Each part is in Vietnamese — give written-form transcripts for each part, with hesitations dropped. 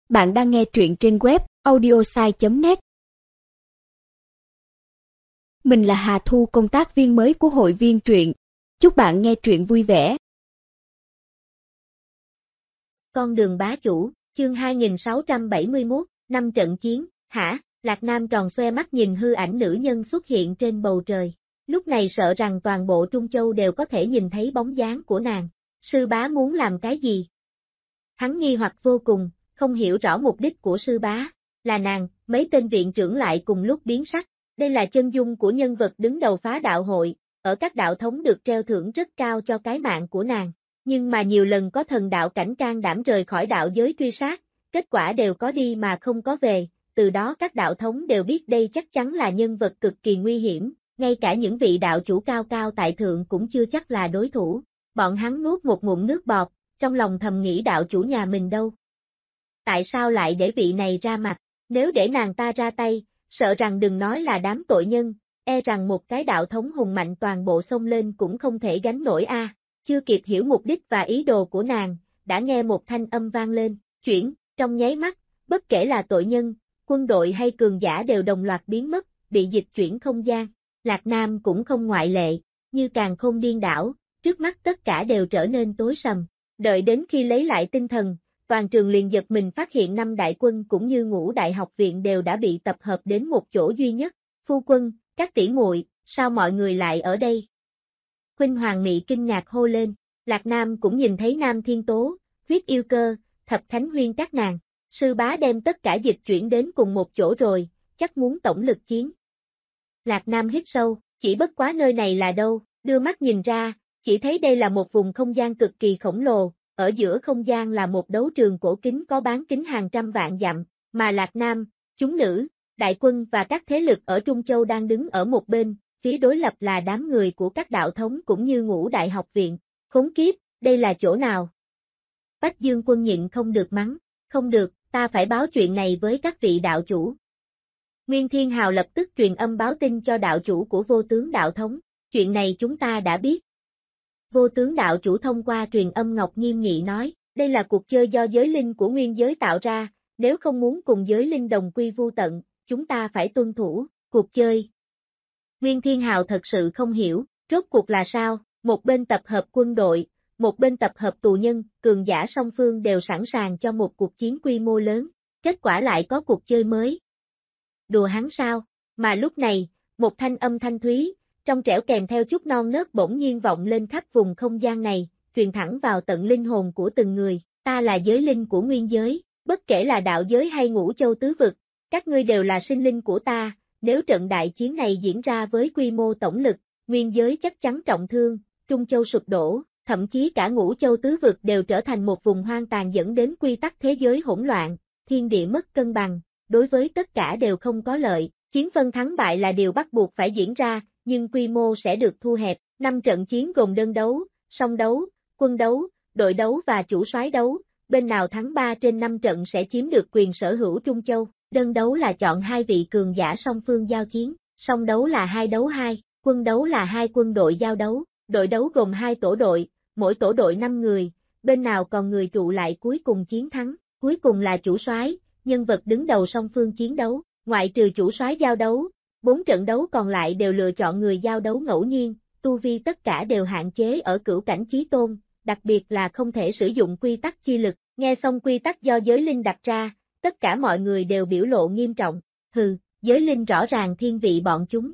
Bạn đang nghe truyện trên web audiosai.net. Mình là Hà Thu, công tác viên mới của hội viên truyện. Chúc bạn nghe truyện vui vẻ. Con đường bá chủ, chương 2671, năm trận chiến, hả? Lạc Nam tròn xoe mắt nhìn hư ảnh nữ nhân xuất hiện trên bầu trời. Lúc này sợ rằng toàn bộ Trung Châu đều có thể nhìn thấy bóng dáng của nàng. Sư bá muốn làm cái gì? Hắn nghi hoặc vô cùng, không hiểu rõ mục đích của sư bá. Là nàng, mấy tên viện trưởng lại cùng lúc biến sắc. Đây là chân dung của nhân vật đứng đầu phá đạo hội, ở các đạo thống được treo thưởng rất cao cho cái mạng của nàng. Nhưng mà nhiều lần có thần đạo cảnh can đảm rời khỏi đạo giới truy sát, kết quả đều có đi mà không có về, từ đó các đạo thống đều biết đây chắc chắn là nhân vật cực kỳ nguy hiểm, ngay cả những vị đạo chủ cao cao tại thượng cũng chưa chắc là đối thủ. Bọn hắn nuốt một ngụm nước bọt, trong lòng thầm nghĩ đạo chủ nhà mình đâu. Tại sao lại để vị này ra mặt, nếu để nàng ta ra tay, sợ rằng đừng nói là đám tội nhân, e rằng một cái đạo thống hùng mạnh toàn bộ xông lên cũng không thể gánh nổi a. Chưa kịp hiểu mục đích và ý đồ của nàng, đã nghe một thanh âm vang lên, chuyển, trong nháy mắt, bất kể là tội nhân, quân đội hay cường giả đều đồng loạt biến mất, bị dịch chuyển không gian. Lạc Nam cũng không ngoại lệ, như càn khôn điên đảo, trước mắt tất cả đều trở nên tối sầm. Đợi đến khi lấy lại tinh thần, toàn trường liền giật mình phát hiện 5 đại quân cũng như Ngũ Đại học viện đều đã bị tập hợp đến một chỗ duy nhất. Phu quân, các tỷ muội, sao mọi người lại ở đây? Khuynh Hoàng Mị kinh ngạc hô lên. Lạc Nam cũng nhìn thấy Nam Thiên Tố, Huyết Yêu Cơ, Thập Khánh Huyên các nàng. Sư bá đem tất cả dịch chuyển đến cùng một chỗ rồi, chắc muốn tổng lực chiến. Lạc Nam hít sâu, chỉ bất quá nơi này là đâu, đưa mắt nhìn ra, chỉ thấy đây là một vùng không gian cực kỳ khổng lồ, ở giữa không gian là một đấu trường cổ kính có bán kính hàng trăm vạn dặm, mà Lạc Nam, chúng nữ, đại quân và các thế lực ở Trung Châu đang đứng ở một bên, phía đối lập là đám người của các đạo thống cũng như Ngũ Đại học viện. Khốn kiếp, đây là chỗ nào? Bách Dương Quân nhịn không được mắng, không được, ta phải báo chuyện này với các vị đạo chủ. Nguyên Thiên Hào lập tức truyền âm báo tin cho đạo chủ của Vô Tướng đạo thống, chuyện này chúng ta đã biết. Vô Tướng đạo chủ thông qua truyền âm ngọc nghiêm nghị nói, đây là cuộc chơi do giới linh của nguyên giới tạo ra, nếu không muốn cùng giới linh đồng quy vu tận, chúng ta phải tuân thủ, cuộc chơi. Nguyên Thiên Hào thật sự không hiểu, rốt cuộc là sao, một bên tập hợp quân đội, một bên tập hợp tù nhân, cường giả song phương đều sẵn sàng cho một cuộc chiến quy mô lớn, kết quả lại có cuộc chơi mới. Đùa hắn sao, mà lúc này, một thanh âm thanh thúy, trong trẻo kèm theo chút non nớt bỗng nhiên vọng lên khắp vùng không gian này, truyền thẳng vào tận linh hồn của từng người, ta là giới linh của nguyên giới, bất kể là đạo giới hay Ngũ Châu tứ vực, các ngươi đều là sinh linh của ta, nếu trận đại chiến này diễn ra với quy mô tổng lực, nguyên giới chắc chắn trọng thương, Trung Châu sụp đổ, thậm chí cả Ngũ Châu tứ vực đều trở thành một vùng hoang tàn dẫn đến quy tắc thế giới hỗn loạn, thiên địa mất cân bằng, đối với tất cả đều không có lợi, chiến phân thắng bại là điều bắt buộc phải diễn ra, nhưng quy mô sẽ được thu hẹp, 5 trận chiến gồm đơn đấu, song đấu, quân đấu, đội đấu và chủ soái đấu, bên nào thắng 3 trên 5 trận sẽ chiếm được quyền sở hữu Trung Châu. Đơn đấu là chọn 2 vị cường giả song phương giao chiến, song đấu là 2 đấu 2, quân đấu là 2 quân đội giao đấu, đội đấu gồm 2 tổ đội, mỗi tổ đội 5 người, bên nào còn người trụ lại cuối cùng chiến thắng, cuối cùng là chủ soái, nhân vật đứng đầu song phương chiến đấu, ngoại trừ chủ soái giao đấu, 4 trận đấu còn lại đều lựa chọn người giao đấu ngẫu nhiên, tu vi tất cả đều hạn chế ở cửu cảnh chí tôn, đặc biệt là không thể sử dụng quy tắc chi lực, nghe xong quy tắc do giới linh đặt ra. Tất cả mọi người đều biểu lộ nghiêm trọng, giới linh rõ ràng thiên vị bọn chúng.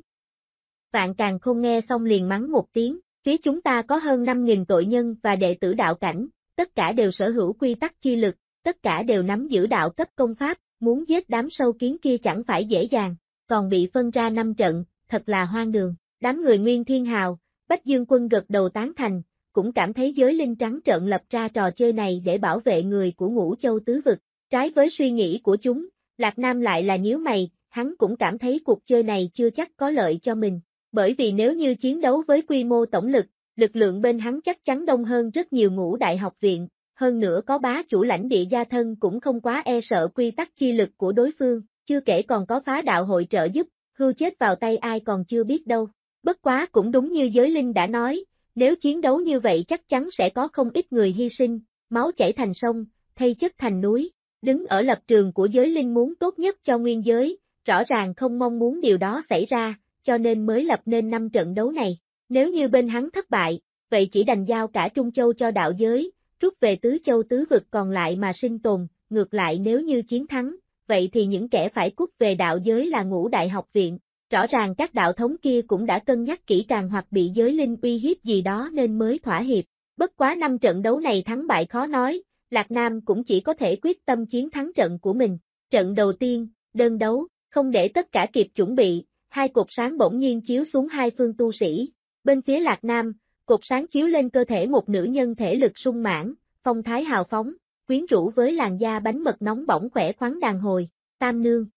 Vạn Càn Khôn nghe xong liền mắng một tiếng, phía chúng ta có hơn 5.000 tội nhân và đệ tử đạo cảnh, tất cả đều sở hữu quy tắc chi lực, tất cả đều nắm giữ đạo cấp công pháp, muốn giết đám sâu kiến kia chẳng phải dễ dàng, còn bị phân ra 5 trận, thật là hoang đường. Đám người Nguyên Thiên Hào, Bách Dương Quân gật đầu tán thành, cũng cảm thấy giới linh trắng trợn lập ra trò chơi này để bảo vệ người của Ngũ Châu tứ vực. Trái với suy nghĩ của chúng, Lạc Nam lại là nhíu mày, hắn cũng cảm thấy cuộc chơi này chưa chắc có lợi cho mình, bởi vì nếu như chiến đấu với quy mô tổng lực, lực lượng bên hắn chắc chắn đông hơn rất nhiều Ngũ Đại học viện, hơn nữa có bá chủ lãnh địa gia thân cũng không quá e sợ quy tắc chi lực của đối phương, chưa kể còn có phá đạo hội trợ giúp, hưu chết vào tay ai còn chưa biết đâu. Bất quá cũng đúng như giới linh đã nói, nếu chiến đấu như vậy chắc chắn sẽ có không ít người hy sinh, máu chảy thành sông, thây chất thành núi. Đứng ở lập trường của giới linh muốn tốt nhất cho nguyên giới, rõ ràng không mong muốn điều đó xảy ra, cho nên mới lập nên 5 trận đấu này. Nếu như bên hắn thất bại, vậy chỉ đành giao cả Trung Châu cho đạo giới, rút về tứ châu tứ vực còn lại mà sinh tồn, ngược lại nếu như chiến thắng, vậy thì những kẻ phải cút về đạo giới là Ngũ Đại học viện. Rõ ràng các đạo thống kia cũng đã cân nhắc kỹ càng hoặc bị giới linh uy hiếp gì đó nên mới thỏa hiệp. Bất quá 5 trận đấu này thắng bại khó nói, Lạc Nam cũng chỉ có thể quyết tâm chiến thắng trận của mình. Trận đầu tiên, đơn đấu, không để tất cả kịp chuẩn bị, hai cột sáng bỗng nhiên chiếu xuống hai phương tu sĩ. Bên phía Lạc Nam, cột sáng chiếu lên cơ thể một nữ nhân thể lực sung mãn, phong thái hào phóng, quyến rũ với làn da bánh mật nóng bỏng khỏe khoắn đàn hồi, Tam Nương.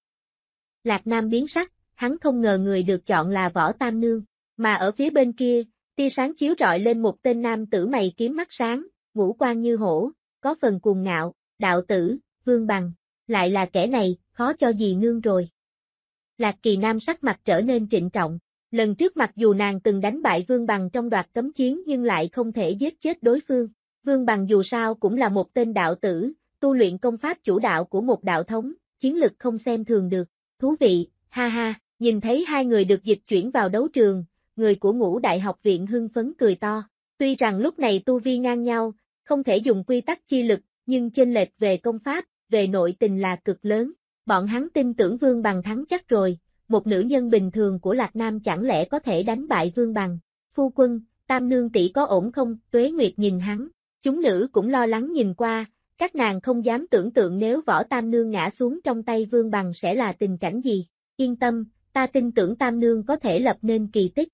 Lạc Nam biến sắc, hắn không ngờ người được chọn là Võ Tam Nương, mà ở phía bên kia, tia sáng chiếu rọi lên một tên nam tử mày kiếm mắt sáng, ngũ quan như hổ, có phần cuồng ngạo, đạo tử, Vương Bằng, lại là kẻ này, khó cho gì nương rồi. Lạc Kỳ Nam sắc mặt trở nên trịnh trọng, lần trước mặc dù nàng từng đánh bại Vương Bằng trong đoạt cấm chiến nhưng lại không thể giết chết đối phương. Vương Bằng dù sao cũng là một tên đạo tử, tu luyện công pháp chủ đạo của một đạo thống, chiến lực không xem thường được. Thú vị, ha ha, nhìn thấy hai người được dịch chuyển vào đấu trường, người của Ngũ Đại học viện hưng phấn cười to. Tuy rằng lúc này tu vi ngang nhau, không thể dùng quy tắc chi lực, nhưng chênh lệch về công pháp, về nội tình là cực lớn. Bọn hắn tin tưởng Vương Bằng thắng chắc rồi, một nữ nhân bình thường của Lạc Nam chẳng lẽ có thể đánh bại Vương Bằng. Phu quân, Tam Nương tỷ có ổn không? Tuế Nguyệt nhìn hắn. Chúng nữ cũng lo lắng nhìn qua, các nàng không dám tưởng tượng nếu Võ Tam Nương ngã xuống trong tay Vương Bằng sẽ là tình cảnh gì. Yên tâm, ta tin tưởng Tam Nương có thể lập nên kỳ tích.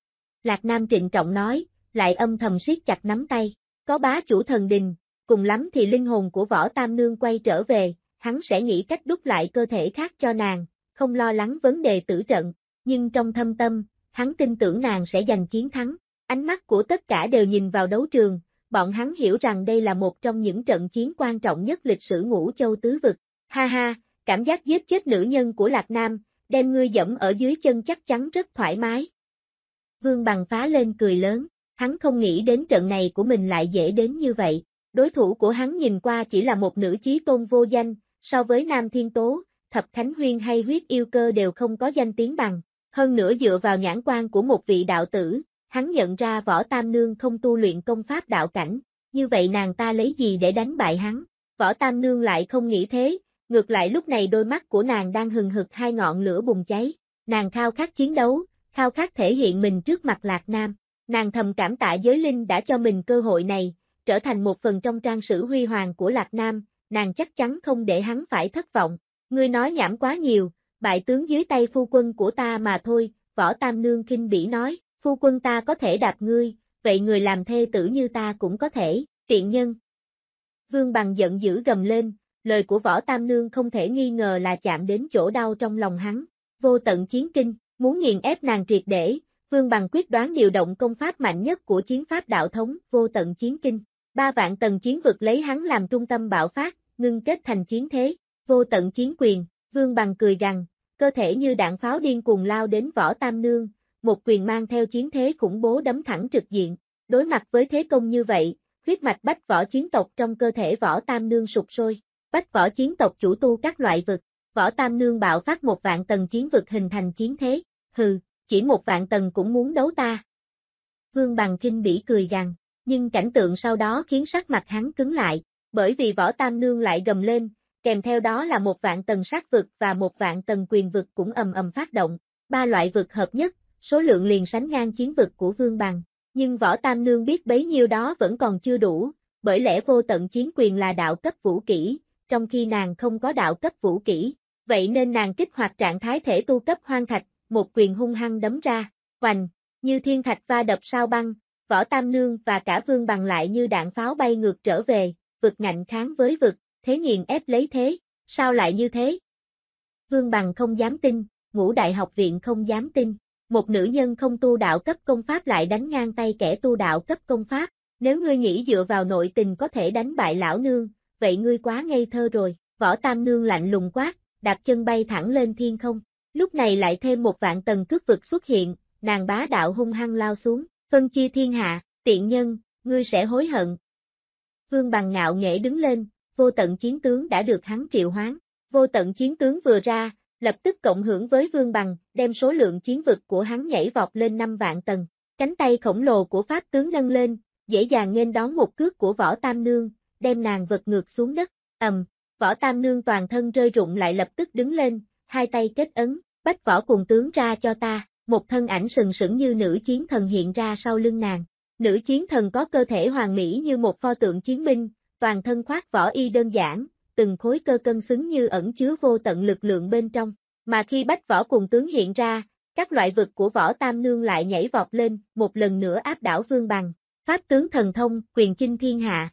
Lạc Nam trịnh trọng nói, lại âm thầm siết chặt nắm tay. Có bá chủ thần đình, cùng lắm thì linh hồn của Võ Tam Nương quay trở về, hắn sẽ nghĩ cách đúc lại cơ thể khác cho nàng, không lo lắng vấn đề tử trận. Nhưng trong thâm tâm, hắn tin tưởng nàng sẽ giành chiến thắng. Ánh mắt của tất cả đều nhìn vào đấu trường. Bọn hắn hiểu rằng đây là một trong những trận chiến quan trọng nhất lịch sử Ngũ Châu tứ vực. Ha ha, cảm giác giết chết nữ nhân của Lạc Nam, đem ngươi dẫm ở dưới chân chắc chắn rất thoải mái. Vương Bằng phá lên cười lớn, hắn không nghĩ đến trận này của mình lại dễ đến như vậy. Đối thủ của hắn nhìn qua chỉ là một nữ chí tôn vô danh, so với Nam Thiên Tố, Thập Khánh Huyên hay Huyết Yêu Cơ đều không có danh tiếng bằng. Hơn nữa dựa vào nhãn quan của một vị đạo tử, hắn nhận ra Võ Tam Nương không tu luyện công pháp đạo cảnh, như vậy nàng ta lấy gì để đánh bại hắn? Võ Tam Nương lại không nghĩ thế, ngược lại lúc này đôi mắt của nàng đang hừng hực hai ngọn lửa bùng cháy, nàng khao khát chiến đấu, khao khát thể hiện mình trước mặt Lạc Nam, nàng thầm cảm tạ giới linh đã cho mình cơ hội này, trở thành một phần trong trang sử huy hoàng của Lạc Nam, nàng chắc chắn không để hắn phải thất vọng. Ngươi nói nhảm quá nhiều, bại tướng dưới tay phu quân của ta mà thôi, Võ Tam Nương khinh bỉ nói. Phu quân ta có thể đạp ngươi, vậy người làm thê tử như ta cũng có thể, tiện nhân. Vương Bằng giận dữ gầm lên, lời của Võ Tam Nương không thể nghi ngờ là chạm đến chỗ đau trong lòng hắn. Vô tận chiến kinh, muốn nghiền ép nàng triệt để, Vương Bằng quyết đoán điều động công pháp mạnh nhất của chiến pháp đạo thống, vô tận chiến kinh. 3 vạn tầng chiến vực lấy hắn làm trung tâm bạo phát, ngưng kết thành chiến thế, vô tận chiến quyền, Vương Bằng cười gằn, cơ thể như đạn pháo điên cuồng lao đến Võ Tam Nương. Một quyền mang theo chiến thế khủng bố đấm thẳng trực diện, đối mặt với thế công như vậy, huyết mạch bách võ chiến tộc trong cơ thể Võ Tam Nương sụp sôi, bách võ chiến tộc chủ tu các loại vực, Võ Tam Nương bạo phát 1 vạn tầng chiến vực hình thành chiến thế, hừ, chỉ 1 vạn tầng cũng muốn đấu ta. Vương Bằng khinh bỉ cười gằn, nhưng cảnh tượng sau đó khiến sắc mặt hắn cứng lại, bởi vì Võ Tam Nương lại gầm lên, kèm theo đó là 1 vạn tầng sát vực và 1 vạn tầng quyền vực cũng ầm ầm phát động, 3 loại vực hợp nhất. Số lượng liền sánh ngang chiến vực của Vương Bằng, nhưng Võ Tam Nương biết bấy nhiêu đó vẫn còn chưa đủ, bởi lẽ vô tận chiến quyền là đạo cấp vũ kỹ, trong khi nàng không có đạo cấp vũ kỹ, vậy nên nàng kích hoạt trạng thái thể tu cấp hoang thạch, một quyền hung hăng đấm ra, oành, như thiên thạch va đập sao băng, Võ Tam Nương và cả Vương Bằng lại như đạn pháo bay ngược trở về, vực ngạnh kháng với vực, thế nghiền ép lấy thế, sao lại như thế? Vương Bằng không dám tin, Ngũ Đại học viện không dám tin. Một nữ nhân không tu đạo cấp công pháp lại đánh ngang tay kẻ tu đạo cấp công pháp, nếu ngươi nghĩ dựa vào nội tình có thể đánh bại lão nương, vậy ngươi quá ngây thơ rồi, Võ Tam Nương lạnh lùng quát, đạp chân bay thẳng lên thiên không, lúc này lại thêm 1 vạn tầng cước vực xuất hiện, nàng bá đạo hung hăng lao xuống, phân chia thiên hạ, tiện nhân, ngươi sẽ hối hận. Vương Bằng ngạo nghễ đứng lên, vô tận chiến tướng đã được hắn triệu hoán. Vô tận chiến tướng vừa ra, lập tức cộng hưởng với Vương Bằng, đem số lượng chiến vực của hắn nhảy vọt lên 5 vạn tầng. Cánh tay khổng lồ của Pháp tướng nâng lên, dễ dàng nghênh đón một cước của Võ Tam Nương, đem nàng vật ngược xuống đất. Võ Tam Nương toàn thân rơi rụng lại lập tức đứng lên, hai tay kết ấn, bách võ cùng tướng ra cho ta. Một thân ảnh sừng sững như nữ chiến thần hiện ra sau lưng nàng. Nữ chiến thần có cơ thể hoàn mỹ như một pho tượng chiến binh, toàn thân khoác võ y đơn giản, từng khối cơ cân xứng như ẩn chứa vô tận lực lượng bên trong. Mà khi bách võ cùng tướng hiện ra, các loại vực của Võ Tam Nương lại nhảy vọt lên, một lần nữa áp đảo Vương Bằng. Pháp tướng thần thông, quyền chinh thiên hạ.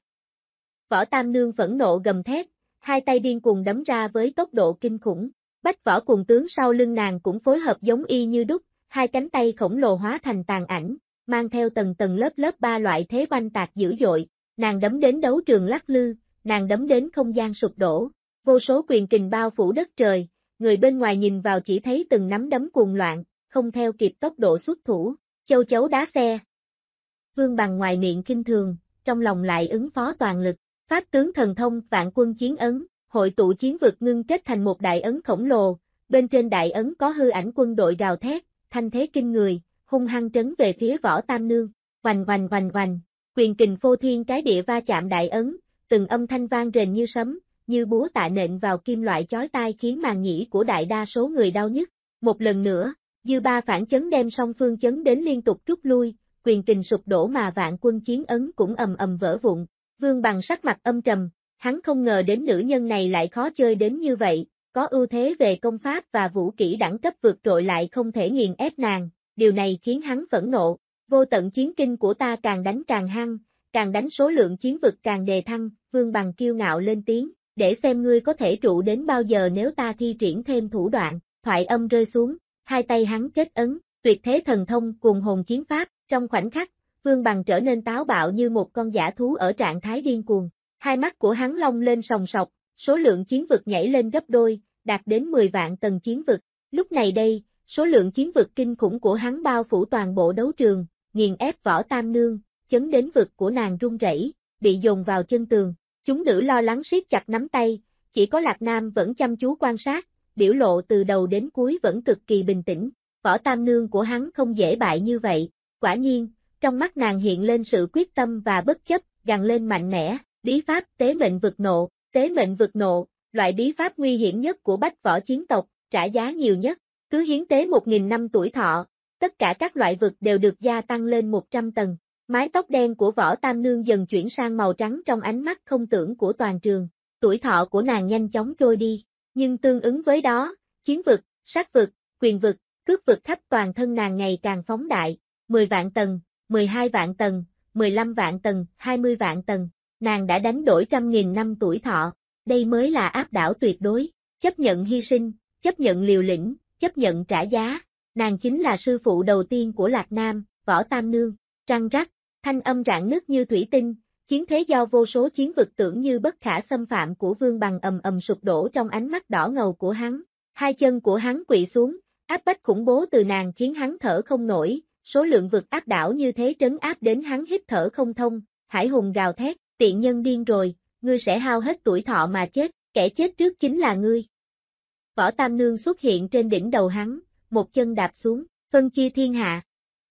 Võ Tam Nương phẫn nộ gầm thét, hai tay điên cuồng đấm ra với tốc độ kinh khủng. Bách võ cùng tướng sau lưng nàng cũng phối hợp giống y như đúc, hai cánh tay khổng lồ hóa thành tàn ảnh, mang theo tầng tầng lớp lớp ba loại thế oanh tạc dữ dội. Nàng đấm đến đấu trường lắc lư, nàng đấm đến không gian sụp đổ, vô số quyền kình bao phủ đất trời, người bên ngoài nhìn vào chỉ thấy từng nắm đấm cuồng loạn, không theo kịp tốc độ xuất thủ, châu chấu đá xe. Vương Bằng ngoài miệng khinh thường, trong lòng lại ứng phó toàn lực, pháp tướng thần thông vạn quân chiến ấn, hội tụ chiến vực ngưng kết thành một đại ấn khổng lồ, bên trên đại ấn có hư ảnh quân đội gào thét, thanh thế kinh người, hung hăng trấn về phía Võ Tam Nương, oành oành oành oành, quyền kình phô thiên cái địa va chạm đại ấn, từng âm thanh vang rền như sấm, như búa tạ nện vào kim loại chói tai khiến màng nhĩ của đại đa số người đau nhức. Một lần nữa, dư ba phản chấn đem song phương chấn đến liên tục rút lui, quyền kình sụp đổ mà vạn quân chiến ấn cũng ầm ầm vỡ vụn. Vương Bằng sắc mặt âm trầm, hắn không ngờ đến nữ nhân này lại khó chơi đến như vậy, có ưu thế về công pháp và vũ kỹ đẳng cấp vượt trội lại không thể nghiền ép nàng, điều này khiến hắn phẫn nộ. Vô tận chiến kinh của ta càng đánh càng hăng, càng đánh số lượng chiến vực càng đề thăng. Vương Bằng kiêu ngạo lên tiếng, để xem ngươi có thể trụ đến bao giờ nếu ta thi triển thêm thủ đoạn. Thoại âm rơi xuống, hai tay hắn kết ấn, tuyệt thế thần thông cùng hồn chiến pháp, trong khoảnh khắc, Vương Bằng trở nên táo bạo như một con dã thú ở trạng thái điên cuồng. Hai mắt của hắn long lên sòng sọc, số lượng chiến vực nhảy lên gấp đôi, đạt đến 10 vạn tầng chiến vực. Lúc này đây, số lượng chiến vực kinh khủng của hắn bao phủ toàn bộ đấu trường, nghiền ép Võ Tam Nương, chấn đến vực của nàng run rẩy, bị dồn vào chân tường. Chúng nữ lo lắng siết chặt nắm tay, chỉ có Lạc Nam vẫn chăm chú quan sát, biểu lộ từ đầu đến cuối vẫn cực kỳ bình tĩnh. Võ Tam Nương của hắn không dễ bại như vậy, quả nhiên, trong mắt nàng hiện lên sự quyết tâm và bất chấp, gằn lên mạnh mẽ, bí pháp tế mệnh vực nộ. Tế mệnh vực nộ, loại bí pháp nguy hiểm nhất của bách võ chiến tộc, trả giá nhiều nhất, cứ hiến tế 1000 năm tuổi thọ, tất cả các loại vực đều được gia tăng lên 100 tầng. Mái tóc đen của Võ Tam Nương dần chuyển sang màu trắng trong ánh mắt không tưởng của toàn trường, tuổi thọ của nàng nhanh chóng trôi đi, nhưng tương ứng với đó, chiến vực, sát vực, quyền vực, cước vực khắp toàn thân nàng ngày càng phóng đại, 10 vạn tầng, 12 vạn tầng, 15 vạn tầng, 20 vạn tầng. Nàng đã đánh đổi 100.000 năm tuổi thọ, đây mới là áp đảo tuyệt đối, chấp nhận hy sinh, chấp nhận liều lĩnh, chấp nhận trả giá, nàng chính là sư phụ đầu tiên của Lạc Nam, Võ Tam Nương. Răng rắc, thanh âm rạn nứt như thủy tinh, chiến thế do vô số chiến vực tưởng như bất khả xâm phạm của Vương Bằng ầm ầm sụp đổ trong ánh mắt đỏ ngầu của hắn, hai chân của hắn quỵ xuống, áp bách khủng bố từ nàng khiến hắn thở không nổi, số lượng vực áp đảo như thế trấn áp đến hắn hít thở không thông. Hải hùng gào thét, tiện nhân điên rồi, ngươi sẽ hao hết tuổi thọ mà chết, kẻ chết trước chính là ngươi. Võ Tam Nương xuất hiện trên đỉnh đầu hắn, một chân đạp xuống, phân chia thiên hạ.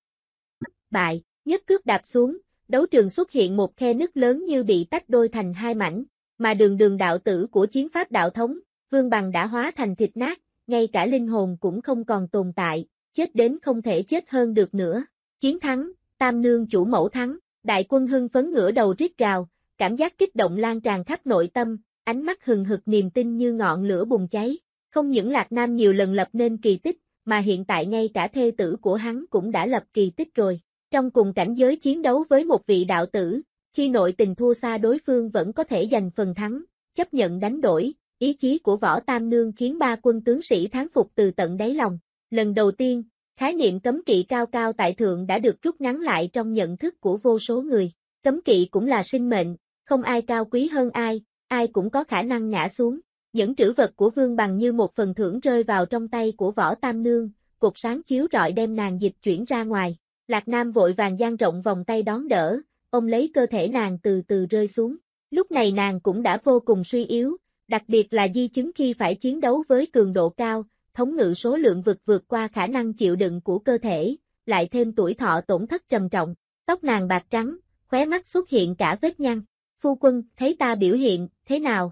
Bại, nhất cước đạp xuống, đấu trường xuất hiện một khe nứt lớn như bị tách đôi thành hai mảnh, mà đường đạo tử của chiến pháp đạo thống, Vương Bằng đã hóa thành thịt nát, ngay cả linh hồn cũng không còn tồn tại, chết đến không thể chết hơn được nữa. Chiến thắng, Tam Nương chủ mẫu thắng, đại quân hưng phấn ngửa đầu rít gào, cảm giác kích động lan tràn khắp nội tâm, ánh mắt hừng hực niềm tin như ngọn lửa bùng cháy. Không những Lạc Nam nhiều lần lập nên kỳ tích, mà hiện tại ngay cả thê tử của hắn cũng đã lập kỳ tích rồi. Trong cùng cảnh giới chiến đấu với một vị đạo tử, khi nội tình thua xa đối phương vẫn có thể giành phần thắng, chấp nhận đánh đổi, ý chí của Võ Tam Nương khiến ba quân tướng sĩ thán phục từ tận đáy lòng. Lần đầu tiên, khái niệm cấm kỵ cao cao tại thượng đã được rút ngắn lại trong nhận thức của vô số người. Cấm kỵ cũng là sinh mệnh, không ai cao quý hơn ai, ai cũng có khả năng ngã xuống. Những trữ vật của Vương Bằng như một phần thưởng rơi vào trong tay của Võ Tam Nương, cột sáng chiếu rọi đem nàng dịch chuyển ra ngoài. Lạc Nam vội vàng dang rộng vòng tay đón đỡ, ôm lấy cơ thể nàng từ từ rơi xuống. Lúc này nàng cũng đã vô cùng suy yếu, đặc biệt là di chứng khi phải chiến đấu với cường độ cao, thống ngự số lượng vực vượt qua khả năng chịu đựng của cơ thể, lại thêm tuổi thọ tổn thất trầm trọng. Tóc nàng bạc trắng, khóe mắt xuất hiện cả vết nhăn. Phu quân, thấy ta biểu hiện, thế nào?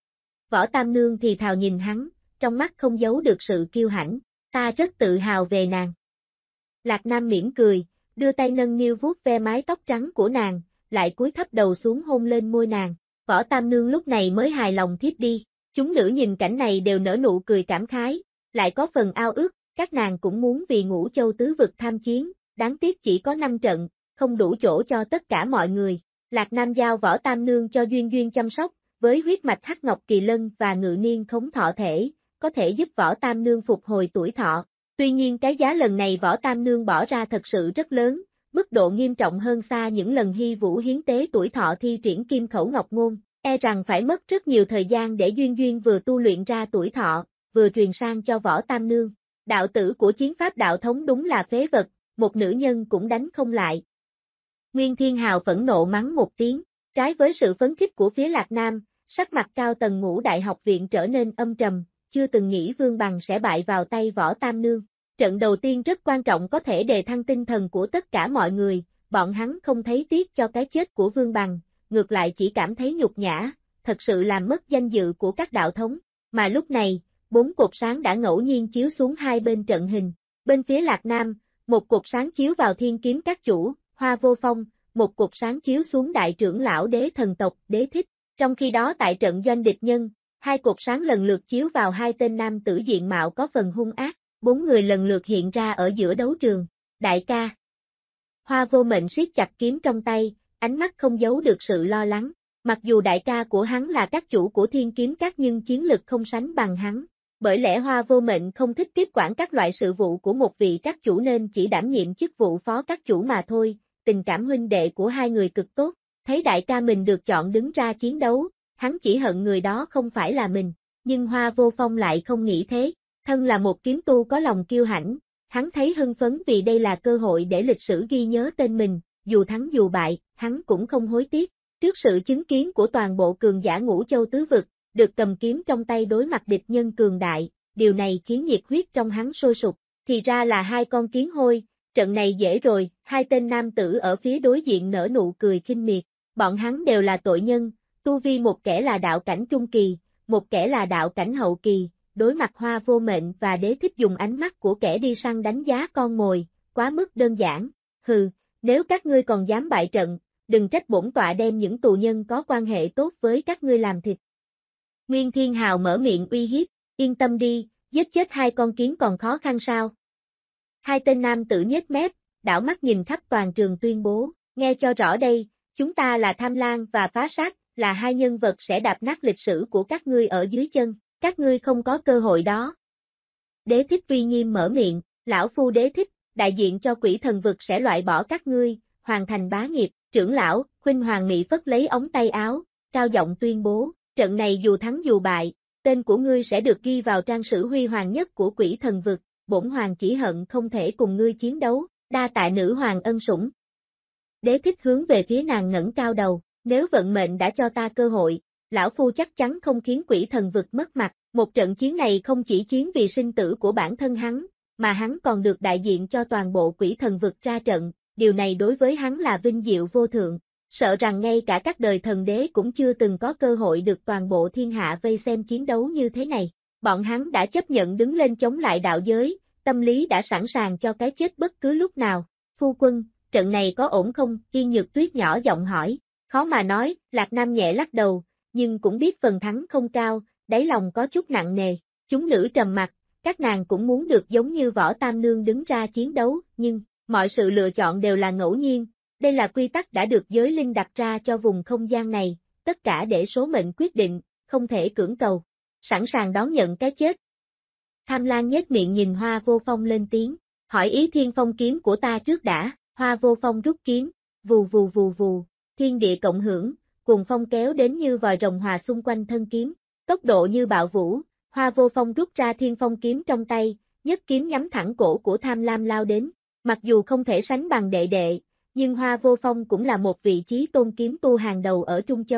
Võ Tam Nương thì thào nhìn hắn, trong mắt không giấu được sự kiêu hãnh, ta rất tự hào về nàng. Lạc Nam mỉm cười, đưa tay nâng niu vuốt ve mái tóc trắng của nàng, lại cúi thấp đầu xuống hôn lên môi nàng. Võ Tam Nương lúc này mới hài lòng thiếp đi. Chúng nữ nhìn cảnh này đều nở nụ cười cảm khái, lại có phần ao ước, các nàng cũng muốn vì Ngũ Châu tứ vực tham chiến, đáng tiếc chỉ có 5 trận, không đủ chỗ cho tất cả mọi người. Lạc Nam giao Võ Tam Nương cho Duyên Duyên chăm sóc, với huyết mạch Hắc Ngọc Kỳ Lân và Ngự Niên Khống Thọ Thể, có thể giúp Võ Tam Nương phục hồi tuổi thọ. Tuy nhiên cái giá lần này Võ Tam Nương bỏ ra thật sự rất lớn, mức độ nghiêm trọng hơn xa những lần Hy Vũ hiến tế tuổi thọ thi triển Kim Khẩu Ngọc Ngôn, e rằng phải mất rất nhiều thời gian để Duyên Duyên vừa tu luyện ra tuổi thọ, vừa truyền sang cho Võ Tam Nương. Đạo tử của chiến pháp đạo thống đúng là phế vật, một nữ nhân cũng đánh không lại. Nguyên Thiên Hào phẫn nộ mắng một tiếng, trái với sự phấn khích của phía Lạc Nam, sắc mặt cao tầng Ngũ Đại học viện trở nên âm trầm, chưa từng nghĩ Vương Bằng sẽ bại vào tay Võ Tam Nương. Trận đầu tiên rất quan trọng có thể đề thăng tinh thần của tất cả mọi người, bọn hắn không thấy tiếc cho cái chết của Vương Bằng, ngược lại chỉ cảm thấy nhục nhã, thật sự làm mất danh dự của các đạo thống. Mà lúc này, 4 cột sáng đã ngẫu nhiên chiếu xuống hai bên trận hình. Bên phía Lạc Nam, một cột sáng chiếu vào Thiên Kiếm Các chủ, Hoa Vô Phong, một cột sáng chiếu xuống đại trưởng lão Đế Thần tộc, Đế Thích. Trong khi đó tại trận doanh địch nhân, hai cột sáng lần lượt chiếu vào hai tên nam tử diện mạo có phần hung ác, 4 người lần lượt hiện ra ở giữa đấu trường. Đại ca. Hoa Vô Mệnh siết chặt kiếm trong tay, ánh mắt không giấu được sự lo lắng. Mặc dù đại ca của hắn là các chủ của Thiên Kiếm Các nhưng chiến lực không sánh bằng hắn. Bởi lẽ Hoa Vô Mệnh không thích tiếp quản các loại sự vụ của một vị các chủ nên chỉ đảm nhiệm chức vụ phó các chủ mà thôi. Tình cảm huynh đệ của hai người cực tốt, thấy đại ca mình được chọn đứng ra chiến đấu, hắn chỉ hận người đó không phải là mình. Nhưng Hoa Vô Phong lại không nghĩ thế. Thân là một kiếm tu có lòng kiêu hãnh, hắn thấy hưng phấn vì đây là cơ hội để lịch sử ghi nhớ tên mình, dù thắng dù bại, hắn cũng không hối tiếc. Trước sự chứng kiến của toàn bộ cường giả Ngũ Châu tứ vực, được cầm kiếm trong tay đối mặt địch nhân cường đại, điều này khiến nhiệt huyết trong hắn sôi sục. Thì ra là hai con kiến hôi, trận này dễ rồi, hai tên nam tử ở phía đối diện nở nụ cười khinh miệt. Bọn hắn đều là tội nhân, tu vi một kẻ là đạo cảnh trung kỳ, một kẻ là đạo cảnh hậu kỳ. Đối mặt Hoa Vô Mệnh và Đế Thích dùng ánh mắt của kẻ đi săn đánh giá con mồi, quá mức đơn giản. Hừ, nếu các ngươi còn dám bại trận, đừng trách bổn tọa đem những tù nhân có quan hệ tốt với các ngươi làm thịt. Nguyên Thiên Hào mở miệng uy hiếp, yên tâm đi, giết chết hai con kiến còn khó khăn sao? Hai tên nam tử nhếch mép, đảo mắt nhìn khắp toàn trường tuyên bố, nghe cho rõ đây, chúng ta là Tham Lang và Phá Sát, là hai nhân vật sẽ đạp nát lịch sử của các ngươi ở dưới chân. Các ngươi không có cơ hội đó. Đế Thích uy nghiêm mở miệng, lão phu Đế Thích, đại diện cho Quỷ Thần vực sẽ loại bỏ các ngươi, hoàn thành bá nghiệp. Trưởng lão, Khuynh Hoàng Mỹ phất lấy ống tay áo, cao giọng tuyên bố, trận này dù thắng dù bại, tên của ngươi sẽ được ghi vào trang sử huy hoàng nhất của Quỷ Thần vực, bổn hoàng chỉ hận không thể cùng ngươi chiến đấu, đa tạ nữ hoàng ân sủng. Đế Thích hướng về phía nàng ngẩng cao đầu, nếu vận mệnh đã cho ta cơ hội, lão phu chắc chắn không khiến Quỷ Thần vực mất mặt. Một trận chiến này không chỉ chiến vì sinh tử của bản thân hắn, mà hắn còn được đại diện cho toàn bộ Quỷ Thần vực ra trận, điều này đối với hắn là vinh diệu vô thượng, sợ rằng ngay cả các đời thần đế cũng chưa từng có cơ hội được toàn bộ thiên hạ vây xem chiến đấu như thế này. Bọn hắn đã chấp nhận đứng lên chống lại đạo giới, tâm lý đã sẵn sàng cho cái chết bất cứ lúc nào. Phu quân, trận này có ổn không? Yên Nhược Tuyết nhỏ giọng hỏi, khó mà nói, Lạc Nam nhẹ lắc đầu, nhưng cũng biết phần thắng không cao. Đáy lòng có chút nặng nề, chúng nữ trầm mặc, các nàng cũng muốn được giống như Võ Tam Nương đứng ra chiến đấu, nhưng, mọi sự lựa chọn đều là ngẫu nhiên, đây là quy tắc đã được giới linh đặt ra cho vùng không gian này, tất cả để số mệnh quyết định, không thể cưỡng cầu, sẵn sàng đón nhận cái chết. Tham Lang nhếch miệng nhìn Hoa Vô Phong lên tiếng, hỏi ý Thiên Phong kiếm của ta trước đã. Hoa Vô Phong rút kiếm, vù vù vù vù, thiên địa cộng hưởng, cùng phong kéo đến như vòi rồng hòa xung quanh thân kiếm. Tốc độ như bạo vũ, Hoa Vô Phong rút ra Thiên Phong kiếm trong tay, nhất kiếm nhắm thẳng cổ của Tham Lam lao đến. Mặc dù không thể sánh bằng đệ đệ, nhưng Hoa Vô Phong cũng là một vị chí tôn kiếm tu hàng đầu ở Trung Châu.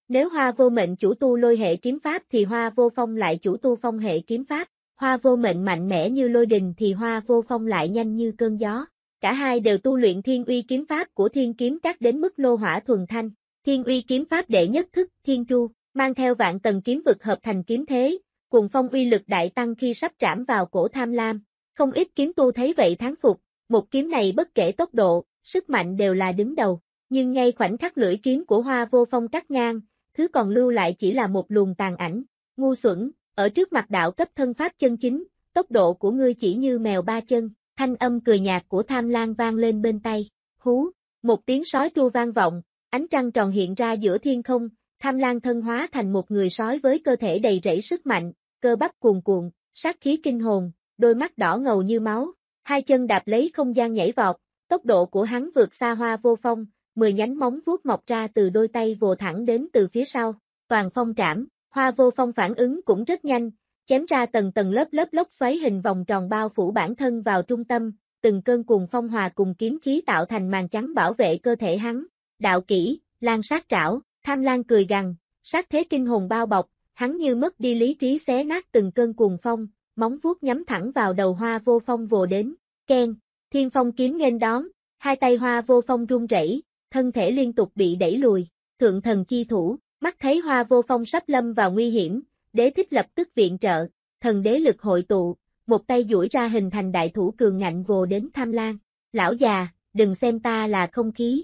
Nếu Hoa Vô Mệnh chủ tu lôi hệ kiếm pháp thì Hoa Vô Phong lại chủ tu phong hệ kiếm pháp. Hoa Vô Mệnh mạnh mẽ như lôi đình thì Hoa Vô Phong lại nhanh như cơn gió. Cả hai đều tu luyện Thiên Uy kiếm pháp của Thiên Kiếm Các đến mức lô hỏa thuần thanh. Thiên Uy kiếm pháp đệ nhất thức, Thiên Tru, mang theo vạn tầng kiếm vực hợp thành kiếm thế, cuồng phong uy lực đại tăng khi sắp trảm vào cổ Tham Lam. Không ít kiếm tu thấy vậy thán phục, một kiếm này bất kể tốc độ, sức mạnh đều là đứng đầu, nhưng ngay khoảnh khắc lưỡi kiếm của Hoa Vô Phong cắt ngang, thứ còn lưu lại chỉ là một luồng tàn ảnh. Ngu xuẩn, ở trước mặt đạo cấp thân pháp chân chính, tốc độ của ngươi chỉ như mèo ba chân. Thanh âm cười nhạt của Tham Lang vang lên bên tai. Hú, một tiếng sói tru vang vọng, ánh trăng tròn hiện ra giữa thiên không, Tham Lang thân hóa thành một người sói với cơ thể đầy rẫy sức mạnh, cơ bắp cuồn cuộn, sát khí kinh hồn, đôi mắt đỏ ngầu như máu, hai chân đạp lấy không gian nhảy vọt, tốc độ của hắn vượt xa Hoa Vô Phong, 10 nhánh móng vuốt mọc ra từ đôi tay vồ thẳng đến từ phía sau, toàn phong trảm, Hoa Vô Phong phản ứng cũng rất nhanh, chém ra tầng tầng lớp lớp lốc xoáy hình vòng tròn bao phủ bản thân vào trung tâm, từng cơn cuồng phong hòa cùng kiếm khí tạo thành màn trắng bảo vệ cơ thể hắn. Đạo kỹ, Lan sát trảo, Tham Lang cười gằn, sát thế kinh hồn bao bọc, hắn như mất đi lý trí xé nát từng cơn cuồng phong, móng vuốt nhắm thẳng vào đầu Hoa Vô Phong vồ đến. Keng, thiên phong kiếm nghênh đón, hai tay Hoa Vô Phong run rẩy, thân thể liên tục bị đẩy lùi. Thượng thần chi thủ, mắt thấy Hoa Vô Phong sắp lâm vào nguy hiểm, Đế Thích lập tức viện trợ, thần đế lực hội tụ, một tay duỗi ra hình thành đại thủ cường ngạnh vồ đến Tham Lang. Lão già, đừng xem ta là không khí.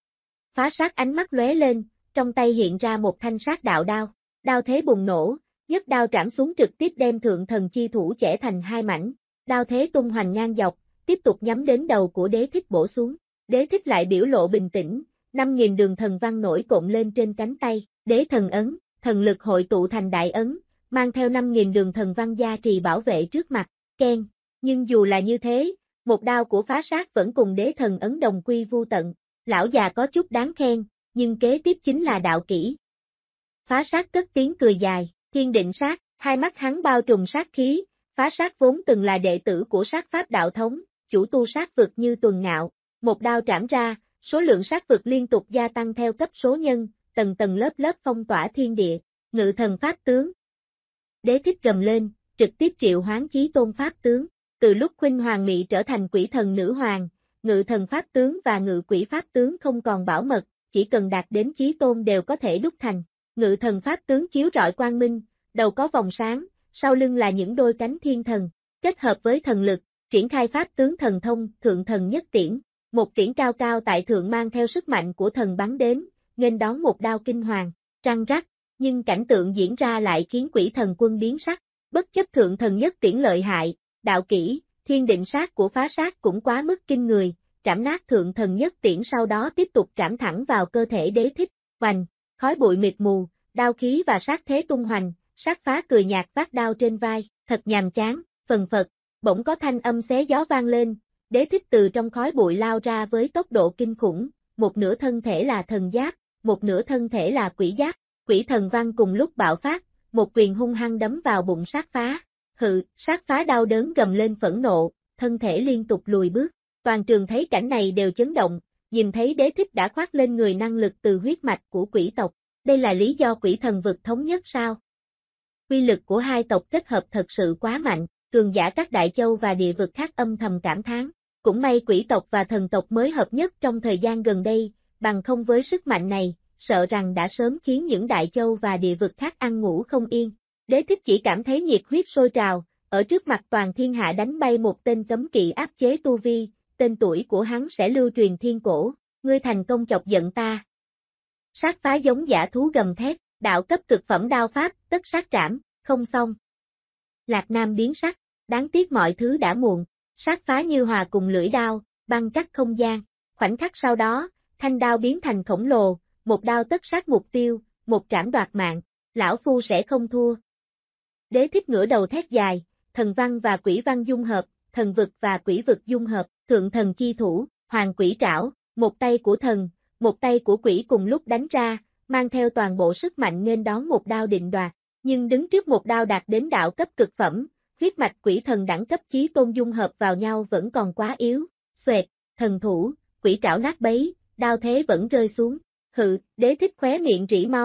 Phá sát ánh mắt lóe lên, trong tay hiện ra một thanh sát đạo đao, đao thế bùng nổ, nhất đao trảm xuống trực tiếp đem thượng thần chi thủ chẻ thành hai mảnh, đao thế tung hoành ngang dọc, tiếp tục nhắm đến đầu của Đế Thích bổ xuống. Đế Thích lại biểu lộ bình tĩnh, 5.000 đường thần văn nổi cộm lên trên cánh tay, đế thần ấn, thần lực hội tụ thành đại ấn, mang theo 5.000 đường thần văn gia trì bảo vệ trước mặt. Keng, nhưng dù là như thế, một đao của phá sát vẫn cùng đế thần ấn đồng quy vu tận. Lão già có chút đáng khen, nhưng kế tiếp chính là đạo kỹ. Phá sát cất tiếng cười dài, thiên định sát, hai mắt hắn bao trùm sát khí, phá sát vốn từng là đệ tử của sát pháp đạo thống, chủ tu sát vực như Tuần Ngạo, một đao trảm ra, số lượng sát vực liên tục gia tăng theo cấp số nhân, tầng tầng lớp lớp phong tỏa thiên địa, ngự thần pháp tướng. Đế Thích gầm lên, trực tiếp triệu hoán chí tôn pháp tướng, từ lúc Khuynh Hoàng Mị trở thành quỷ thần nữ hoàng, ngự thần pháp tướng và ngự quỷ pháp tướng không còn bảo mật, chỉ cần đạt đến chí tôn đều có thể đúc thành. Ngự thần pháp tướng chiếu rọi quang minh, đầu có vòng sáng, sau lưng là những đôi cánh thiên thần, kết hợp với thần lực, triển khai pháp tướng thần thông, thượng thần nhất tiễn. Một tiễn cao cao tại thượng mang theo sức mạnh của thần bắn đến, nghênh đón một đao kinh hoàng, trăng rắc, nhưng cảnh tượng diễn ra lại khiến quỷ thần quân biến sắc, bất chấp thượng thần nhất tiễn lợi hại, đạo kỹ, thiên định sát của phá sát cũng quá mức kinh người, trảm nát thượng thần nhất tiễn sau đó tiếp tục trảm thẳng vào cơ thể Đế Thích, hoành, khói bụi mịt mù, đao khí và sát thế tung hoành, sát phá cười nhạt vác đao trên vai, thật nhàm chán, phần phật, bỗng có thanh âm xé gió vang lên. Đế Thích từ trong khói bụi lao ra với tốc độ kinh khủng, một nửa thân thể là thần giáp, một nửa thân thể là quỷ giáp, quỷ thần văn cùng lúc bạo phát, một quyền hung hăng đấm vào bụng sát phá. Hự, sát phá đau đớn gầm lên phẫn nộ, thân thể liên tục lùi bước. Toàn trường thấy cảnh này đều chấn động, nhìn thấy Đế Thích đã khoác lên người năng lực từ huyết mạch của quỷ tộc. Đây là lý do quỷ thần vực thống nhất sao? Quy lực của hai tộc kết hợp thật sự quá mạnh, cường giả các đại châu và địa vực khác âm thầm cảm thán. Cũng may quỷ tộc và thần tộc mới hợp nhất trong thời gian gần đây, bằng không với sức mạnh này, sợ rằng đã sớm khiến những đại châu và địa vực khác ăn ngủ không yên. Đế Thích chỉ cảm thấy nhiệt huyết sôi trào, ở trước mặt toàn thiên hạ đánh bay một tên cấm kỵ áp chế tu vi, tên tuổi của hắn sẽ lưu truyền thiên cổ, ngươi thành công chọc giận ta. Sát phá giống dã thú gầm thét, đạo cấp cực phẩm đao pháp, tất sát trảm, không xong. Lạc Nam biến sắc, đáng tiếc mọi thứ đã muộn. Sát phá như hòa cùng lưỡi đao, băng cắt không gian. Khoảnh khắc sau đó, thanh đao biến thành khổng lồ, một đao tất sát mục tiêu, một trảm đoạt mạng. Lão phu sẽ không thua. Đế Thích ngửa đầu thét dài, thần văn và quỷ văn dung hợp, thần vực và quỷ vực dung hợp, thượng thần chi thủ, hoàng quỷ trảo, một tay của thần, một tay của quỷ cùng lúc đánh ra, mang theo toàn bộ sức mạnh nghênh đón một đao định đoạt. Nhưng đứng trước một đao đạt đến đạo cấp cực phẩm, huyết mạch quỷ thần đẳng cấp chí tôn dung hợp vào nhau vẫn còn quá yếu. Xoẹt, thần thủ, quỷ trảo nát bấy, đao thế vẫn rơi xuống. Hự, Đế Thích khóe miệng rỉ máu,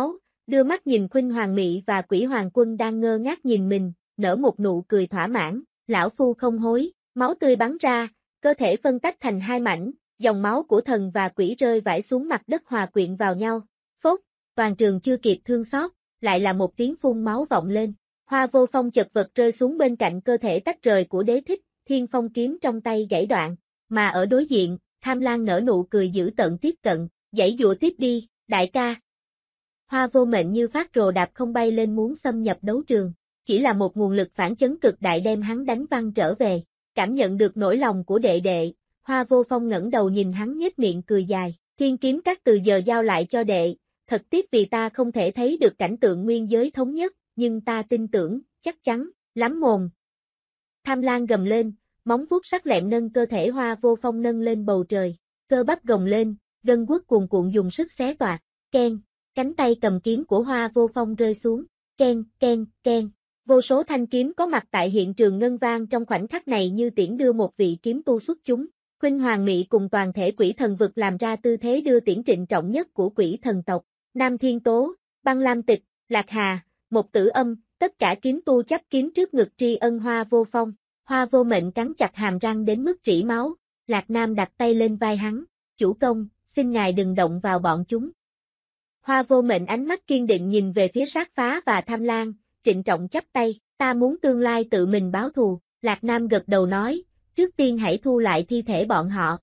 đưa mắt nhìn Khuynh Hoàng Mị và Quỷ Hoàng Quân đang ngơ ngác nhìn mình, nở một nụ cười thỏa mãn, lão phu không hối, máu tươi bắn ra, cơ thể phân tách thành hai mảnh, dòng máu của thần và quỷ rơi vãi xuống mặt đất hòa quyện vào nhau, phốt, toàn trường chưa kịp thương xót, lại là một tiếng phun máu vọng lên, Hoa Vô Phong chật vật rơi xuống bên cạnh cơ thể tách rời của Đế Thích, Thiên Phong kiếm trong tay gãy đoạn, mà ở đối diện, Tham Lang nở nụ cười dữ tợn tiếp cận, giãy giụa tiếp đi, đại ca. Hoa Vô Mệnh như phát rồ đạp không bay lên muốn xâm nhập đấu trường, chỉ là một nguồn lực phản chấn cực đại đem hắn đánh văng trở về, cảm nhận được nỗi lòng của đệ đệ, Hoa Vô Phong ngẩng đầu nhìn hắn nhếch miệng cười dài, thiên kiếm các từ giờ giao lại cho đệ, thật tiếc vì ta không thể thấy được cảnh tượng nguyên giới thống nhất, nhưng ta tin tưởng, chắc chắn, lắm mồm. Tham Lang gầm lên, móng vuốt sắc lẹm nâng cơ thể Hoa Vô Phong nâng lên bầu trời, cơ bắp gồng lên, gân guốc cuồn cuộn dùng sức xé toạc, keng, cánh tay cầm kiếm của Hoa Vô Phong rơi xuống, keng, keng, keng. Vô số thanh kiếm có mặt tại hiện trường ngân vang trong khoảnh khắc này như tiễn đưa một vị kiếm tu xuất chúng. Khuynh Hoàng Mị cùng toàn thể quỷ thần vực làm ra tư thế đưa tiễn trịnh trọng nhất của quỷ thần tộc. Nam Thiên Tố, Băng Lam Tịch, Lạc Hà, Một Tử Âm, tất cả kiếm tu chắp kiếm trước ngực tri ân Hoa Vô Phong. Hoa Vô Mệnh cắn chặt hàm răng đến mức rỉ máu. Lạc Nam đặt tay lên vai hắn. Chủ công, xin ngài đừng động vào bọn chúng. Hoa Vô Mệnh ánh mắt kiên định nhìn về phía Sát Phá và Tham Lang, trịnh trọng chắp tay, ta muốn tương lai tự mình báo thù. Lạc Nam gật đầu nói, trước tiên hãy thu lại thi thể bọn họ.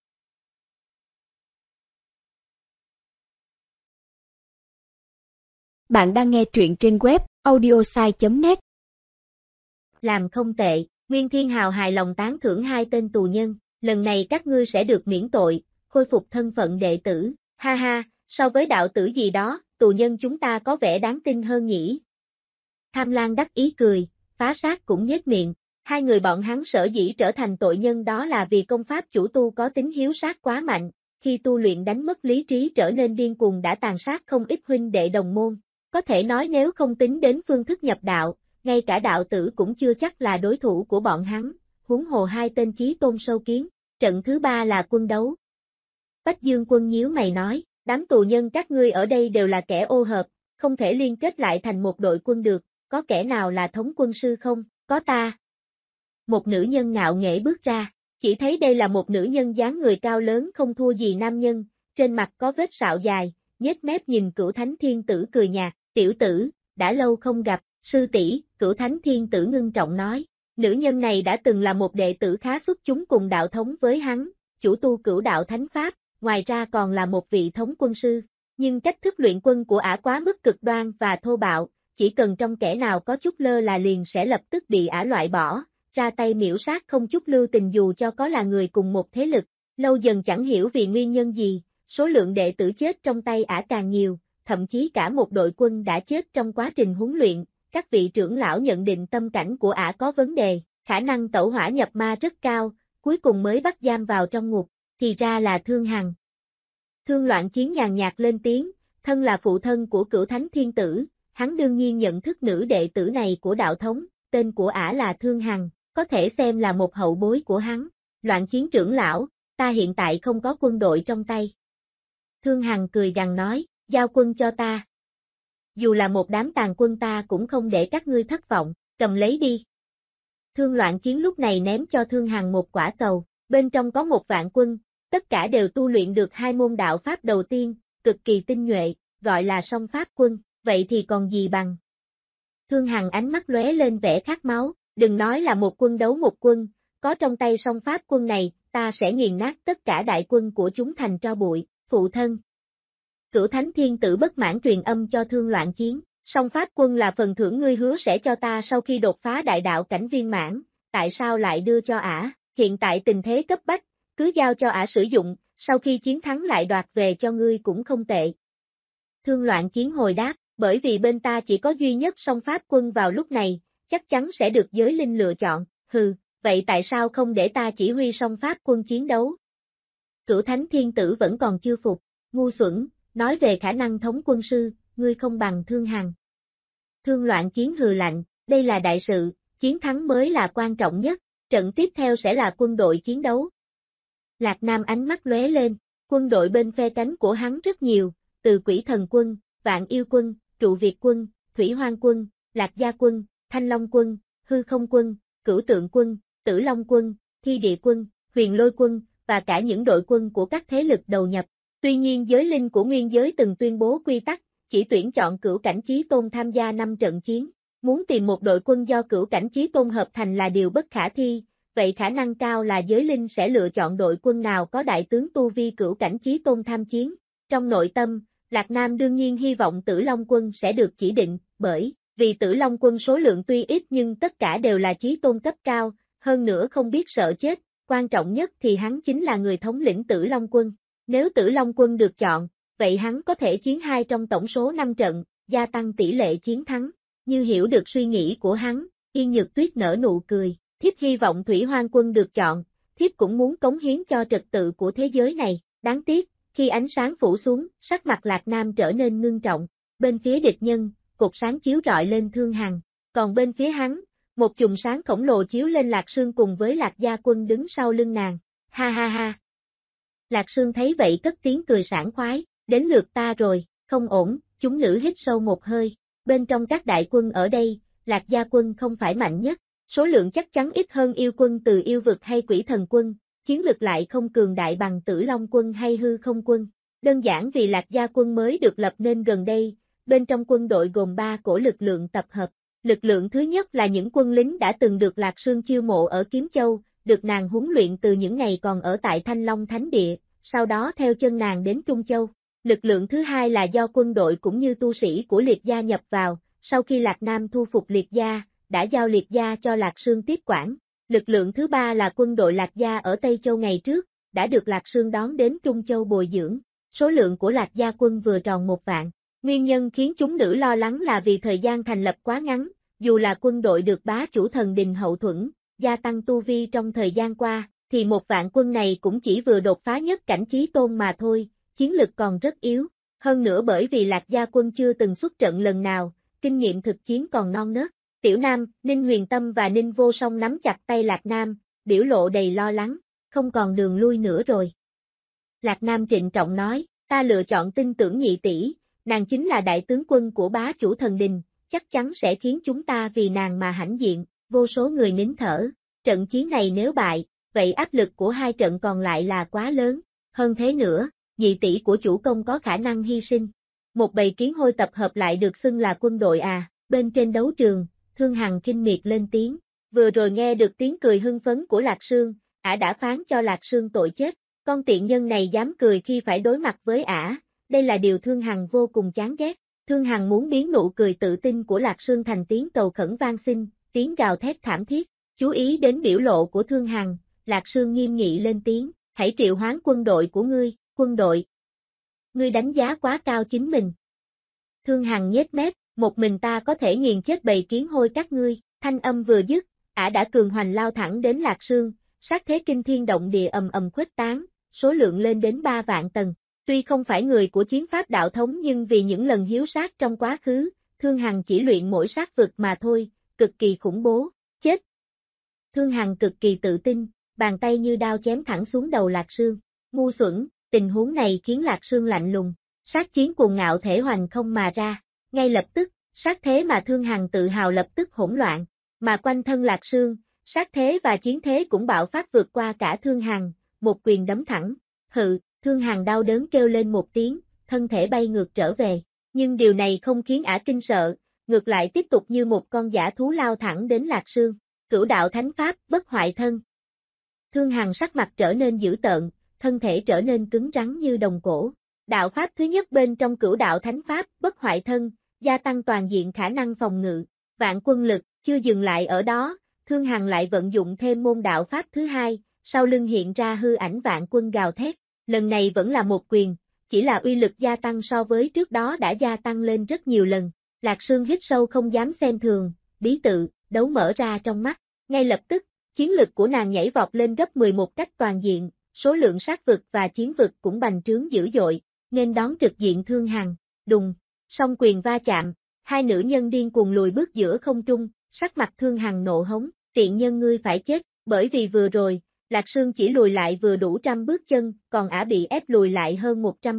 Bạn đang nghe truyện trên web audiosai.net. Làm không tệ, Nguyên Thiên Hào hài lòng tán thưởng hai tên tù nhân, lần này các ngươi sẽ được miễn tội, khôi phục thân phận đệ tử, ha ha, so với đạo tử gì đó, tù nhân chúng ta có vẻ đáng tin hơn nhỉ. Tham Lang đắc ý cười, Phá Sát cũng nhếch miệng, hai người bọn hắn sở dĩ trở thành tội nhân đó là vì công pháp chủ tu có tính hiếu sát quá mạnh, khi tu luyện đánh mất lý trí trở nên điên cuồng đã tàn sát không ít huynh đệ đồng môn, có thể nói nếu không tính đến phương thức nhập đạo, ngay cả đạo tử cũng chưa chắc là đối thủ của bọn hắn, huống hồ hai tên chí tôn sâu kiến, trận thứ ba là quân đấu. Bách Dương Quân nhíu mày nói, đám tù nhân các ngươi ở đây đều là kẻ ô hợp, không thể liên kết lại thành một đội quân được, có kẻ nào là thống quân sư không, có ta. Một nữ nhân ngạo nghễ bước ra, chỉ thấy đây là một nữ nhân dáng người cao lớn không thua gì nam nhân, trên mặt có vết sạo dài, nhếch mép nhìn Cửu Thánh Thiên Tử cười nhạt, tiểu tử, đã lâu không gặp, sư tỷ, Cửu Thánh Thiên Tử ngưng trọng nói, nữ nhân này đã từng là một đệ tử khá xuất chúng cùng đạo thống với hắn, chủ tu Cửu Đạo Thánh Pháp, ngoài ra còn là một vị thống quân sư, nhưng cách thức luyện quân của ả quá mức cực đoan và thô bạo, chỉ cần trong kẻ nào có chút lơ là liền sẽ lập tức bị ả loại bỏ, ra tay miểu sát không chút lưu tình dù cho có là người cùng một thế lực, lâu dần chẳng hiểu vì nguyên nhân gì, số lượng đệ tử chết trong tay ả càng nhiều, thậm chí cả một đội quân đã chết trong quá trình huấn luyện, các vị trưởng lão nhận định tâm cảnh của ả có vấn đề, khả năng tẩu hỏa nhập ma rất cao, cuối cùng mới bắt giam vào trong ngục, thì ra là Thương Hằng. Thương Loạn Chiến nhàn nhạt lên tiếng, thân là phụ thân của Cửu Thánh Thiên Tử, hắn đương nhiên nhận thức nữ đệ tử này của đạo thống, tên của ả là Thương Hằng, có thể xem là một hậu bối của hắn. Loạn Chiến trưởng lão, ta hiện tại không có quân đội trong tay. Thương Hằng cười gằn nói, giao quân cho ta. Dù là một đám tàn quân ta cũng không để các ngươi thất vọng, cầm lấy đi. Thương Loạn Chiến lúc này ném cho Thương Hằng một quả cầu, bên trong có 1.000 quân, tất cả đều tu luyện được hai môn đạo pháp đầu tiên, cực kỳ tinh nhuệ, gọi là song pháp quân, vậy thì còn gì bằng. Thương Hằng ánh mắt lóe lên vẻ khát máu, đừng nói là một quân đấu một quân, có trong tay song pháp quân này, ta sẽ nghiền nát tất cả đại quân của chúng thành tro bụi, phụ thân. Cửu Thánh Thiên Tử bất mãn truyền âm cho Thương Loạn Chiến, song pháp quân là phần thưởng ngươi hứa sẽ cho ta sau khi đột phá đại đạo cảnh viên mãn, tại sao lại đưa cho ả, hiện tại tình thế cấp bách, cứ giao cho ả sử dụng, sau khi chiến thắng lại đoạt về cho ngươi cũng không tệ. Thương Loạn Chiến hồi đáp, bởi vì bên ta chỉ có duy nhất song pháp quân vào lúc này, chắc chắn sẽ được giới linh lựa chọn, hừ, vậy tại sao không để ta chỉ huy song pháp quân chiến đấu? Cửu Thánh Thiên Tử vẫn còn chưa phục, ngu xuẩn, nói về khả năng thống quân sư, ngươi không bằng Thương Hằng. Thương Loạn Chiến hừ lạnh, đây là đại sự, chiến thắng mới là quan trọng nhất, trận tiếp theo sẽ là quân đội chiến đấu. Lạc Nam ánh mắt lóe lên, quân đội bên phe cánh của hắn rất nhiều, từ Quỷ Thần Quân, Vạn Yêu Quân, Trụ Việt quân, Thủy Hoang quân, Lạc Gia quân, Thanh Long quân, Hư Không quân, Cửu Tượng quân, Tử Long quân, Thi Địa quân, Huyền Lôi quân, và cả những đội quân của các thế lực đầu nhập. Tuy nhiên giới linh của nguyên giới từng tuyên bố quy tắc, chỉ tuyển chọn Cửu Cảnh Chí Tôn tham gia 5 trận chiến. Muốn tìm một đội quân do Cửu Cảnh Chí Tôn hợp thành là điều bất khả thi, vậy khả năng cao là giới linh sẽ lựa chọn đội quân nào có đại tướng tu vi Cửu Cảnh Chí Tôn tham chiến. Trong nội tâm, Lạc Nam đương nhiên hy vọng Tử Long quân sẽ được chỉ định, bởi vì Tử Long quân số lượng tuy ít nhưng tất cả đều là chí tôn cấp cao, hơn nữa không biết sợ chết, quan trọng nhất thì hắn chính là người thống lĩnh Tử Long quân. Nếu Tử Long quân được chọn, vậy hắn có thể chiến 2 trong tổng số 5 trận, gia tăng tỷ lệ chiến thắng. Như hiểu được suy nghĩ của hắn, Yên Nhược Tuyết nở nụ cười, thiếp hy vọng Thủy Hoang quân được chọn, thiếp cũng muốn cống hiến cho trật tự của thế giới này. Đáng tiếc, khi ánh sáng phủ xuống, sắc mặt Lạc Nam trở nên ngưng trọng. Bên phía địch nhân, cột sáng chiếu rọi lên Thương Hằng, còn bên phía hắn, một chùm sáng khổng lồ chiếu lên Lạc Sương cùng với Lạc Gia quân đứng sau lưng nàng. Ha ha ha. Lạc Sương thấy vậy cất tiếng cười sảng khoái, đến lượt ta rồi, không ổn, chúng nữ hít sâu một hơi. Bên trong các đại quân ở đây, Lạc Gia quân không phải mạnh nhất, số lượng chắc chắn ít hơn yêu quân từ yêu vực hay quỷ thần quân, chiến lực lại không cường đại bằng Tử Long quân hay Hư Không quân. Đơn giản vì Lạc Gia quân mới được lập nên gần đây, bên trong quân đội gồm 3 cổ lực lượng tập hợp. Lực lượng thứ nhất là những quân lính đã từng được Lạc Sương chiêu mộ ở Kiếm Châu, được nàng huấn luyện từ những ngày còn ở tại Thanh Long Thánh Địa, sau đó theo chân nàng đến Trung Châu. Lực lượng thứ hai là do quân đội cũng như tu sĩ của Liệt Gia nhập vào, sau khi Lạc Nam thu phục Liệt Gia, đã giao Liệt Gia cho Lạc Sương tiếp quản. Lực lượng thứ ba là quân đội Lạc Gia ở Tây Châu ngày trước, đã được Lạc Sương đón đến Trung Châu bồi dưỡng. Số lượng của Lạc Gia quân vừa tròn 1 vạn. Nguyên nhân khiến chúng nữ lo lắng là vì thời gian thành lập quá ngắn, dù là quân đội được bá chủ thần đình hậu thuẫn, gia tăng tu vi trong thời gian qua, thì 1 vạn quân này cũng chỉ vừa đột phá nhất cảnh chí tôn mà thôi, chiến lực còn rất yếu. Hơn nữa bởi vì Lạc Gia quân chưa từng xuất trận lần nào, kinh nghiệm thực chiến còn non nớt. Tiểu Nam, Ninh Huyền Tâm và Ninh Vô Song nắm chặt tay Lạc Nam, biểu lộ đầy lo lắng, không còn đường lui nữa rồi. Lạc Nam trịnh trọng nói, ta lựa chọn tin tưởng nhị tỷ, nàng chính là đại tướng quân của bá chủ thần đình, chắc chắn sẽ khiến chúng ta vì nàng mà hãnh diện. Vô số người nín thở, trận chiến này nếu bại, vậy áp lực của 2 trận còn lại là quá lớn, hơn thế nữa, nhị tỷ của chủ công có khả năng hy sinh. Một bầy kiến hôi tập hợp lại được xưng là quân đội à. Bên trên đấu trường, Thương Hằng kinh miệt lên tiếng, vừa rồi nghe được tiếng cười hưng phấn của Lạc Sương, ả đã phán cho Lạc Sương tội chết, con tiện nhân này dám cười khi phải đối mặt với ả, đây là điều Thương Hằng vô cùng chán ghét. Thương Hằng muốn biến nụ cười tự tin của Lạc Sương thành tiếng cầu khẩn vang xin, tiếng gào thét thảm thiết. Chú ý đến biểu lộ của Thương Hằng, Lạc Sương nghiêm nghị lên tiếng, hãy triệu hoán quân đội của ngươi. Quân đội? Ngươi đánh giá quá cao chính mình. Thương Hằng nhếch mép, một mình ta có thể nghiền chết bầy kiến hôi các ngươi. Thanh âm vừa dứt, ả đã cường hoành lao thẳng đến Lạc Sương, sát thế kinh thiên động địa ầm ầm khuếch tán, số lượng lên đến 3 vạn tầng. Tuy không phải người của chiến pháp đạo thống nhưng vì những lần hiếu sát trong quá khứ, Thương Hằng chỉ luyện mỗi sát vực mà thôi, cực kỳ khủng bố. Chết! Thương Hằng cực kỳ tự tin, bàn tay như đao chém thẳng xuống đầu Lạc Sương. Ngu xuẩn, tình huống này khiến Lạc Sương lạnh lùng, sát chiến cuồng ngạo thể hoành không mà ra. Ngay lập tức, sát thế mà Thương Hằng tự hào lập tức hỗn loạn, mà quanh thân Lạc Sương, sát thế và chiến thế cũng bạo phát vượt qua cả Thương Hằng, một quyền đấm thẳng. Hự! Thương Hằng đau đớn kêu lên một tiếng, thân thể bay ngược trở về, nhưng điều này không khiến ả kinh sợ, ngược lại tiếp tục như một con dã thú lao thẳng đến Lạc Sương. Cửu đạo thánh pháp, bất hoại thân. Thương Hằng sắc mặt trở nên dữ tợn, thân thể trở nên cứng rắn như đồng cổ. Đạo pháp thứ nhất bên trong cửu đạo thánh pháp, bất hoại thân, gia tăng toàn diện khả năng phòng ngự, vạn quân lực. Chưa dừng lại ở đó, Thương Hằng lại vận dụng thêm môn đạo pháp thứ hai, sau lưng hiện ra hư ảnh vạn quân gào thét. Lần này vẫn là một quyền, chỉ là uy lực gia tăng so với trước đó đã gia tăng lên rất nhiều lần. Lạc Sương hít sâu không dám xem thường, bí tự, đấu mở ra trong mắt. Ngay lập tức, chiến lực của nàng nhảy vọt lên gấp 11 cách toàn diện, số lượng sát vực và chiến vực cũng bành trướng dữ dội, nên đón trực diện Thương Hằng. Đùng, song quyền va chạm, hai nữ nhân điên cuồng lùi bước giữa không trung, sắc mặt Thương Hằng nộ hống, tiện nhân ngươi phải chết, bởi vì vừa rồi, Lạc Sương chỉ lùi lại vừa đủ 100 bước chân, còn ả bị ép lùi lại hơn 100 bước.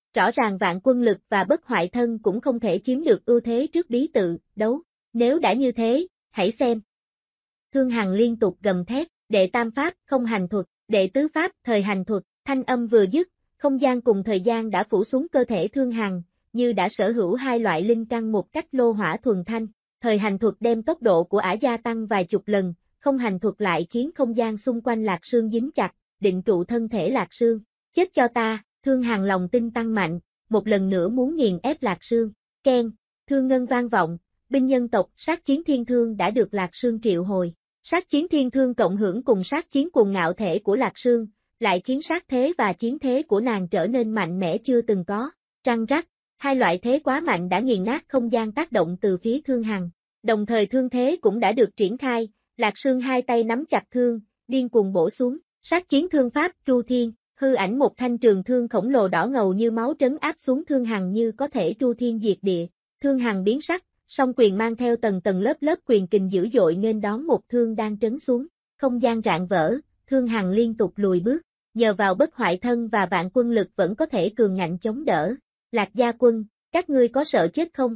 Rõ ràng vạn quân lực và bất hoại thân cũng không thể chiếm được ưu thế trước bí tự, đấu. Nếu đã như thế, hãy xem. Thương Hằng liên tục gầm thét, đệ tam pháp không hành thuật, đệ tứ pháp thời hành thuật, thanh âm vừa dứt, không gian cùng thời gian đã phủ xuống cơ thể Thương Hằng, như đã sở hữu hai loại linh căn một cách lô hỏa thuần thanh. Thời hành thuật đem tốc độ của ả gia tăng vài chục lần, không hành thuật lại khiến không gian xung quanh Lạc Sương dính chặt, định trụ thân thể Lạc Sương. Chết cho ta, Thương Hằng lòng tin tăng mạnh, một lần nữa muốn nghiền ép Lạc Sương. Keng, thương ngân vang vọng, binh nhân tộc sát chiến thiên thương đã được Lạc Sương triệu hồi. Sát chiến thiên thương cộng hưởng cùng sát chiến cuồng ngạo thể của Lạc Sương, lại khiến sát thế và chiến thế của nàng trở nên mạnh mẽ chưa từng có. Răng rắc, hai loại thế quá mạnh đã nghiền nát không gian tác động từ phía Thương Hằng. Đồng thời thương thế cũng đã được triển khai, Lạc Sương hai tay nắm chặt thương, điên cuồng bổ xuống. Sát chiến thương pháp tru thiên, hư ảnh một thanh trường thương khổng lồ đỏ ngầu như máu trấn áp xuống Thương Hằng như có thể tru thiên diệt địa. Thương Hằng biến sắc, song quyền mang theo tầng tầng lớp lớp quyền kình dữ dội nghênh đón một thương đang trấn xuống. Không gian rạn vỡ, Thương Hằng liên tục lùi bước, nhờ vào bất hoại thân và vạn quân lực vẫn có thể cường ngạnh chống đỡ. Lạc gia quân, các ngươi có sợ chết không?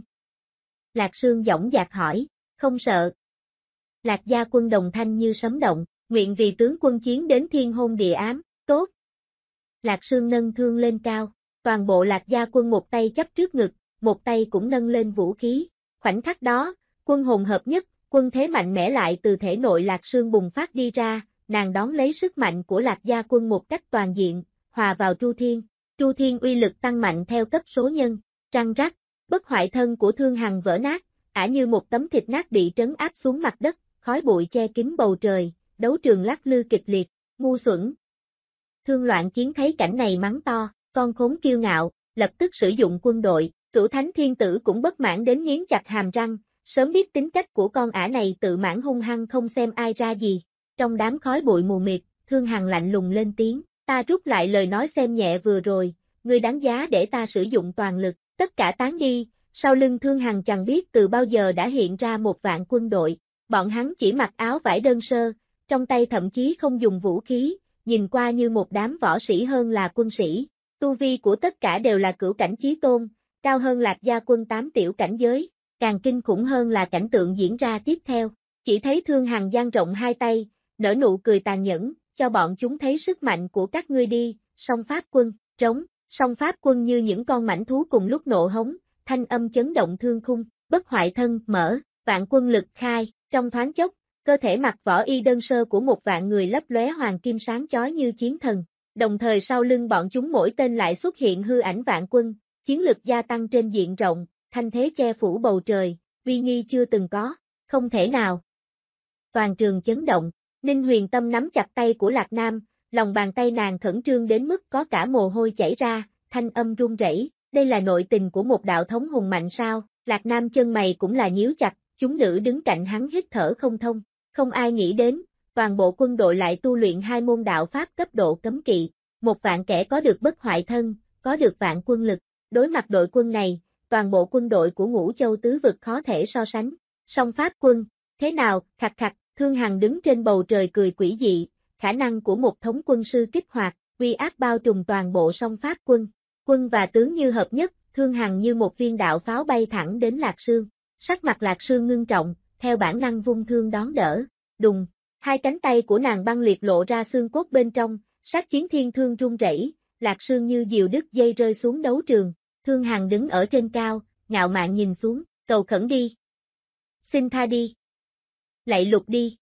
Lạc Sương dõng dạc hỏi, không sợ. Lạc gia quân đồng thanh như sấm động, nguyện vì tướng quân chiến đến thiên hôn địa ám, tốt. Lạc Sương nâng thương lên cao, toàn bộ Lạc gia quân một tay chắp trước ngực, một tay cũng nâng lên vũ khí. Khoảnh khắc đó, quân hồn hợp nhất, quân thế mạnh mẽ lại từ thể nội Lạc Sương bùng phát đi ra, nàng đón lấy sức mạnh của Lạc gia quân một cách toàn diện, hòa vào Tru Thiên. Tru Thiên uy lực tăng mạnh theo cấp số nhân, răng rắc, bất hoại thân của Thương Hằng vỡ nát, ả như một tấm thịt nát bị trấn áp xuống mặt đất, khói bụi che kín bầu trời, đấu trường lắc lư kịch liệt, ngu xuẩn. Thương Loạn Chiến thấy cảnh này mắng to, con khốn kiêu ngạo, lập tức sử dụng quân đội, Cửu Thánh Thiên Tử cũng bất mãn đến nghiến chặt hàm răng, sớm biết tính cách của con ả này tự mãn hung hăng không xem ai ra gì. Trong đám khói bụi mù mịt, Thương Hằng lạnh lùng lên tiếng, ta rút lại lời nói xem nhẹ vừa rồi, ngươi đáng giá để ta sử dụng toàn lực, tất cả tán đi. Sau lưng Thương Hằng chẳng biết từ bao giờ đã hiện ra một vạn quân đội, bọn hắn chỉ mặc áo vải đơn sơ, trong tay thậm chí không dùng vũ khí, nhìn qua như một đám võ sĩ hơn là quân sĩ. Tu vi của tất cả đều là cửu cảnh chí tôn, cao hơn Lạc gia quân 8 tiểu cảnh giới, càng kinh khủng hơn là cảnh tượng diễn ra tiếp theo. Chỉ thấy Thương Hằng dang rộng hai tay, nở nụ cười tàn nhẫn, cho bọn chúng thấy sức mạnh của các ngươi đi, song pháp quân, trống, song pháp quân như những con mãnh thú cùng lúc nộ hống, thanh âm chấn động thương khung, bất hoại thân, mở, vạn quân lực khai, trong thoáng chốc, cơ thể mặc võ y đơn sơ của một vạn người lấp lóe hoàng kim sáng chói như chiến thần, đồng thời sau lưng bọn chúng mỗi tên lại xuất hiện hư ảnh vạn quân, chiến lực gia tăng trên diện rộng, thanh thế che phủ bầu trời, uy nghi chưa từng có, không thể nào. Toàn trường chấn động, Ninh Huyền Tâm nắm chặt tay của Lạc Nam, lòng bàn tay nàng khẩn trương đến mức có cả mồ hôi chảy ra, thanh âm run rẩy. Đây là nội tình của một đạo thống hùng mạnh sao? Lạc Nam chân mày cũng là nhíu chặt, chúng nữ đứng cạnh hắn hít thở không thông, không ai nghĩ đến, toàn bộ quân đội lại tu luyện hai môn đạo pháp cấp độ cấm kỵ, một vạn kẻ có được bất hoại thân, có được vạn quân lực, đối mặt đội quân này, toàn bộ quân đội của Ngũ Châu tứ vực khó thể so sánh, song pháp quân, thế nào, khặt khặt, Thương Hằng đứng trên bầu trời cười quỷ dị, khả năng của một thống quân sư kích hoạt, uy áp bao trùm toàn bộ song pháp quân. Quân và tướng như hợp nhất, Thương Hằng như một viên đạo pháo bay thẳng đến Lạc Sương. Sắc mặt Lạc Sương ngưng trọng, theo bản năng vung thương đón đỡ. Đùng, hai cánh tay của nàng băng liệt lộ ra xương cốt bên trong, sát chiến thiên thương rung rẩy, Lạc Sương như diều đứt dây rơi xuống đấu trường. Thương Hằng đứng ở trên cao, ngạo mạn nhìn xuống, cầu khẩn đi. Xin tha đi. Lạy lục đi.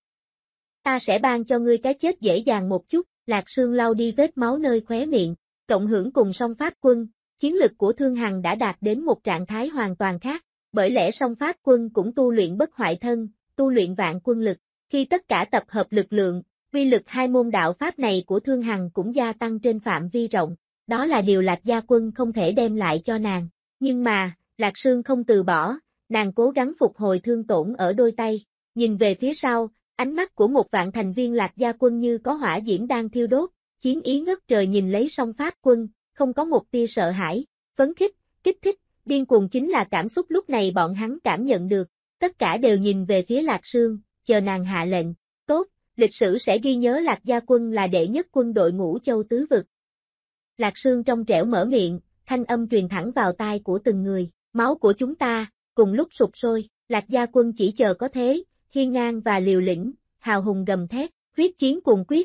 Ta sẽ ban cho ngươi cái chết dễ dàng một chút, Lạc Sương lau đi vết máu nơi khóe miệng. Cộng hưởng cùng song pháp quân, chiến lực của Thương Hằng đã đạt đến một trạng thái hoàn toàn khác, bởi lẽ song pháp quân cũng tu luyện bất hoại thân, tu luyện vạn quân lực, khi tất cả tập hợp lực lượng, uy lực hai môn đạo pháp này của Thương Hằng cũng gia tăng trên phạm vi rộng, đó là điều Lạc gia quân không thể đem lại cho nàng, nhưng mà, Lạc Sương không từ bỏ, nàng cố gắng phục hồi thương tổn ở đôi tay, nhìn về phía sau, ánh mắt của một vạn thành viên Lạc gia quân như có hỏa diễm đang thiêu đốt. Chiến ý ngất trời nhìn lấy song pháp quân, không có một tia sợ hãi, phấn khích, kích thích, điên cuồng chính là cảm xúc lúc này bọn hắn cảm nhận được, tất cả đều nhìn về phía Lạc Sương, chờ nàng hạ lệnh, tốt, lịch sử sẽ ghi nhớ Lạc gia quân là đệ nhất quân đội Ngũ Châu tứ vực. Lạc Sương trong trẻo mở miệng, thanh âm truyền thẳng vào tai của từng người, máu của chúng ta, cùng lúc sục sôi, Lạc Gia quân chỉ chờ có thế, hiên ngang và liều lĩnh, hào hùng gầm thét, huyết chiến cuồng quyết.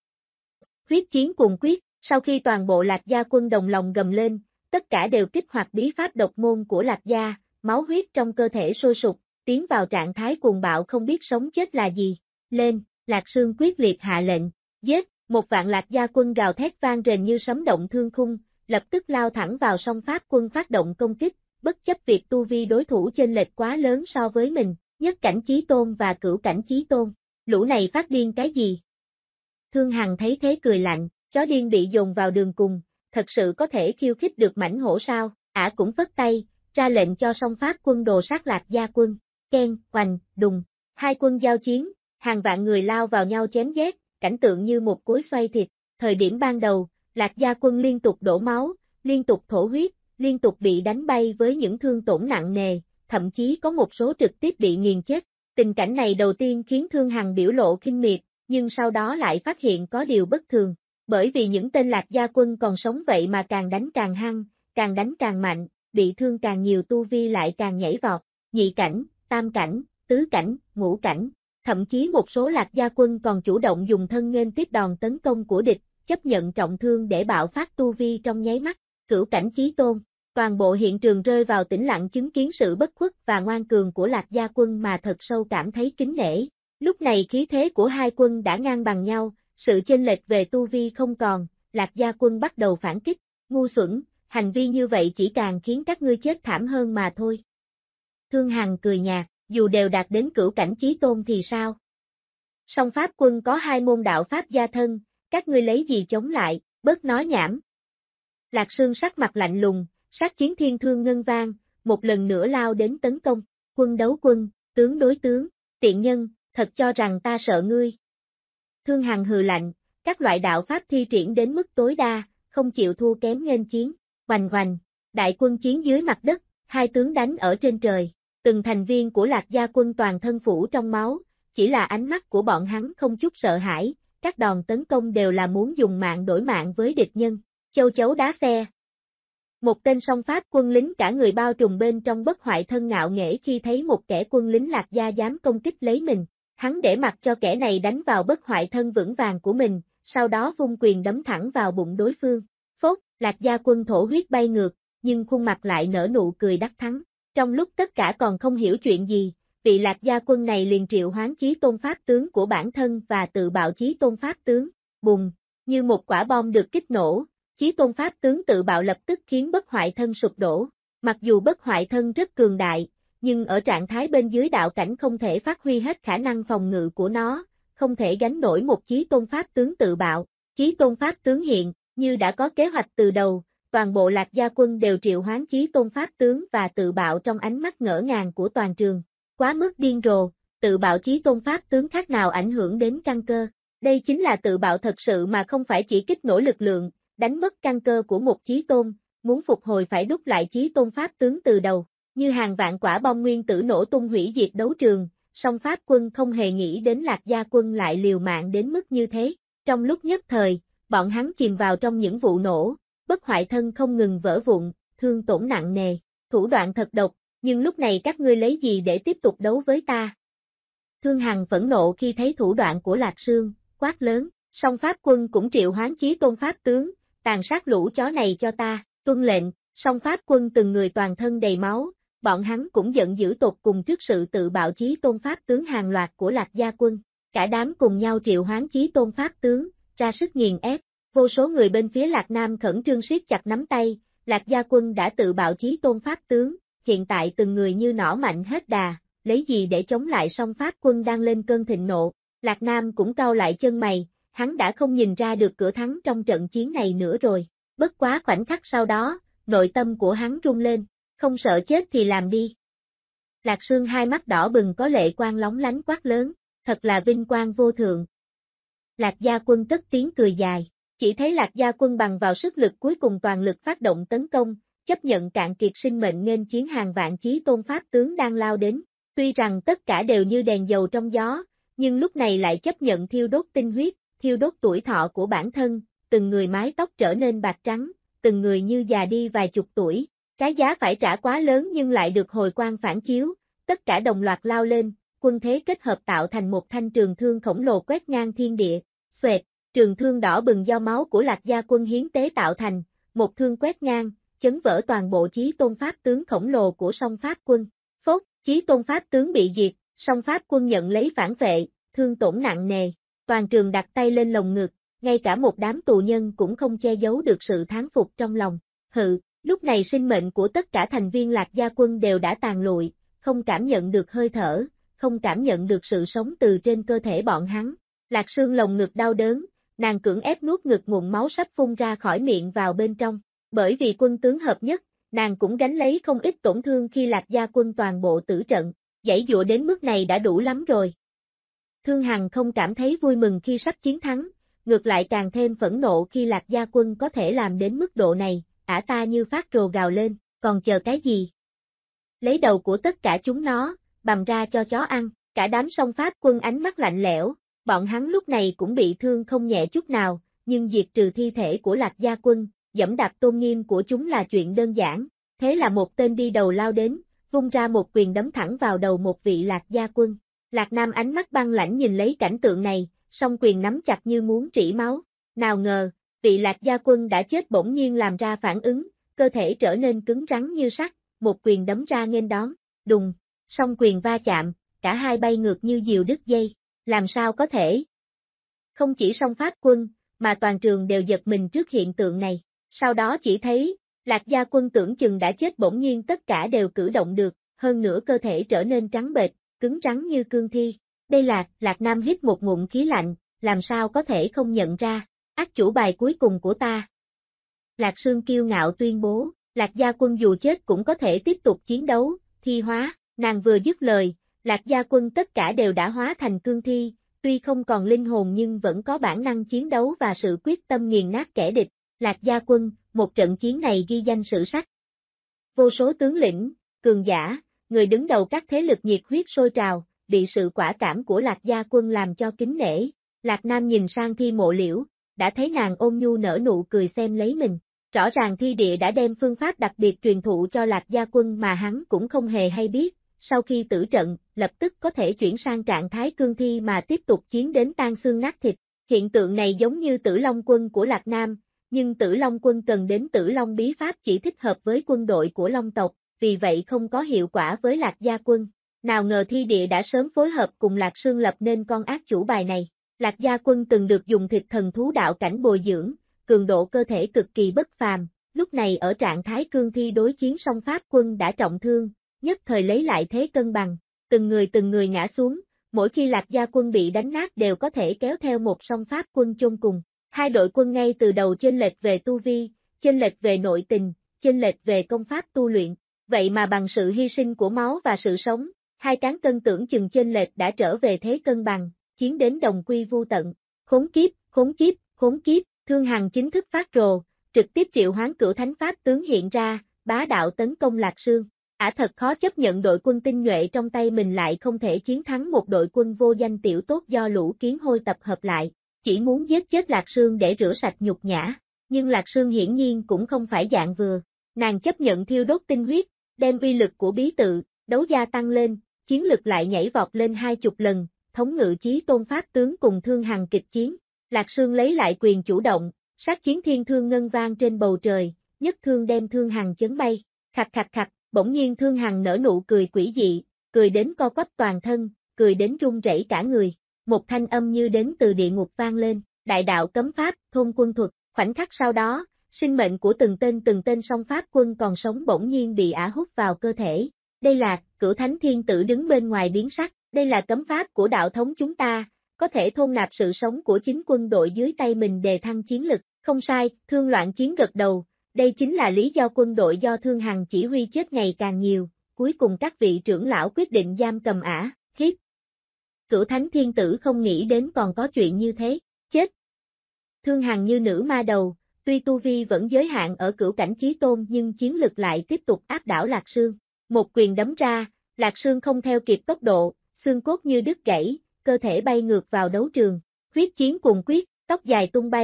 Huyết chiến cuồng quyết, sau khi toàn bộ Lạc Gia quân đồng lòng gầm lên, tất cả đều kích hoạt bí pháp độc môn của Lạc Gia, máu huyết trong cơ thể sôi sục, tiến vào trạng thái cuồng bạo không biết sống chết là gì. Lên, Lạc Sương quyết liệt hạ lệnh, giết, một vạn Lạc Gia quân gào thét vang rền như sấm động thương khung, lập tức lao thẳng vào song Pháp quân phát động công kích, bất chấp việc tu vi đối thủ chênh lệch quá lớn so với mình, nhất cảnh chí tôn và cửu cảnh chí tôn. Lũ này phát điên cái gì? Thương Hằng thấy thế cười lạnh, chó điên bị dồn vào đường cùng, thật sự có thể khiêu khích được mãnh hổ sao? Ả cũng phất tay, ra lệnh cho song Pháp quân đồ sát Lạc Gia quân. Keng, oành, đùng, hai quân giao chiến, hàng vạn người lao vào nhau chém giết, cảnh tượng như một cối xoay thịt. Thời điểm ban đầu, Lạc Gia quân liên tục đổ máu, liên tục thổ huyết, liên tục bị đánh bay với những thương tổn nặng nề, thậm chí có một số trực tiếp bị nghiền chết. Tình cảnh này đầu tiên khiến Thương Hằng biểu lộ khinh miệt, nhưng sau đó lại phát hiện có điều bất thường, bởi vì những tên Lạc Gia quân còn sống vậy mà càng đánh càng hăng, càng đánh càng mạnh, bị thương càng nhiều tu vi lại càng nhảy vọt, nhị cảnh, tam cảnh, tứ cảnh, ngũ cảnh, thậm chí một số Lạc Gia quân còn chủ động dùng thân nghênh tiếp đòn tấn công của địch, chấp nhận trọng thương để bạo phát tu vi trong nháy mắt. Cửu cảnh chí tôn, toàn bộ hiện trường rơi vào tĩnh lặng chứng kiến sự bất khuất và ngoan cường của Lạc Gia quân mà thật sâu cảm thấy kính nể. Lúc này khí thế của hai quân đã ngang bằng nhau, sự chênh lệch về tu vi không còn, Lạc Gia quân bắt đầu phản kích, ngu xuẩn, hành vi như vậy chỉ càng khiến các ngươi chết thảm hơn mà thôi. Thương Hằng cười nhạt, dù đều đạt đến cửu cảnh chí tôn thì sao? Song Pháp quân có hai môn đạo Pháp gia thân, các ngươi lấy gì chống lại, bớt nói nhảm. Lạc Sương sắc mặt lạnh lùng, sát chiến thiên thương ngân vang, một lần nữa lao đến tấn công, quân đấu quân, tướng đối tướng, tiện nhân, thật cho rằng ta sợ ngươi. Thương Hằng hừ lạnh, các loại đạo Pháp thi triển đến mức tối đa, không chịu thua kém nghênh chiến, oành oành, đại quân chiến dưới mặt đất, hai tướng đánh ở trên trời, từng thành viên của Lạc Gia quân toàn thân phủ trong máu, chỉ là ánh mắt của bọn hắn không chút sợ hãi, các đòn tấn công đều là muốn dùng mạng đổi mạng với địch nhân, châu chấu đá xe. Một tên song Pháp quân lính cả người bao trùm bên trong bất hoại thân ngạo nghễ khi thấy một kẻ quân lính Lạc Gia dám công kích lấy mình, hắn để mặc cho kẻ này đánh vào bất hoại thân vững vàng của mình, sau đó vung quyền đấm thẳng vào bụng đối phương. Phốt, Lạc Gia quân thổ huyết bay ngược, nhưng khuôn mặt lại nở nụ cười đắc thắng. Trong lúc tất cả còn không hiểu chuyện gì, vị Lạc Gia quân này liền triệu hoán chí tôn Pháp tướng của bản thân và tự bạo chí tôn Pháp tướng. Bùng, như một quả bom được kích nổ, chí tôn Pháp tướng tự bạo lập tức khiến bất hoại thân sụp đổ. Mặc dù bất hoại thân rất cường đại, nhưng ở trạng thái bên dưới đạo cảnh không thể phát huy hết khả năng phòng ngự của nó, không thể gánh nổi một chí tôn Pháp tướng tự bạo. Chí tôn Pháp tướng hiện, như đã có kế hoạch từ đầu, toàn bộ Lạc Gia quân đều triệu hoán chí tôn Pháp tướng và tự bạo trong ánh mắt ngỡ ngàng của toàn trường. Quá mức điên rồ, tự bạo chí tôn Pháp tướng khác nào ảnh hưởng đến căn cơ. Đây chính là tự bạo thật sự mà không phải chỉ kích nổ lực lượng, đánh mất căn cơ của một chí tôn, muốn phục hồi phải đúc lại chí tôn Pháp tướng từ đầu. Như hàng vạn quả bom nguyên tử nổ tung hủy diệt đấu trường, song Pháp quân không hề nghĩ đến Lạc Gia quân lại liều mạng đến mức như thế. Trong lúc nhất thời, bọn hắn chìm vào trong những vụ nổ, bất hoại thân không ngừng vỡ vụn, thương tổn nặng nề, thủ đoạn thật độc, nhưng lúc này các ngươi lấy gì để tiếp tục đấu với ta? Thương Hằng phẫn nộ khi thấy thủ đoạn của Lạc Sương, quát lớn, song Pháp quân cũng triệu hoán chí tôn Pháp tướng, tàn sát lũ chó này cho ta, tuân lệnh, song Pháp quân từng người toàn thân đầy máu, bọn hắn cũng giận dữ tột cùng trước sự tự bạo chí tôn Pháp tướng hàng loạt của Lạc Gia quân, cả đám cùng nhau triệu hoán chí tôn Pháp tướng, ra sức nghiền ép, vô số người bên phía Lạc Nam khẩn trương siết chặt nắm tay, Lạc Gia quân đã tự bạo chí tôn Pháp tướng, hiện tại từng người như nỏ mạnh hết đà, lấy gì để chống lại song Pháp quân đang lên cơn thịnh nộ. Lạc Nam cũng cau lại chân mày, hắn đã không nhìn ra được cửa thắng trong trận chiến này nữa rồi, bất quá khoảnh khắc sau đó, nội tâm của hắn rung lên, không sợ chết thì làm đi. Lạc Sương hai mắt đỏ bừng có lệ quang lóng lánh quát lớn, thật là vinh quang vô thượng. Lạc Gia quân cất tiếng cười dài, chỉ thấy Lạc Gia quân bằng vào sức lực cuối cùng toàn lực phát động tấn công, chấp nhận cạn kiệt sinh mệnh nghênh chiến hàng vạn chí tôn Pháp tướng đang lao đến, tuy rằng tất cả đều như đèn dầu trong gió, nhưng lúc này lại chấp nhận thiêu đốt tinh huyết, thiêu đốt tuổi thọ của bản thân, từng người mái tóc trở nên bạc trắng, từng người như già đi vài chục tuổi, cái giá phải trả quá lớn nhưng lại được hồi quang phản chiếu, tất cả đồng loạt lao lên, quân thế kết hợp tạo thành một thanh trường thương khổng lồ quét ngang thiên địa, xoẹt, trường thương đỏ bừng do máu của Lạc Gia quân hiến tế tạo thành, một thương quét ngang, chấn vỡ toàn bộ Chí Tôn Pháp tướng khổng lồ của Song Pháp quân. Phốt, Chí Tôn Pháp tướng bị diệt, Song Pháp quân nhận lấy phản vệ, thương tổn nặng nề, toàn trường đặt tay lên lồng ngực, ngay cả một đám tù nhân cũng không che giấu được sự thán phục trong lòng. Hự, lúc này sinh mệnh của tất cả thành viên Lạc Gia quân đều đã tàn lụi, không cảm nhận được hơi thở, không cảm nhận được sự sống từ trên cơ thể bọn hắn. Lạc Sương lồng ngực đau đớn, nàng cưỡng ép nuốt ngực nguồn máu sắp phun ra khỏi miệng vào bên trong. Bởi vì quân tướng hợp nhất, nàng cũng gánh lấy không ít tổn thương khi Lạc Gia quân toàn bộ tử trận, giãy giụa đến mức này đã đủ lắm rồi. Thương Hằng không cảm thấy vui mừng khi sắp chiến thắng, ngược lại càng thêm phẫn nộ khi Lạc Gia quân có thể làm đến mức độ này, ả ta như phát rồ gào lên, còn chờ cái gì? Lấy đầu của tất cả chúng nó, bằm ra cho chó ăn, cả đám Song Pháp quân ánh mắt lạnh lẽo, bọn hắn lúc này cũng bị thương không nhẹ chút nào, nhưng diệt trừ thi thể của Lạc Gia quân, giẫm đạp tôn nghiêm của chúng là chuyện đơn giản, thế là một tên đi đầu lao đến, vung ra một quyền đấm thẳng vào đầu một vị Lạc Gia quân. Lạc Nam ánh mắt băng lãnh nhìn lấy cảnh tượng này, song quyền nắm chặt như muốn rỉ máu. Nào ngờ, vị Lạc Gia quân đã chết bỗng nhiên làm ra phản ứng, cơ thể trở nên cứng rắn như sắt, một quyền đấm ra nghênh đón, đùng, song quyền va chạm, cả hai bay ngược như diều đứt dây, làm sao có thể? Không chỉ Song Pháp quân, mà toàn trường đều giật mình trước hiện tượng này, sau đó chỉ thấy, Lạc Gia quân tưởng chừng đã chết bỗng nhiên tất cả đều cử động được, hơn nữa cơ thể trở nên trắng bệch, cứng rắn như cương thi. Đây là, Lạc Nam hít một ngụm khí lạnh, làm sao có thể không nhận ra, ác chủ bài cuối cùng của ta. Lạc Sương kiêu ngạo tuyên bố, Lạc Gia quân dù chết cũng có thể tiếp tục chiến đấu, thi hóa, nàng vừa dứt lời, Lạc Gia quân tất cả đều đã hóa thành cương thi, tuy không còn linh hồn nhưng vẫn có bản năng chiến đấu và sự quyết tâm nghiền nát kẻ địch. Lạc Gia quân, một trận chiến này ghi danh sử sách. Vô số tướng lĩnh, cường giả, người đứng đầu các thế lực nhiệt huyết sôi trào, bị sự quả cảm của Lạc Gia quân làm cho kính nể. Lạc Nam nhìn sang Thi Mộ Liễu, đã thấy nàng ôn nhu nở nụ cười xem lấy mình. Rõ ràng Thi Địa đã đem phương pháp đặc biệt truyền thụ cho Lạc Gia quân mà hắn cũng không hề hay biết. Sau khi tử trận, lập tức có thể chuyển sang trạng thái cương thi mà tiếp tục chiến đến tan xương nát thịt. Hiện tượng này giống như Tử Long quân của Lạc Nam, nhưng Tử Long quân cần đến Tử Long bí pháp chỉ thích hợp với quân đội của Long tộc, vì vậy không có hiệu quả với Lạc Gia quân. Nào ngờ Thi Địa đã sớm phối hợp cùng Lạc Sương lập nên con ác chủ bài này. Lạc Gia quân từng được dùng thịt thần thú đạo cảnh bồi dưỡng, cường độ cơ thể cực kỳ bất phàm, lúc này ở trạng thái cương thi đối chiến Song Pháp quân đã trọng thương, nhất thời lấy lại thế cân bằng, từng người ngã xuống, mỗi khi Lạc Gia quân bị đánh nát đều có thể kéo theo một Song Pháp quân chôn cùng. Hai đội quân ngay từ đầu chênh lệch về tu vi, chênh lệch về nội tình, chênh lệch về công pháp tu luyện, vậy mà bằng sự hy sinh của máu và sự sống, hai cán cân tưởng chừng chênh lệch đã trở về thế cân bằng, chiến đến đồng quy vu tận. Khốn kiếp, khốn kiếp, khốn kiếp, Thương Hằng chính thức phát rồ, trực tiếp triệu hoán Cửu Thánh Pháp tướng hiện ra, bá đạo tấn công Lạc Sương. Ả thật khó chấp nhận đội quân tinh nhuệ trong tay mình lại không thể chiến thắng một đội quân vô danh tiểu tốt do lũ kiến hôi tập hợp lại, chỉ muốn giết chết Lạc Sương để rửa sạch nhục nhã. Nhưng Lạc Sương hiển nhiên cũng không phải dạng vừa, nàng chấp nhận thiêu đốt tinh huyết, đem uy lực của bí tự, đấu gia tăng lên, chiến lực lại nhảy vọt lên 20 lần, thống ngự Chí Tôn Pháp tướng cùng Thương Hằng kịch chiến. Lạc Sương lấy lại quyền chủ động, sát chiến thiên thương ngân vang trên bầu trời, nhất thương đem Thương Hằng chấn bay, khặt khặt khặt, bỗng nhiên Thương Hằng nở nụ cười quỷ dị, cười đến co quắp toàn thân, cười đến run rẩy cả người, một thanh âm như đến từ địa ngục vang lên, đại đạo cấm pháp, thôn quân thuật. Khoảnh khắc sau đó, sinh mệnh của từng tên Song Pháp quân còn sống bỗng nhiên bị ả hút vào cơ thể. Đây là, Cửu Thánh Thiên Tử đứng bên ngoài biến sắc, đây là cấm pháp của đạo thống chúng ta, có thể thôn nạp sự sống của chính quân đội dưới tay mình đề thăng chiến lực. Không sai, Thương Loạn Chiến gật đầu, đây chính là lý do quân đội do Thương Hằng chỉ huy chết ngày càng nhiều, cuối cùng các vị trưởng lão quyết định giam cầm ả, hít. Cửu Thánh Thiên Tử không nghĩ đến còn có chuyện như thế, chết. Thương Hằng như nữ ma đầu, tuy tu vi vẫn giới hạn ở cửu cảnh chí tôn nhưng chiến lực lại tiếp tục áp đảo Lạc Sương. Một quyền đấm ra, Lạc Sương không theo kịp tốc độ, xương cốt như đứt gãy, cơ thể bay ngược vào đấu trường. Huyết chiến cuồng quyết, tóc dài tung bay,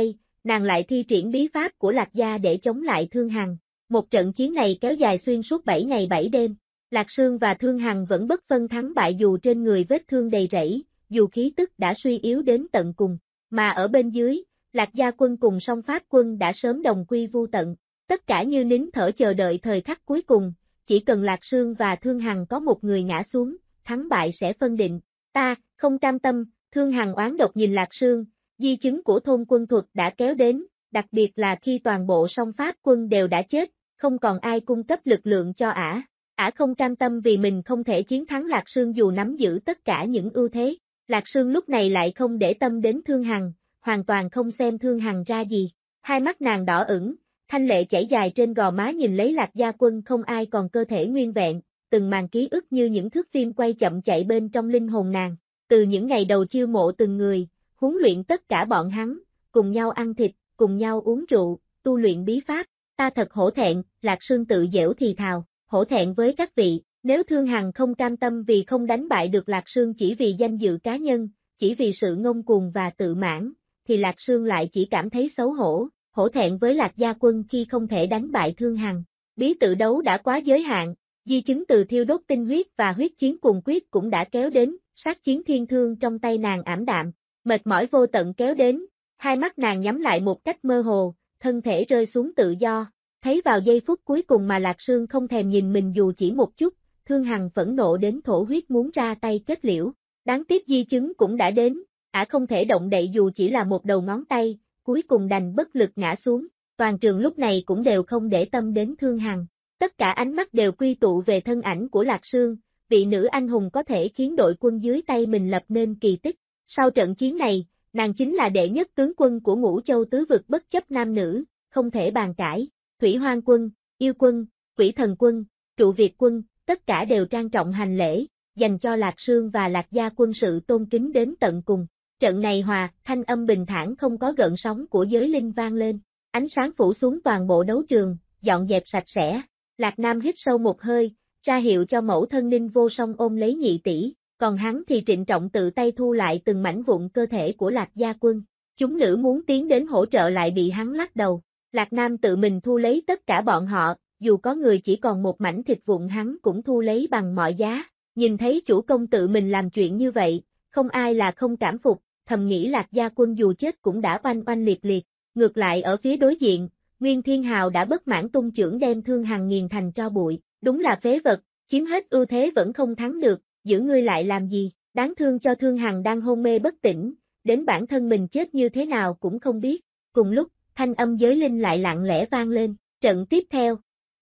nàng lại thi triển bí pháp của Lạc gia để chống lại Thương Hằng. Một trận chiến này kéo dài xuyên suốt 7 ngày 7 đêm. Lạc Sương và Thương Hằng vẫn bất phân thắng bại dù trên người vết thương đầy rẫy, dù khí tức đã suy yếu đến tận cùng. Mà ở bên dưới, Lạc gia quân cùng song Pháp quân đã sớm đồng quy vu tận. Tất cả như nín thở chờ đợi thời khắc cuối cùng, chỉ cần Lạc Sương và Thương Hằng có một người ngã xuống, thắng bại sẽ phân định. Ta, không cam tâm, Thương Hằng oán độc nhìn Lạc Sương, di chứng của thôn quân thuật đã kéo đến, đặc biệt là khi toàn bộ song Pháp quân đều đã chết, không còn ai cung cấp lực lượng cho ả. Ả không cam tâm vì mình không thể chiến thắng Lạc Sương dù nắm giữ tất cả những ưu thế. Lạc Sương lúc này lại không để tâm đến Thương Hằng, hoàn toàn không xem Thương Hằng ra gì. Hai mắt nàng đỏ ửng, thanh lệ chảy dài trên gò má nhìn lấy Lạc gia quân không ai còn cơ thể nguyên vẹn, từng màn ký ức như những thước phim quay chậm chạy bên trong linh hồn nàng. Từ những ngày đầu chiêu mộ từng người, huấn luyện tất cả bọn hắn, cùng nhau ăn thịt, cùng nhau uống rượu, tu luyện bí pháp. Ta thật hổ thẹn, Lạc Sương tự giễu thì thào, hổ thẹn với các vị, nếu Thương Hằng không cam tâm vì không đánh bại được Lạc Sương chỉ vì danh dự cá nhân, chỉ vì sự ngông cuồng và tự mãn, thì Lạc Sương lại chỉ cảm thấy xấu hổ, hổ thẹn với Lạc gia quân khi không thể đánh bại Thương Hằng. Bí tự đấu đã quá giới hạn, di chứng từ thiêu đốt tinh huyết và huyết chiến cùng quyết cũng đã kéo đến, sát chiến thiên thương trong tay nàng ảm đạm, mệt mỏi vô tận kéo đến, hai mắt nàng nhắm lại một cách mơ hồ, thân thể rơi xuống tự do, thấy vào giây phút cuối cùng mà Lạc Sương không thèm nhìn mình dù chỉ một chút, Thương Hằng phẫn nộ đến thổ huyết muốn ra tay kết liễu, đáng tiếc di chứng cũng đã đến, ả không thể động đậy dù chỉ là một đầu ngón tay, cuối cùng đành bất lực ngã xuống, toàn trường lúc này cũng đều không để tâm đến Thương Hằng, tất cả ánh mắt đều quy tụ về thân ảnh của Lạc Sương, vị nữ anh hùng có thể khiến đội quân dưới tay mình lập nên kỳ tích. Sau trận chiến này, nàng chính là đệ nhất tướng quân của Ngũ Châu tứ vực bất chấp nam nữ, không thể bàn cãi. Thủy Hoang quân, Yêu quân, Quỷ Thần quân, Trụ Việt quân, tất cả đều trang trọng hành lễ, dành cho Lạc Sương và Lạc gia quân sự tôn kính đến tận cùng. Trận này hòa, thanh âm bình thản không có gợn sóng của giới linh vang lên, ánh sáng phủ xuống toàn bộ đấu trường, dọn dẹp sạch sẽ. Lạc Nam hít sâu một hơi, ra hiệu cho mẫu thân Ninh Vô Song ôm lấy nhị tỷ, còn hắn thì trịnh trọng tự tay thu lại từng mảnh vụn cơ thể của Lạc gia quân. Chúng nữ muốn tiến đến hỗ trợ lại bị hắn lắc đầu. Lạc Nam tự mình thu lấy tất cả bọn họ, dù có người chỉ còn một mảnh thịt vụn hắn cũng thu lấy bằng mọi giá. Nhìn thấy chủ công tự mình làm chuyện như vậy, không ai là không cảm phục, thầm nghĩ Lạc gia quân dù chết cũng đã oanh oanh liệt liệt. Ngược lại ở phía đối diện, Nguyên Thiên Hào đã bất mãn tung chưởng đem Thương Hằng nghiền thành tro bụi, đúng là phế vật, chiếm hết ưu thế vẫn không thắng được, giữ ngươi lại làm gì, đáng thương cho Thương Hằng đang hôn mê bất tỉnh, đến bản thân mình chết như thế nào cũng không biết. Cùng lúc, thanh âm giới linh lại lặng lẽ vang lên, trận tiếp theo.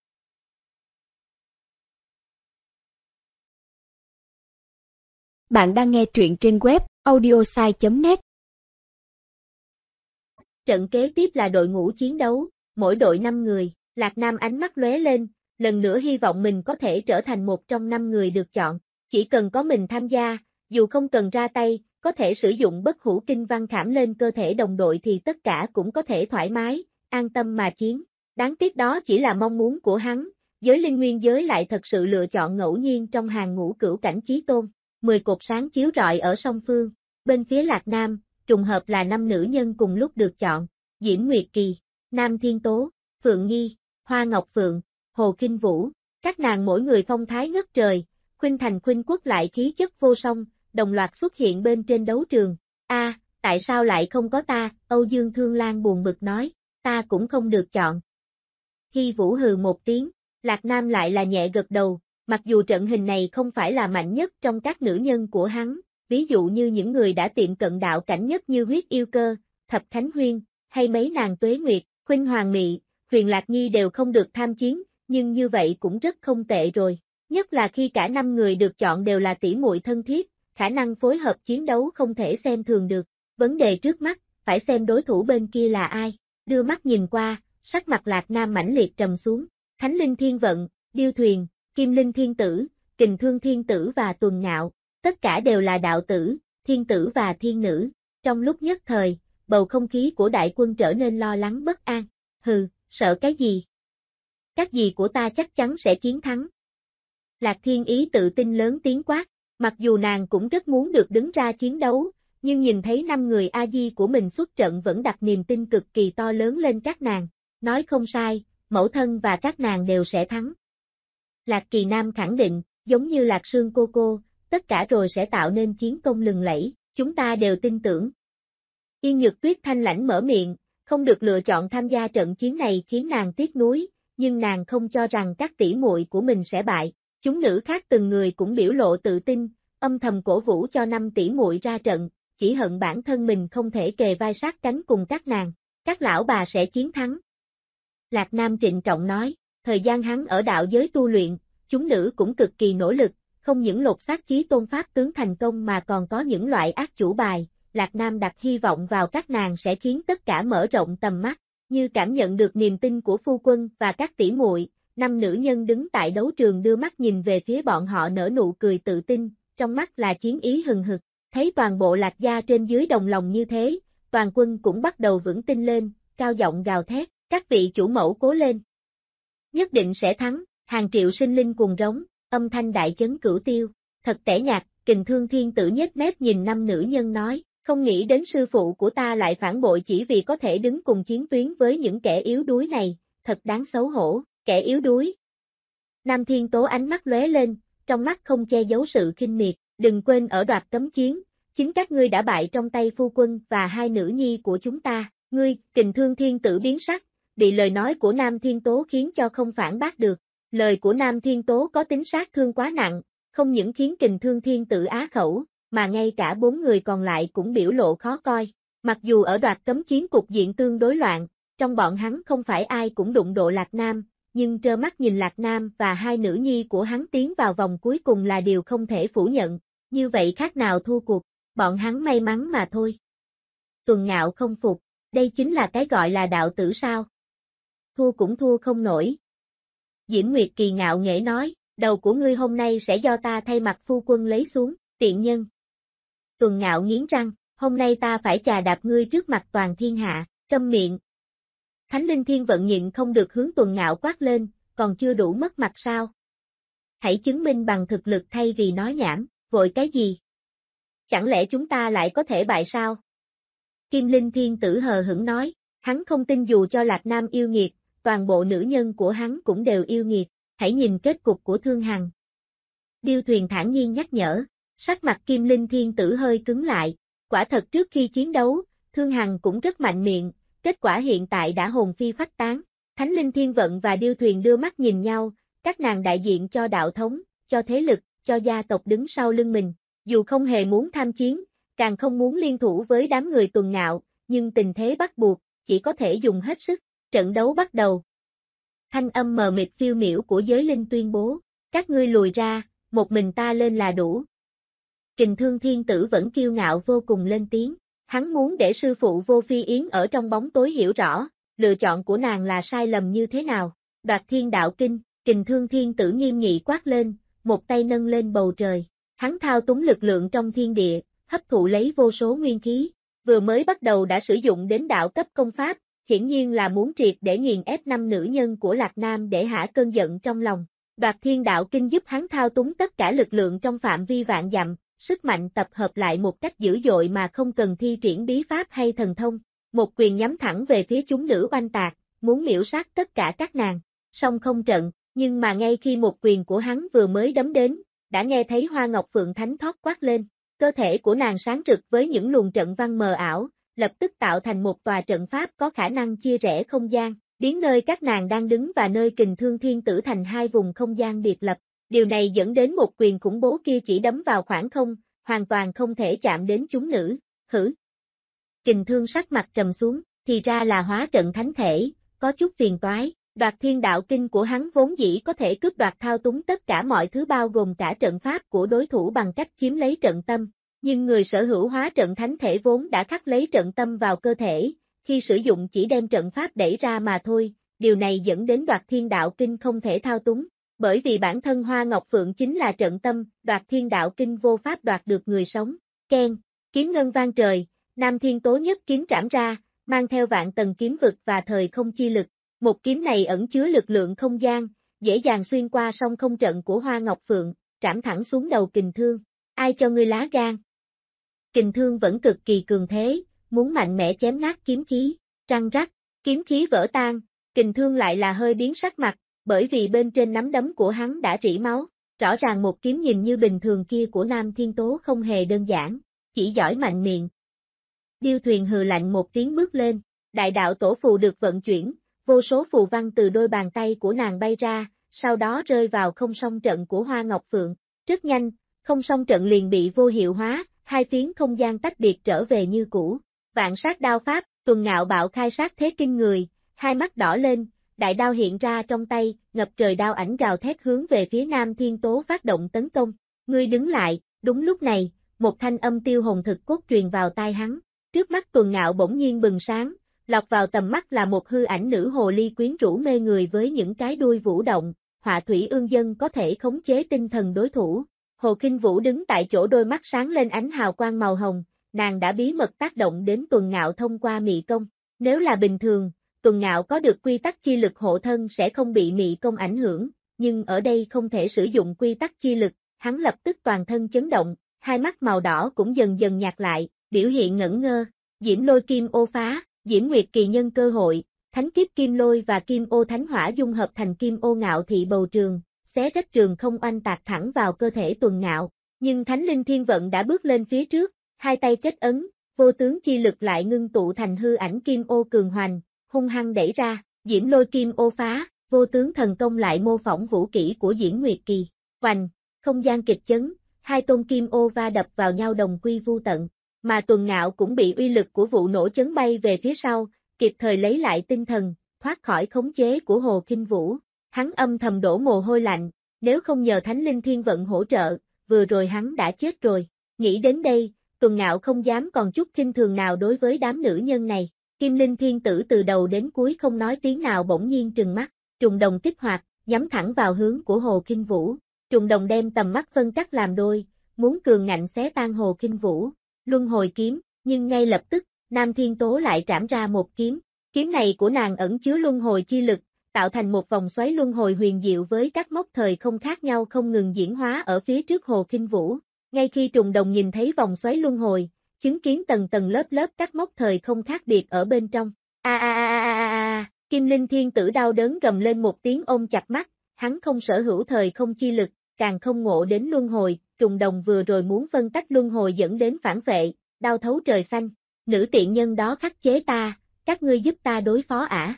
Bạn đang nghe truyện trên web audiosai.net. Trận kế tiếp là đội ngũ chiến đấu, mỗi đội 5 người, Lạc Nam ánh mắt lóe lên, lần nữa hy vọng mình có thể trở thành một trong 5 người được chọn, chỉ cần có mình tham gia, dù không cần ra tay, có thể sử dụng bất hủ kinh văn khảm lên cơ thể đồng đội thì tất cả cũng có thể thoải mái, an tâm mà chiến. Đáng tiếc đó chỉ là mong muốn của hắn, giới linh nguyên giới lại thật sự lựa chọn ngẫu nhiên trong hàng ngũ cửu cảnh chí tôn. 10 cột sáng chiếu rọi ở song phương, bên phía Lạc Nam, trùng hợp là 5 nữ nhân cùng lúc được chọn, Diễm Nguyệt Kỳ, Nam Thiên Tố, Phượng Nghi, Hoa Ngọc Phượng, Hồ Kinh Vũ, các nàng mỗi người phong thái ngất trời, khuynh thành khuynh quốc lại khí chất vô song, đồng loạt xuất hiện bên trên đấu trường. Tại sao lại không có ta? Âu Dương Thương Lan buồn bực nói, ta cũng không được chọn. Hy Vũ hừ một tiếng, Lạc Nam lại là nhẹ gật đầu, mặc dù trận hình này không phải là mạnh nhất trong các nữ nhân của hắn, ví dụ như những người đã tiệm cận đạo cảnh nhất như Huyết Yêu Cơ, Thập Khánh Huyên, hay mấy nàng Tuế Nguyệt, Khuynh Hoàng Mị, Huyền Lạc Nhi đều không được tham chiến, nhưng như vậy cũng rất không tệ rồi, nhất là khi cả 5 người được chọn đều là tỷ muội thân thiết, khả năng phối hợp chiến đấu không thể xem thường được. Vấn đề trước mắt, phải xem đối thủ bên kia là ai. Đưa mắt nhìn qua, sắc mặt Lạc Nam mãnh liệt trầm xuống. Thánh Linh Thiên Vận, Điêu Thuyền, Kim Linh Thiên Tử, Kình Thương Thiên Tử và Tuần Ngạo, tất cả đều là đạo tử, thiên tử và thiên nữ. Trong lúc nhất thời, bầu không khí của đại quân trở nên lo lắng bất an. Hừ, sợ cái gì? Các dì của ta chắc chắn sẽ chiến thắng. Lạc Thiên Ý tự tin lớn tiếng quát, mặc dù nàng cũng rất muốn được đứng ra chiến đấu, nhưng nhìn thấy 5 người A-di của mình xuất trận vẫn đặt niềm tin cực kỳ to lớn lên các nàng. Nói không sai, mẫu thân và các nàng đều sẽ thắng. Lạc Kỳ Nam khẳng định, giống như Lạc Sương cô, tất cả rồi sẽ tạo nên chiến công lừng lẫy, chúng ta đều tin tưởng. Yên Nhược Tuyết thanh lãnh mở miệng, không được lựa chọn tham gia trận chiến này khiến nàng tiếc nuối, nhưng nàng không cho rằng các tỷ muội của mình sẽ bại. Chúng nữ khác từng người cũng biểu lộ tự tin, âm thầm cổ vũ cho 5 tỷ muội ra trận, chỉ hận bản thân mình không thể kề vai sát cánh cùng các nàng. Các lão bà sẽ chiến thắng. Lạc Nam trịnh trọng nói, thời gian hắn ở đạo giới tu luyện, chúng nữ cũng cực kỳ nỗ lực, không những lột xác chí tôn pháp tướng thành công mà còn có những loại ác chủ bài. Lạc Nam đặt hy vọng vào các nàng sẽ khiến tất cả mở rộng tầm mắt, như cảm nhận được niềm tin của phu quân và các tỷ muội. 5 nữ nhân đứng tại đấu trường đưa mắt nhìn về phía bọn họ nở nụ cười tự tin, trong mắt là chiến ý hừng hực. Thấy toàn bộ Lạc gia trên dưới đồng lòng như thế, toàn quân cũng bắt đầu vững tin lên, cao giọng gào thét, các vị chủ mẫu cố lên. Nhất định sẽ thắng, hàng triệu sinh linh cuồng rống, âm thanh đại chấn cửu tiêu. Thật tẻ nhạt, Kình Thương Thiên Tử nhếch mép nhìn 5 nữ nhân nói, không nghĩ đến sư phụ của ta lại phản bội chỉ vì có thể đứng cùng chiến tuyến với những kẻ yếu đuối này, thật đáng xấu hổ, kẻ yếu đuối. Nam Thiên Tố ánh mắt lóe lên, trong mắt không che giấu sự khinh miệt, đừng quên ở đoạt cấm chiến, chính các ngươi đã bại trong tay phu quân và 2 nữ nhi của chúng ta. Ngươi, Kình Thương Thiên Tử biến sắc, bị lời nói của Nam Thiên Tố khiến cho không phản bác được. Lời của Nam Thiên Tố có tính sát thương quá nặng, không những khiến Kình Thương Thiên Tử á khẩu, mà ngay cả 4 người còn lại cũng biểu lộ khó coi. Mặc dù ở đoạt cấm chiến cục diện tương đối loạn, trong bọn hắn không phải ai cũng đụng độ Lạc Nam, nhưng trơ mắt nhìn Lạc Nam và 2 nữ nhi của hắn tiến vào vòng cuối cùng là điều không thể phủ nhận, như vậy khác nào thua cuộc, bọn hắn may mắn mà thôi. Tuần Ngạo không phục, đây chính là cái gọi là đạo tử sao? Thua cũng thua không nổi. Diễm Nguyệt Kỳ ngạo nghễ nói, đầu của ngươi hôm nay sẽ do ta thay mặt phu quân lấy xuống, tiện nhân. Tuần Ngạo nghiến răng, hôm nay ta phải chà đạp ngươi trước mặt toàn thiên hạ, câm miệng. Thánh Linh Thiên Vận nhịn không được hướng Tuần Ngạo quát lên, còn chưa đủ mất mặt sao? Hãy chứng minh bằng thực lực thay vì nói nhảm, vội cái gì? Chẳng lẽ chúng ta lại có thể bại sao? Kim Linh Thiên Tử hờ hững nói, hắn không tin dù cho Lạc Nam yêu nghiệt, toàn bộ nữ nhân của hắn cũng đều yêu nghiệt, hãy nhìn kết cục của Thương Hằng. Điêu Thuyền thản nhiên nhắc nhở, sắc mặt Kim Linh Thiên Tử hơi cứng lại, quả thật trước khi chiến đấu, Thương Hằng cũng rất mạnh miệng, kết quả hiện tại đã hồn phi phách tán. Thánh Linh Thiên Vận và Điêu Thuyền đưa mắt nhìn nhau, các nàng đại diện cho đạo thống, cho thế lực, cho gia tộc đứng sau lưng mình, dù không hề muốn tham chiến, càng không muốn liên thủ với đám người Tuần Ngạo, nhưng tình thế bắt buộc, chỉ có thể dùng hết sức. Trận đấu bắt đầu. Thanh âm mờ mịt phiêu miểu của giới linh tuyên bố, các ngươi lùi ra, một mình ta lên là đủ. Kình Thương Thiên Tử vẫn kiêu ngạo vô cùng lên tiếng, hắn muốn để sư phụ Vô Phi Yến ở trong bóng tối hiểu rõ, lựa chọn của nàng là sai lầm như thế nào. Đoạt Thiên Đạo Kinh, Kình Thương Thiên Tử nghiêm nghị quát lên, một tay nâng lên bầu trời, hắn thao túng lực lượng trong thiên địa, hấp thụ lấy vô số nguyên khí, vừa mới bắt đầu đã sử dụng đến đạo cấp công pháp, hiển nhiên là muốn triệt để nghiền ép 5 nữ nhân của Lạc Nam để hả cơn giận trong lòng. Đoạt Thiên Đạo Kinh giúp hắn thao túng tất cả lực lượng trong phạm vi vạn dặm, sức mạnh tập hợp lại một cách dữ dội mà không cần thi triển bí pháp hay thần thông. Một quyền nhắm thẳng về phía chúng nữ oanh tạc, muốn miểu sát tất cả các nàng. Song không trận, nhưng mà ngay khi một quyền của hắn vừa mới đấm đến, đã nghe thấy Hoa Ngọc Phượng Thánh thoát quát lên. Cơ thể của nàng sáng rực với những luồng trận văn mờ ảo, lập tức tạo thành một tòa trận pháp có khả năng chia rẽ không gian, biến nơi các nàng đang đứng và nơi Kình Thương Thiên Tử thành 2 vùng không gian biệt lập. Điều này dẫn đến một quyền khủng bố kia chỉ đấm vào khoảng không, hoàn toàn không thể chạm đến chúng nữ. Hử? Kình Thương sắc mặt trầm xuống, thì ra là hóa trận thánh thể, có chút phiền toái. Đoạt Thiên Đạo Kinh của hắn vốn dĩ có thể cướp đoạt thao túng tất cả mọi thứ bao gồm cả trận pháp của đối thủ bằng cách chiếm lấy trận tâm. Nhưng người sở hữu hóa trận thánh thể vốn đã khắc lấy trận tâm vào cơ thể, khi sử dụng chỉ đem trận pháp đẩy ra mà thôi, điều này dẫn đến Đoạt Thiên Đạo Kinh không thể thao túng. Bởi vì bản thân Hoa Ngọc Phượng chính là trận tâm, Đoạt Thiên Đạo Kinh vô pháp đoạt được người sống. Keng, kiếm ngân vang trời, Nam Thiên Tố nhất kiếm trảm ra, mang theo vạn tầng kiếm vực và thời không chi lực. Một kiếm này ẩn chứa lực lượng không gian, dễ dàng xuyên qua song không trận của Hoa Ngọc Phượng, trảm thẳng xuống đầu Kình Thương. Ai cho ngươi lá gan? kình thương vẫn cực kỳ cường thế, muốn mạnh mẽ chém nát kiếm khí, răng rắc, kiếm khí vỡ tan, kình thương lại là hơi biến sắc mặt, bởi vì bên trên nắm đấm của hắn đã rỉ máu, rõ ràng một kiếm nhìn như bình thường kia của Nam Thiên Tố không hề đơn giản, chỉ giỏi mạnh miệng. Điêu Thuyền hừ lạnh một tiếng bước lên, đại đạo tổ phù được vận chuyển, vô số phù văn từ đôi bàn tay của nàng bay ra, sau đó rơi vào không song trận của Hoa Ngọc Phượng. Rất nhanh, không song trận liền bị vô hiệu hóa, hai phiến không gian tách biệt trở về như cũ. Vạn sát đao pháp, Tuần Ngạo bạo khai sát thế kinh người, hai mắt đỏ lên, đại đao hiện ra trong tay, ngập trời đao ảnh gào thét hướng về phía Nam Thiên Tố phát động tấn công. Ngươi đứng lại, đúng lúc này, một thanh âm tiêu hồn thực cốt truyền vào tai hắn. Trước mắt Tuần Ngạo bỗng nhiên bừng sáng, lọt vào tầm mắt là một hư ảnh nữ hồ ly quyến rũ mê người với những cái đuôi vũ động, họa thủy ương dân có thể khống chế tinh thần đối thủ. Hồ Kinh Vũ đứng tại chỗ đôi mắt sáng lên ánh hào quang màu hồng, nàng đã bí mật tác động đến Tuần Ngạo thông qua mị công. Nếu là bình thường, Tuần Ngạo có được quy tắc chi lực hộ thân sẽ không bị mị công ảnh hưởng, nhưng ở đây không thể sử dụng quy tắc chi lực, hắn lập tức toàn thân chấn động, hai mắt màu đỏ cũng dần dần nhạt lại, biểu hiện ngẩn ngơ. Diễm Lôi Kim Ô phá, Diễm Nguyệt Kỳ nhân cơ hội, Thánh Kiếp Kim Lôi và Kim Ô Thánh Hỏa dung hợp thành Kim Ô Ngạo Thị bầu trường, xé rách trường không oanh tạc thẳng vào cơ thể Tuần Ngạo, nhưng Thánh Linh Thiên Vận đã bước lên phía trước, hai tay kết ấn, vô tướng chi lực lại ngưng tụ thành hư ảnh Kim Ô cường hoành, hung hăng đẩy ra, Diễm Lôi Kim Ô phá, vô tướng thần công lại mô phỏng vũ kỹ của Diễm Nguyệt Kỳ, hoành, không gian kịch chấn, hai tôn Kim Ô va đập vào nhau đồng quy vu tận, mà Tuần Ngạo cũng bị uy lực của vụ nổ chấn bay về phía sau, kịp thời lấy lại tinh thần, thoát khỏi khống chế của Hồ Kinh Vũ. Hắn âm thầm đổ mồ hôi lạnh, nếu không nhờ Thánh Linh Thiên Vận hỗ trợ, vừa rồi hắn đã chết rồi. Nghĩ đến đây, Tuần Ngạo không dám còn chút khinh thường nào đối với đám nữ nhân này. Kim Linh Thiên Tử từ đầu đến cuối không nói tiếng nào bỗng nhiên trừng mắt, trùng đồng kích hoạt, nhắm thẳng vào hướng của Hồ Kinh Vũ. Trùng đồng đem tầm mắt phân cắt làm đôi, muốn cường ngạnh xé tan Hồ Kinh Vũ. Luân hồi kiếm, nhưng ngay lập tức, Nam Thiên Tố lại trảm ra một kiếm. Kiếm này của nàng ẩn chứa luân hồi chi lực, tạo thành một vòng xoáy luân hồi huyền diệu với các mốc thời không khác nhau không ngừng diễn hóa ở phía trước Hồ Kinh Vũ. Ngay khi trùng đồng nhìn thấy vòng xoáy luân hồi, chứng kiến tầng tầng lớp lớp các mốc thời không khác biệt ở bên trong. Kim Linh Thiên Tử đau đớn gầm lên một tiếng ôm chặt mắt, hắn không sở hữu thời không chi lực, càng không ngộ đến luân hồi, trùng đồng vừa rồi muốn phân tách luân hồi dẫn đến phản vệ, đau thấu trời xanh. Nữ tiện nhân đó khắc chế ta, các ngươi giúp ta đối phó ả.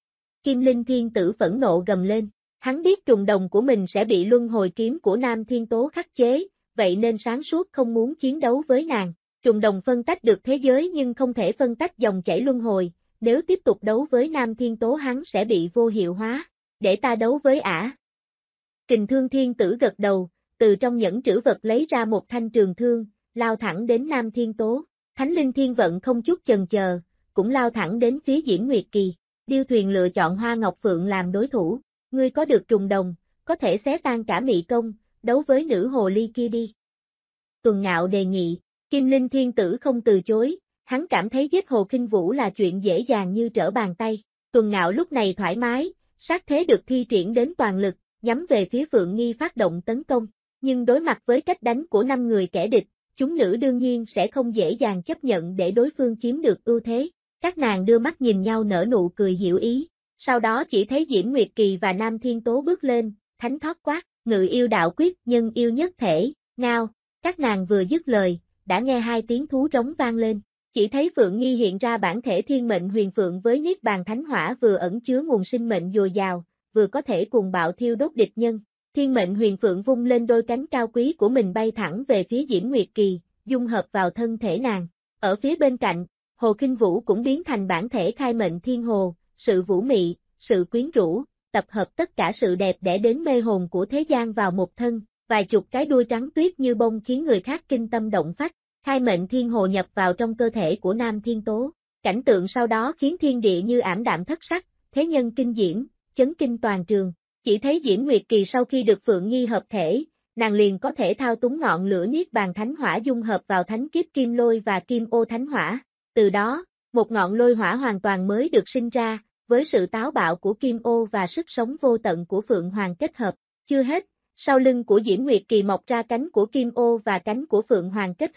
Kim Linh Thiên Tử phẫn nộ gầm lên, hắn biết trùng đồng của mình sẽ bị luân hồi kiếm của Nam Thiên Tố khắc chế, vậy nên sáng suốt không muốn chiến đấu với nàng. Trùng đồng phân tách được thế giới nhưng không thể phân tách dòng chảy luân hồi, nếu tiếp tục đấu với Nam Thiên Tố hắn sẽ bị vô hiệu hóa, để ta đấu với ả. Kình Thương Thiên Tử gật đầu, từ trong nhẫn trữ vật lấy ra một thanh trường thương, lao thẳng đến Nam Thiên Tố. Thánh Linh Thiên Vận không chút chần chờ, cũng lao thẳng đến phía Diễm Nguyệt Kỳ. Điêu Thuyền lựa chọn Hoa Ngọc Phượng làm đối thủ, ngươi có được trùng đồng, có thể xé tan cả mị công, đấu với nữ hồ ly kia đi. Tuần Ngạo đề nghị, Kim Linh Thiên Tử không từ chối, hắn cảm thấy giết Hồ Kinh Vũ là chuyện dễ dàng như trở bàn tay. Tuần Ngạo lúc này thoải mái, sát thế được thi triển đến toàn lực, nhắm về phía Phượng Nghi phát động tấn công, nhưng đối mặt với cách đánh của 5 người kẻ địch, chúng nữ đương nhiên sẽ không dễ dàng chấp nhận để đối phương chiếm được ưu thế. Các nàng đưa mắt nhìn nhau nở nụ cười hiểu ý, sau đó chỉ thấy Diễm Nguyệt Kỳ và Nam Thiên Tố bước lên, thánh thoát quát, ngự yêu đạo quyết, nhân yêu nhất thể, ngao. Các nàng vừa dứt lời, đã nghe hai tiếng thú trống vang lên, chỉ thấy Phượng Nghi hiện ra bản thể thiên mệnh huyền phượng với niết bàn thánh hỏa vừa ẩn chứa nguồn sinh mệnh dồi dào, vừa có thể cùng bạo thiêu đốt địch nhân. Thiên mệnh huyền phượng vung lên đôi cánh cao quý của mình bay thẳng về phía Diễm Nguyệt Kỳ, dung hợp vào thân thể nàng. Ở phía bên cạnh, Hồ Kinh Vũ cũng biến thành bản thể khai mệnh thiên hồ, sự vũ mị, sự quyến rũ, tập hợp tất cả sự đẹp đẽ đến mê hồn của thế gian vào một thân, vài chục cái đuôi trắng tuyết như bông khiến người khác kinh tâm động phách. Khai mệnh thiên hồ nhập vào trong cơ thể của Nam Thiên Tố. Cảnh tượng sau đó khiến thiên địa như ảm đạm thất sắc, thế nhân kinh diễm, chấn kinh toàn trường. Chỉ thấy Diễm Nguyệt Kỳ sau khi được Phượng Nghi hợp thể, nàng liền có thể thao túng ngọn lửa niết bàn thánh hỏa dung hợp vào thánh kiếp kim lôi và kim ô thánh hỏa. Từ đó, một ngọn lôi hỏa hoàn toàn mới được sinh ra, với sự táo bạo của kim ô và sức sống vô tận của Phượng Hoàng kết hợp. Chưa hết, sau lưng của Diễm Nguyệt Kỳ mọc ra cánh của kim ô và cánh của Phượng Hoàng kết hợp,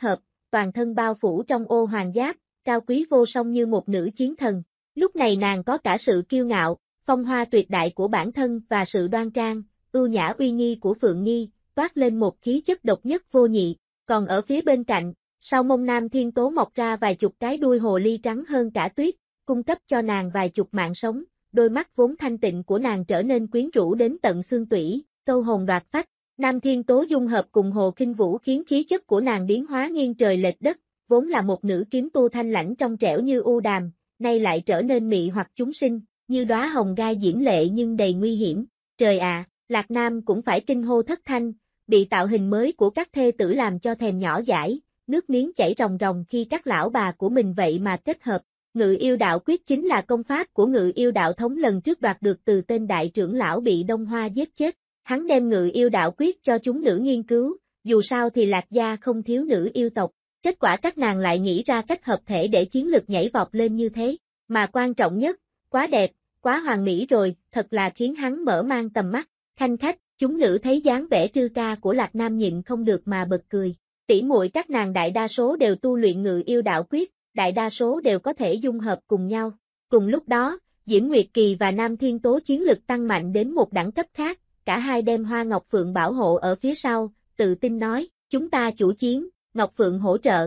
toàn thân bao phủ trong ô hoàng giáp, cao quý vô song như một nữ chiến thần. Lúc này nàng có cả sự kiêu ngạo, phong hoa tuyệt đại của bản thân và sự đoan trang, ưu nhã uy nghi của Phượng Nghi, toát lên một khí chất độc nhất vô nhị. Còn ở phía bên cạnh, sau mông Nam Thiên Tố mọc ra vài chục cái đuôi hồ ly trắng hơn cả tuyết, cung cấp cho nàng vài chục mạng sống, đôi mắt vốn thanh tịnh của nàng trở nên quyến rũ đến tận xương tủy, câu hồn đoạt phách. Nam Thiên Tố dung hợp cùng Hồ Khinh Vũ khiến khí chất của nàng biến hóa nghiêng trời lệch đất, vốn là một nữ kiếm tu thanh lãnh trong trẻo như u đàm, nay lại trở nên mị hoặc chúng sinh, như đóa hồng gai diễm lệ nhưng đầy nguy hiểm. Trời ạ, Lạc Nam cũng phải kinh hô thất thanh, bị tạo hình mới của các thê tử làm cho thèm nhỏ dãi, nước miếng chảy ròng ròng khi các lão bà của mình vậy mà kết hợp. Ngự yêu đạo quyết chính là công pháp của Ngự yêu đạo thống lần trước đoạt được từ tên đại trưởng lão bị Đông Hoa giết chết. Hắn đem Ngự yêu đạo quyết cho chúng nữ nghiên cứu, dù sao thì Lạc gia không thiếu nữ yêu tộc. Kết quả các nàng lại nghĩ ra cách hợp thể để chiến lực nhảy vọt lên như thế. Mà quan trọng nhất, quá đẹp, quá hoàn mỹ rồi, thật là khiến hắn mở mang tầm mắt. Khanh khách, chúng nữ thấy dáng vẻ trư ca của Lạc Nam nhịn không được mà bật cười. Tỷ muội các nàng đại đa số đều tu luyện Ngự yêu đạo quyết, đại đa số đều có thể dung hợp cùng nhau. Cùng lúc đó, Diễm Nguyệt Kỳ và Nam Thiên Tố chiến lực tăng mạnh đến một đẳng cấp khác, cả hai đem Hoa Ngọc Phượng bảo hộ ở phía sau, tự tin nói, chúng ta chủ chiến, Ngọc Phượng hỗ trợ.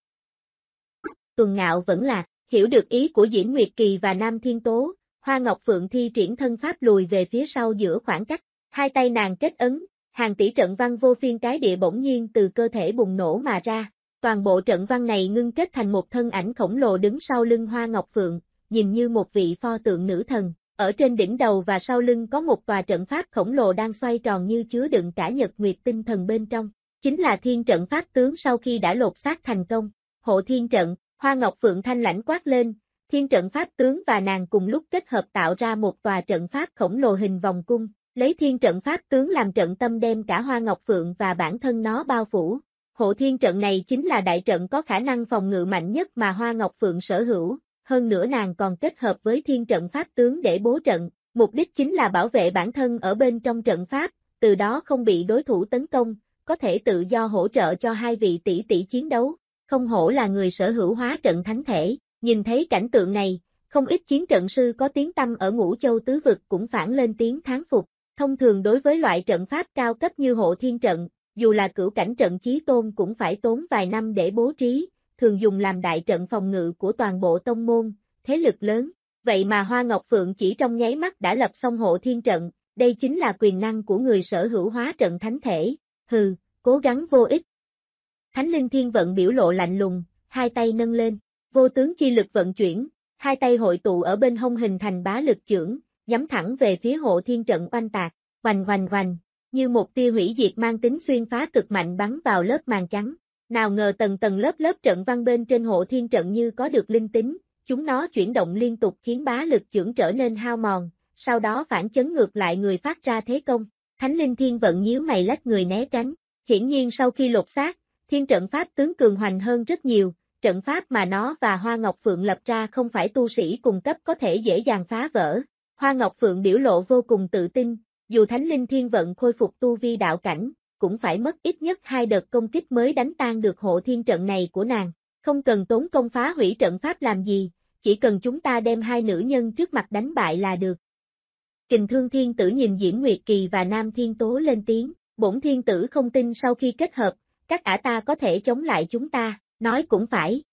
Tuần Ngạo vẫn lạc, hiểu được ý của Diễm Nguyệt Kỳ và Nam Thiên Tố, Hoa Ngọc Phượng thi triển thân pháp lùi về phía sau giữa khoảng cách, hai tay nàng kết ấn, hàng tỷ trận văn vô phiên cái địa bỗng nhiên từ cơ thể bùng nổ mà ra. Toàn bộ trận văn này ngưng kết thành một thân ảnh khổng lồ đứng sau lưng Hoa Ngọc Phượng, nhìn như một vị pho tượng nữ thần. Ở trên đỉnh đầu và sau lưng có một tòa trận pháp khổng lồ đang xoay tròn như chứa đựng cả nhật nguyệt tinh thần bên trong. Chính là thiên trận pháp tướng sau khi đã lột xác thành công. Hộ thiên trận, Hoa Ngọc Phượng thanh lãnh quát lên, thiên trận pháp tướng và nàng cùng lúc kết hợp tạo ra một tòa trận pháp khổng lồ hình vòng cung, lấy thiên trận pháp tướng làm trận tâm đem cả Hoa Ngọc Phượng và bản thân nó bao phủ. Hộ thiên trận này chính là đại trận có khả năng phòng ngự mạnh nhất mà Hoa Ngọc Phượng sở hữu, hơn nữa nàng còn kết hợp với thiên trận pháp tướng để bố trận, mục đích chính là bảo vệ bản thân ở bên trong trận pháp, từ đó không bị đối thủ tấn công, có thể tự do hỗ trợ cho hai vị tỷ tỷ chiến đấu, không hổ là người sở hữu hóa trận thánh thể. Nhìn thấy cảnh tượng này, không ít chiến trận sư có tiếng tăm ở Ngũ Châu tứ vực cũng phản lên tiếng thán phục. Thông thường đối với loại trận pháp cao cấp như hộ thiên trận, dù là cửu cảnh trận chí tôn cũng phải tốn vài năm để bố trí, thường dùng làm đại trận phòng ngự của toàn bộ tông môn, thế lực lớn. Vậy mà Hoa Ngọc Phượng chỉ trong nháy mắt đã lập xong hộ thiên trận, đây chính là quyền năng của người sở hữu hóa trận thánh thể. Hừ, cố gắng vô ích. Thánh Linh Thiên Vận biểu lộ lạnh lùng, hai tay nâng lên, vô tướng chi lực vận chuyển, hai tay hội tụ ở bên hông hình thành bá lực chưởng, nhắm thẳng về phía hộ thiên trận oanh tạc, oanh oanh oanh, như một tia hủy diệt mang tính xuyên phá cực mạnh bắn vào lớp màn trắng. Nào ngờ tầng tầng lớp lớp trận văn bên trên hộ thiên trận như có được linh tính, chúng nó chuyển động liên tục khiến bá lực chưởng trở nên hao mòn, sau đó phản chấn ngược lại người phát ra thế công. Thánh Linh Thiên Vận nhíu mày lách người né tránh, hiển nhiên sau khi lột xác, thiên trận pháp tướng cường hoành hơn rất nhiều, trận pháp mà nó và Hoa Ngọc Phượng lập ra không phải tu sĩ cùng cấp có thể dễ dàng phá vỡ. Hoa Ngọc Phượng biểu lộ vô cùng tự tin, dù Thánh Linh Thiên Vận khôi phục tu vi đạo cảnh, cũng phải mất ít nhất 2 đợt công kích mới đánh tan được hộ thiên trận này của nàng. Không cần tốn công phá hủy trận pháp làm gì, chỉ cần chúng ta đem hai nữ nhân trước mặt đánh bại là được. Kình Thương Thiên Tử nhìn Diễm Nguyệt Kỳ và Nam Thiên Tố lên tiếng, bổn thiên tử không tin sau khi kết hợp, các ả ta có thể chống lại chúng ta, nói cũng phải.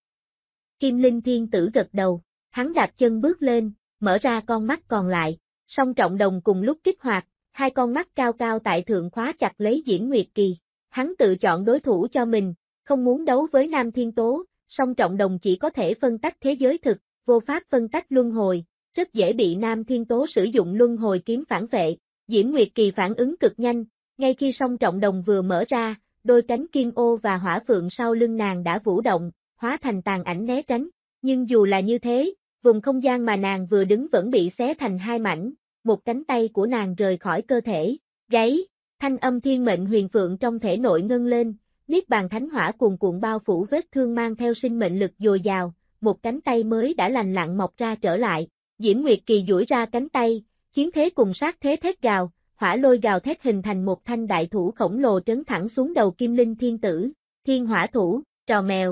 Kim Linh Thiên Tử gật đầu, hắn đạp chân bước lên, mở ra con mắt còn lại, song trọng đồng cùng lúc kích hoạt, hai con mắt cao cao tại thượng khóa chặt lấy Diễm Nguyệt Kỳ. Hắn tự chọn đối thủ cho mình, không muốn đấu với Nam Thiên Tố, song trọng đồng chỉ có thể phân tách thế giới thực, vô pháp phân tách luân hồi, rất dễ bị Nam Thiên Tố sử dụng luân hồi kiếm phản vệ. Diễm Nguyệt Kỳ phản ứng cực nhanh, ngay khi song trọng đồng vừa mở ra, đôi cánh kim ô và hỏa phượng sau lưng nàng đã vũ động, hóa thành tàn ảnh né tránh. Nhưng dù là như thế, vùng không gian mà nàng vừa đứng vẫn bị xé thành hai mảnh, một cánh tay của nàng rời khỏi cơ thể. Gáy, thanh âm thiên mệnh huyền phượng trong thể nội ngân lên, niết bàn thánh hỏa cuồn cuộn bao phủ vết thương mang theo sinh mệnh lực dồi dào, một cánh tay mới đã lành lặn mọc ra trở lại. Diễm Nguyệt Kỳ duỗi ra cánh tay, chiến thế cùng sát thế thét gào, hỏa lôi gào thét hình thành một thanh đại thủ khổng lồ trấn thẳng xuống đầu Kim Linh Thiên Tử. Thiên Hỏa Thủ, trò mèo.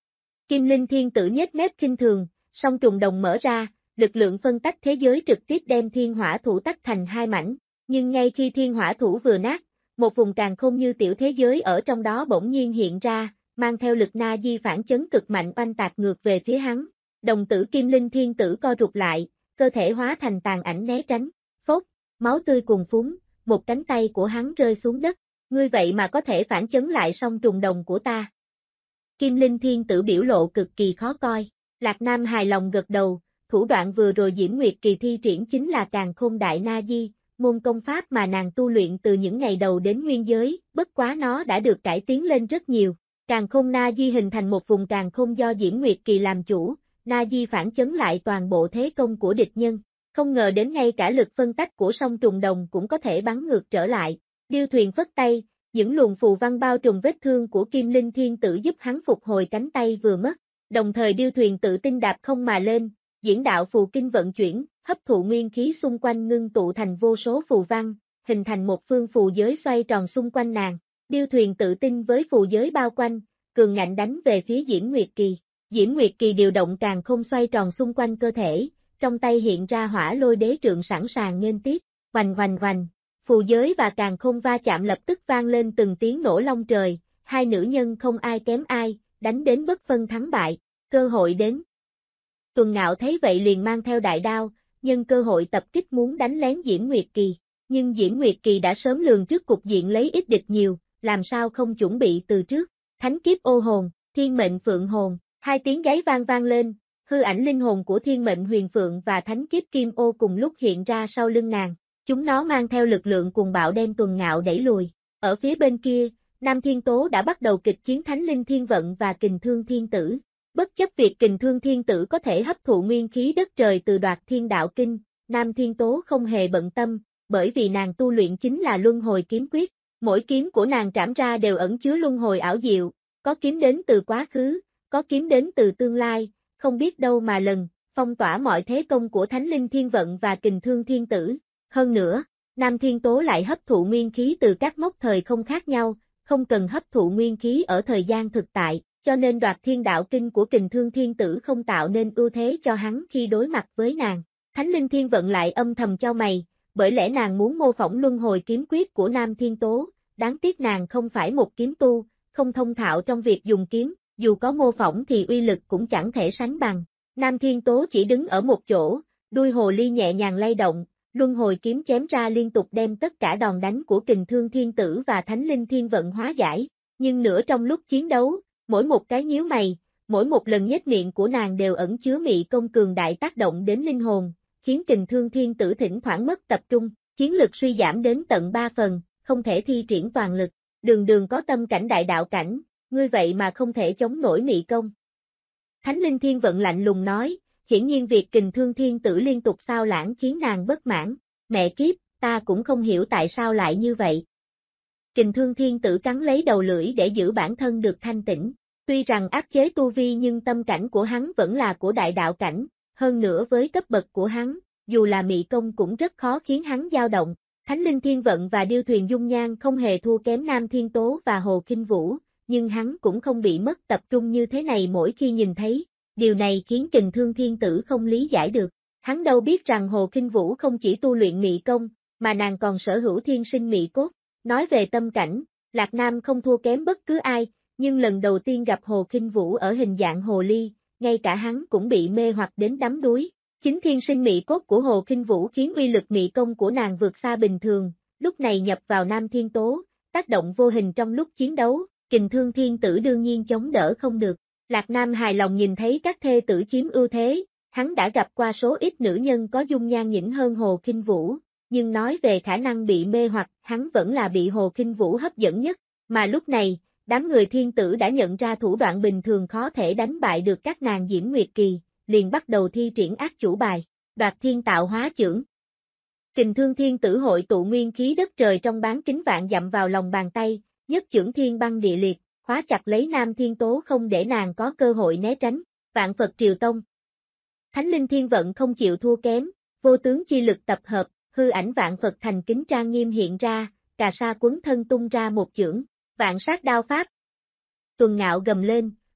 Kim Linh Thiên Tử nhếch mép khinh thường, song trùng đồng mở ra, lực lượng phân tách thế giới trực tiếp đem thiên hỏa thủ tách thành hai mảnh, nhưng ngay khi thiên hỏa thủ vừa nát, một vùng càn khôn như tiểu thế giới ở trong đó bỗng nhiên hiện ra, mang theo lực na di phản chấn cực mạnh oanh tạc ngược về phía hắn. Đồng tử Kim Linh Thiên Tử co rụt lại, cơ thể hóa thành tàn ảnh né tránh, phốt, máu tươi cuồn phúng, một cánh tay của hắn rơi xuống đất, ngươi vậy mà có thể phản chấn lại song trùng đồng của ta. Kim Linh Thiên Tử biểu lộ cực kỳ khó coi, Lạc Nam hài lòng gật đầu, thủ đoạn vừa rồi Diễm Nguyệt Kỳ thi triển chính là Càn Khôn Đại Na Di, môn công pháp mà nàng tu luyện từ những ngày đầu đến nguyên giới, bất quá nó đã được cải tiến lên rất nhiều. Càn Khôn Na Di hình thành một vùng càn khôn do Diễm Nguyệt Kỳ làm chủ, Na Di phản chấn lại toàn bộ thế công của địch nhân, không ngờ đến ngay cả lực phân tách của song trùng đồng cũng có thể bắn ngược trở lại. Điêu Thuyền phất tay, những luồng phù văn bao trùm vết thương của Kim Linh Thiên Tử giúp hắn phục hồi cánh tay vừa mất, đồng thời Điêu Thuyền tự tin đạp không mà lên, diễn đạo phù kinh vận chuyển, hấp thụ nguyên khí xung quanh ngưng tụ thành vô số phù văn, hình thành một phương phù giới xoay tròn xung quanh nàng. Điêu Thuyền tự tin với phù giới bao quanh, cường ngạnh đánh về phía Diễm Nguyệt Kỳ. Diễm Nguyệt Kỳ điều động càn khôn xoay tròn xung quanh cơ thể, trong tay hiện ra hỏa lôi đế trượng sẵn sàng nghênh tiếp, hoành hoành hoành. Phù giới và càn khôn va chạm lập tức vang lên từng tiếng nổ long trời, hai nữ nhân không ai kém ai, đánh đến bất phân thắng bại, cơ hội đến. Tuần Ngạo thấy vậy liền mang theo đại đao, nhân cơ hội tập kích muốn đánh lén Diễm Nguyệt Kỳ, nhưng Diễm Nguyệt Kỳ đã sớm lường trước cục diện lấy ít địch nhiều, làm sao không chuẩn bị từ trước. Thánh kiếp ô hồn, thiên mệnh phượng hồn, hai tiếng gáy vang lên, hư ảnh linh hồn của thiên mệnh huyền phượng và thánh kiếp kim ô cùng lúc hiện ra sau lưng nàng. Chúng nó mang theo lực lượng cuồng bạo đem Tuần Ngạo đẩy lùi. Ở phía bên kia, Nam Thiên Tố đã bắt đầu kịch chiến Thánh Linh Thiên Vận và Kình Thương Thiên Tử. Bất chấp việc Kình Thương Thiên Tử có thể hấp thụ nguyên khí đất trời từ Đoạt Thiên Đạo Kinh, Nam Thiên Tố không hề bận tâm, bởi vì nàng tu luyện chính là Luân Hồi Kiếm Quyết. Mỗi kiếm của nàng trảm ra đều ẩn chứa luân hồi ảo diệu, có kiếm đến từ quá khứ, có kiếm đến từ tương lai, không biết đâu mà lần, phong tỏa mọi thế công của Thánh Linh Thiên Vận và Kình Thương Thiên Tử. Hơn nữa, Nam Thiên Tố lại hấp thụ nguyên khí từ các mốc thời không khác nhau, không cần hấp thụ nguyên khí ở thời gian thực tại, cho nên Đoạt Thiên Đạo Kinh của Kình Thương Thiên Tử không tạo nên ưu thế cho hắn khi đối mặt với nàng. Thánh Linh Thiên Vận lại âm thầm chau mày, bởi lẽ nàng muốn mô phỏng luân hồi kiếm quyết của Nam Thiên Tố, đáng tiếc nàng không phải một kiếm tu, không thông thạo trong việc dùng kiếm, dù có mô phỏng thì uy lực cũng chẳng thể sánh bằng. Nam Thiên Tố chỉ đứng ở một chỗ, đuôi hồ ly nhẹ nhàng lay động, luân hồi kiếm chém ra liên tục đem tất cả đòn đánh của Kình Thương Thiên Tử và Thánh Linh Thiên Vận hóa giải, nhưng nửa trong lúc chiến đấu, mỗi một cái nhíu mày, mỗi một lần nhếch miệng của nàng đều ẩn chứa mị công cường đại tác động đến linh hồn, khiến Kình Thương Thiên Tử thỉnh thoảng mất tập trung, chiến lực suy giảm đến tận 3 phần, không thể thi triển toàn lực. Đường Đường có tâm cảnh đại đạo cảnh, ngươi vậy mà không thể chống nổi mị công. Thánh Linh Thiên Vận lạnh lùng nói, hiển nhiên việc Kình Thương Thiên Tử liên tục sao lãng khiến nàng bất mãn. Mẹ kiếp, ta cũng không hiểu tại sao lại như vậy. Kình Thương Thiên Tử cắn lấy đầu lưỡi để giữ bản thân được thanh tĩnh. Tuy rằng áp chế tu vi nhưng tâm cảnh của hắn vẫn là của đại đạo cảnh, hơn nữa với cấp bậc của hắn, dù là mị công cũng rất khó khiến hắn dao động. Thánh Linh Thiên Vận và Điêu Thuyền dung nhan không hề thua kém Nam Thiên Tố và Hồ Kinh Vũ, nhưng hắn cũng không bị mất tập trung như thế này mỗi khi nhìn thấy. Điều này khiến Kình Thương Thiên Tử không lý giải được. Hắn đâu biết rằng Hồ Kinh Vũ không chỉ tu luyện mị công, mà nàng còn sở hữu thiên sinh mị cốt. Nói về tâm cảnh, Lạc Nam không thua kém bất cứ ai, nhưng lần đầu tiên gặp Hồ Kinh Vũ ở hình dạng hồ ly, ngay cả hắn cũng bị mê hoặc đến đắm đuối. Chính thiên sinh mị cốt của Hồ Kinh Vũ khiến uy lực mị công của nàng vượt xa bình thường, lúc này nhập vào Nam Thiên Tố, tác động vô hình trong lúc chiến đấu, Kình Thương Thiên Tử đương nhiên chống đỡ không được. Lạc Nam hài lòng nhìn thấy các thê tử chiếm ưu thế, hắn đã gặp qua số ít nữ nhân có dung nhan nhỉnh hơn Hồ Kinh Vũ, nhưng nói về khả năng bị mê hoặc, hắn vẫn là bị Hồ Kinh Vũ hấp dẫn nhất, mà lúc này, đám người thiên tử đã nhận ra thủ đoạn bình thường khó thể đánh bại được các nàng Diễm Nguyệt Kỳ, liền bắt đầu thi triển ác chủ bài, Đoạt Thiên Tạo Hóa Chưởng. Kình Thương Thiên Tử hội tụ nguyên khí đất trời trong bán kính vạn dặm vào lòng bàn tay, nhất chưởng thiên băng địa liệt, khóa chặt lấy Nam Thiên Tố không để nàng có cơ hội né tránh. Vạn Phật Triều Tông. Thánh Linh Thiên Vận không chịu thua kém, vô tướng chi lực tập hợp, hư ảnh Vạn Phật thành kính trang nghiêm hiện ra, cà sa quấn thân tung ra một chưởng, Vạn Sát Đao Pháp. Tuần Ngạo gầm lên,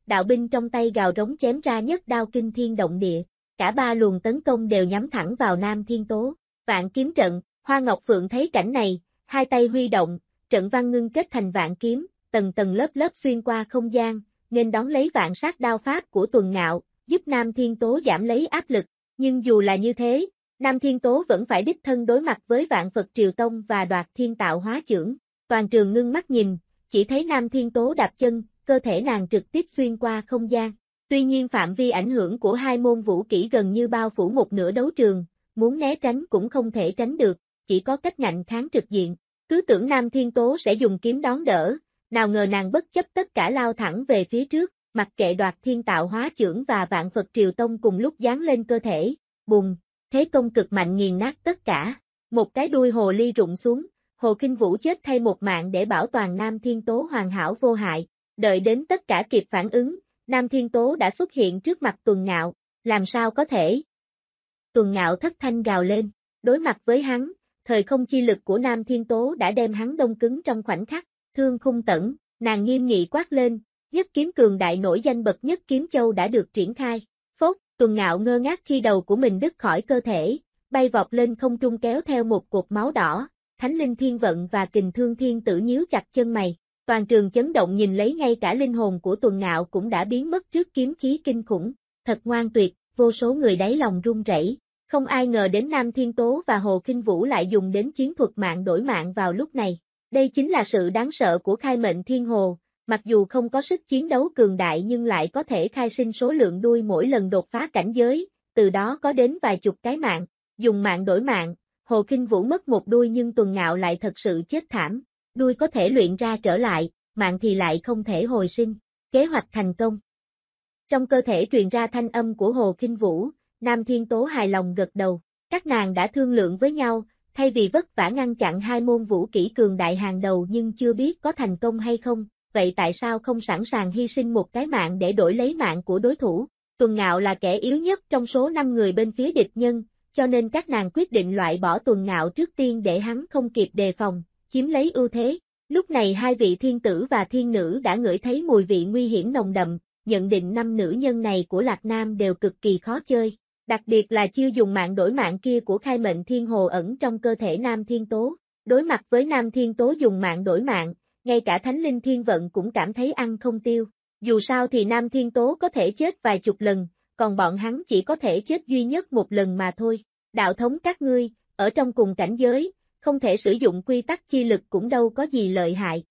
đạo binh trong tay gào rống chém ra nhất đao kinh thiên động địa. Cả ba luồng tấn công đều nhắm thẳng vào Nam Thiên Tố. Vạn kiếm trận, Hoa Ngọc Phượng thấy cảnh này, hai tay huy động, trận văn ngưng kết thành vạn kiếm, tầng tầng lớp lớp xuyên qua không gian, nên đón lấy vạn sát đao pháp của Tuần Ngạo, giúp Nam Thiên Tố giảm lấy áp lực. Nhưng dù là như thế, Nam Thiên Tố vẫn phải đích thân đối mặt với Vạn Phật Triều Tông và Đoạt Thiên Tạo Hóa Chưởng. Toàn trường ngưng mắt nhìn, chỉ thấy Nam Thiên Tố đạp chân, cơ thể nàng trực tiếp xuyên qua không gian. Tuy nhiên phạm vi ảnh hưởng của hai môn vũ kỹ gần như bao phủ một nửa đấu trường, muốn né tránh cũng không thể tránh được, chỉ có cách ngạnh kháng trực diện. Cứ tưởng Nam Thiên Tố sẽ dùng kiếm đón đỡ, nào ngờ nàng bất chấp tất cả lao thẳng về phía trước, mặc kệ Đoạt Thiên Tạo Hóa Chưởng và Vạn Phật Triều Tông cùng lúc giáng lên cơ thể. Bùng, thế công cực mạnh nghiền nát tất cả. Một cái đuôi hồ ly rụng xuống, Hồ Kinh Vũ chết thay một mạng để bảo toàn Nam Thiên Tố hoàn hảo vô hại. Đợi đến tất cả kịp phản ứng, Nam Thiên Tố đã xuất hiện trước mặt Tuần Ngạo, làm sao có thể? Tuần Ngạo thất thanh gào lên, đối mặt với hắn, thời không chi lực của Nam Thiên Tố đã đem hắn đông cứng trong khoảnh khắc. Thương Khung Tẩn, nàng nghiêm nghị quát lên, nhất kiếm cường đại nổi danh bậc nhất kiếm châu đã được triển khai. Phốt, Tuần Ngạo ngơ ngác khi đầu của mình đứt khỏi cơ thể, bay vọt lên không trung kéo theo một cột máu đỏ. Thánh Linh Thiên Vận và Kình Thương Thiên Tử nhíu chặt chân mày. Toàn trường chấn động nhìn lấy, ngay cả linh hồn của Tuần Ngạo cũng đã biến mất trước kiếm khí kinh khủng. Thật ngoan tuyệt, vô số người đáy lòng run rẩy. Không ai ngờ đến Nam Thiên Tố và Hồ Kinh Vũ lại dùng đến chiến thuật mạng đổi mạng vào lúc này. Đây chính là sự đáng sợ của khai mệnh thiên hồ, mặc dù không có sức chiến đấu cường đại nhưng lại có thể khai sinh số lượng đuôi mỗi lần đột phá cảnh giới, từ đó có đến vài chục cái mạng. Dùng mạng đổi mạng, Hồ Kinh Vũ mất một đuôi nhưng Tuần Ngạo lại thật sự chết thảm. Đuôi có thể luyện ra trở lại, mạng thì lại không thể hồi sinh. Kế hoạch thành công. Trong cơ thể truyền ra thanh âm của Hồ Kinh Vũ, Nam Thiên Tố hài lòng gật đầu. Các nàng đã thương lượng với nhau, thay vì vất vả ngăn chặn hai môn vũ kỹ cường đại hàng đầu nhưng chưa biết có thành công hay không, vậy tại sao không sẵn sàng hy sinh một cái mạng để đổi lấy mạng của đối thủ? Tuần Ngạo là kẻ yếu nhất trong số 5 người bên phía địch nhân, cho nên các nàng quyết định loại bỏ Tuần Ngạo trước tiên để hắn không kịp đề phòng, chiếm lấy ưu thế. Lúc này hai vị thiên tử và thiên nữ đã ngửi thấy mùi vị nguy hiểm nồng đậm, nhận định 5 nữ nhân này của Lạc Nam đều cực kỳ khó chơi. Đặc biệt là chiêu dùng mạng đổi mạng kia của khai mệnh thiên hồ ẩn trong cơ thể Nam Thiên Tố. Đối mặt với Nam Thiên Tố dùng mạng đổi mạng, ngay cả Thánh Linh Thiên Vận cũng cảm thấy ăn không tiêu. Dù sao thì Nam Thiên Tố có thể chết vài chục lần, còn bọn hắn chỉ có thể chết duy nhất một lần mà thôi. Đạo thống các ngươi, ở trong cùng cảnh giới, không thể sử dụng quy tắc chi lực cũng đâu có gì lợi hại.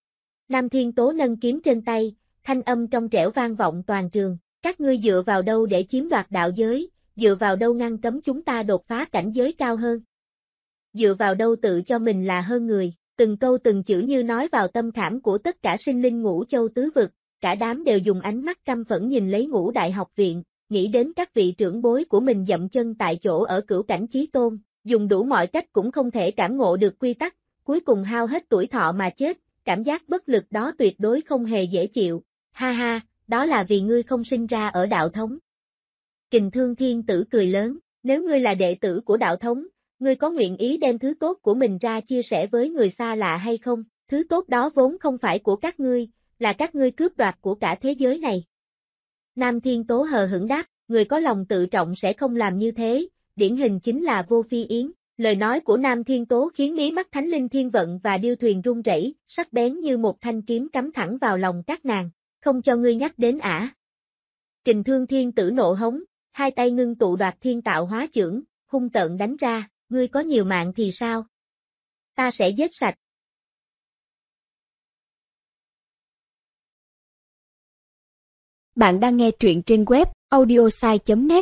Nam Thiên Tố nâng kiếm trên tay, thanh âm trong trẻo vang vọng toàn trường. Các ngươi dựa vào đâu để chiếm đoạt đạo giới? Dựa vào đâu ngăn cấm chúng ta đột phá cảnh giới cao hơn? Dựa vào đâu tự cho mình là hơn người? Từng câu từng chữ như nói vào tâm khảm của tất cả sinh linh Ngũ Châu tứ vực, cả đám đều dùng ánh mắt căm phẫn nhìn lấy Ngũ Đại học viện, nghĩ đến các vị trưởng bối của mình dậm chân tại chỗ ở Cửu Cảnh Chí Tôn, dùng đủ mọi cách cũng không thể cảm ngộ được quy tắc, cuối cùng hao hết tuổi thọ mà chết, cảm giác bất lực đó tuyệt đối không hề dễ chịu. Ha ha, đó là vì ngươi không sinh ra ở đạo thống. Kình Thương Thiên Tử cười lớn, nếu ngươi là đệ tử của đạo thống, ngươi có nguyện ý đem thứ tốt của mình ra chia sẻ với người xa lạ hay không? Thứ tốt đó vốn không phải của các ngươi, là các ngươi cướp đoạt của cả thế giới này. Nam Thiên Tố hờ hững đáp, người có lòng tự trọng sẽ không làm như thế, điển hình chính là Vô Phi Yến. Lời nói của Nam Thiên Tố khiến mí mắt Thánh Linh Thiên Vận và Điêu Thuyền run rẩy, sắc bén như một thanh kiếm cắm thẳng vào lòng các nàng, không cho ngươi nhắc đến ả. Kình Thương Thiên Tử nộ hống, hai tay ngưng tụ Đoạt Thiên Tạo Hóa Chưởng, hung tợn đánh ra, ngươi có nhiều mạng thì sao? Ta sẽ giết sạch. Bạn đang nghe truyện trên web audiosai.net.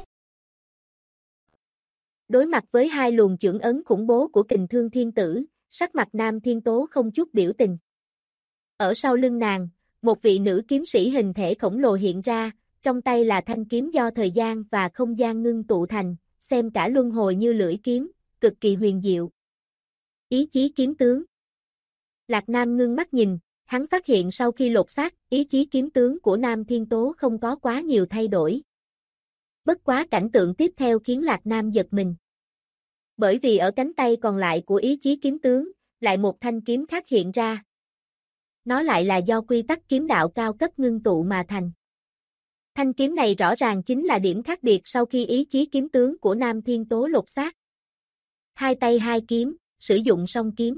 Đối mặt với hai luồng chưởng ấn khủng bố của Kình Thương Thiên Tử, sắc mặt Nam Thiên Tố không chút biểu tình. Ở sau lưng nàng, một vị nữ kiếm sĩ hình thể khổng lồ hiện ra, trong tay là thanh kiếm do thời gian và không gian ngưng tụ thành, xem cả luân hồi như lưỡi kiếm, cực kỳ huyền diệu. Ý chí kiếm tướng. Lạc Nam ngưng mắt nhìn, hắn phát hiện sau khi lột xác, ý chí kiếm tướng của Nam Thiên Tố không có quá nhiều thay đổi. Bất quá cảnh tượng tiếp theo khiến Lạc Nam giật mình. Bởi vì ở cánh tay còn lại của ý chí kiếm tướng, lại một thanh kiếm khác hiện ra. Nó lại là do quy tắc kiếm đạo cao cấp ngưng tụ mà thành. Thanh kiếm này rõ ràng chính là điểm khác biệt sau khi ý chí kiếm tướng của Nam Thiên Tố lột xác. Hai tay hai kiếm, sử dụng song kiếm.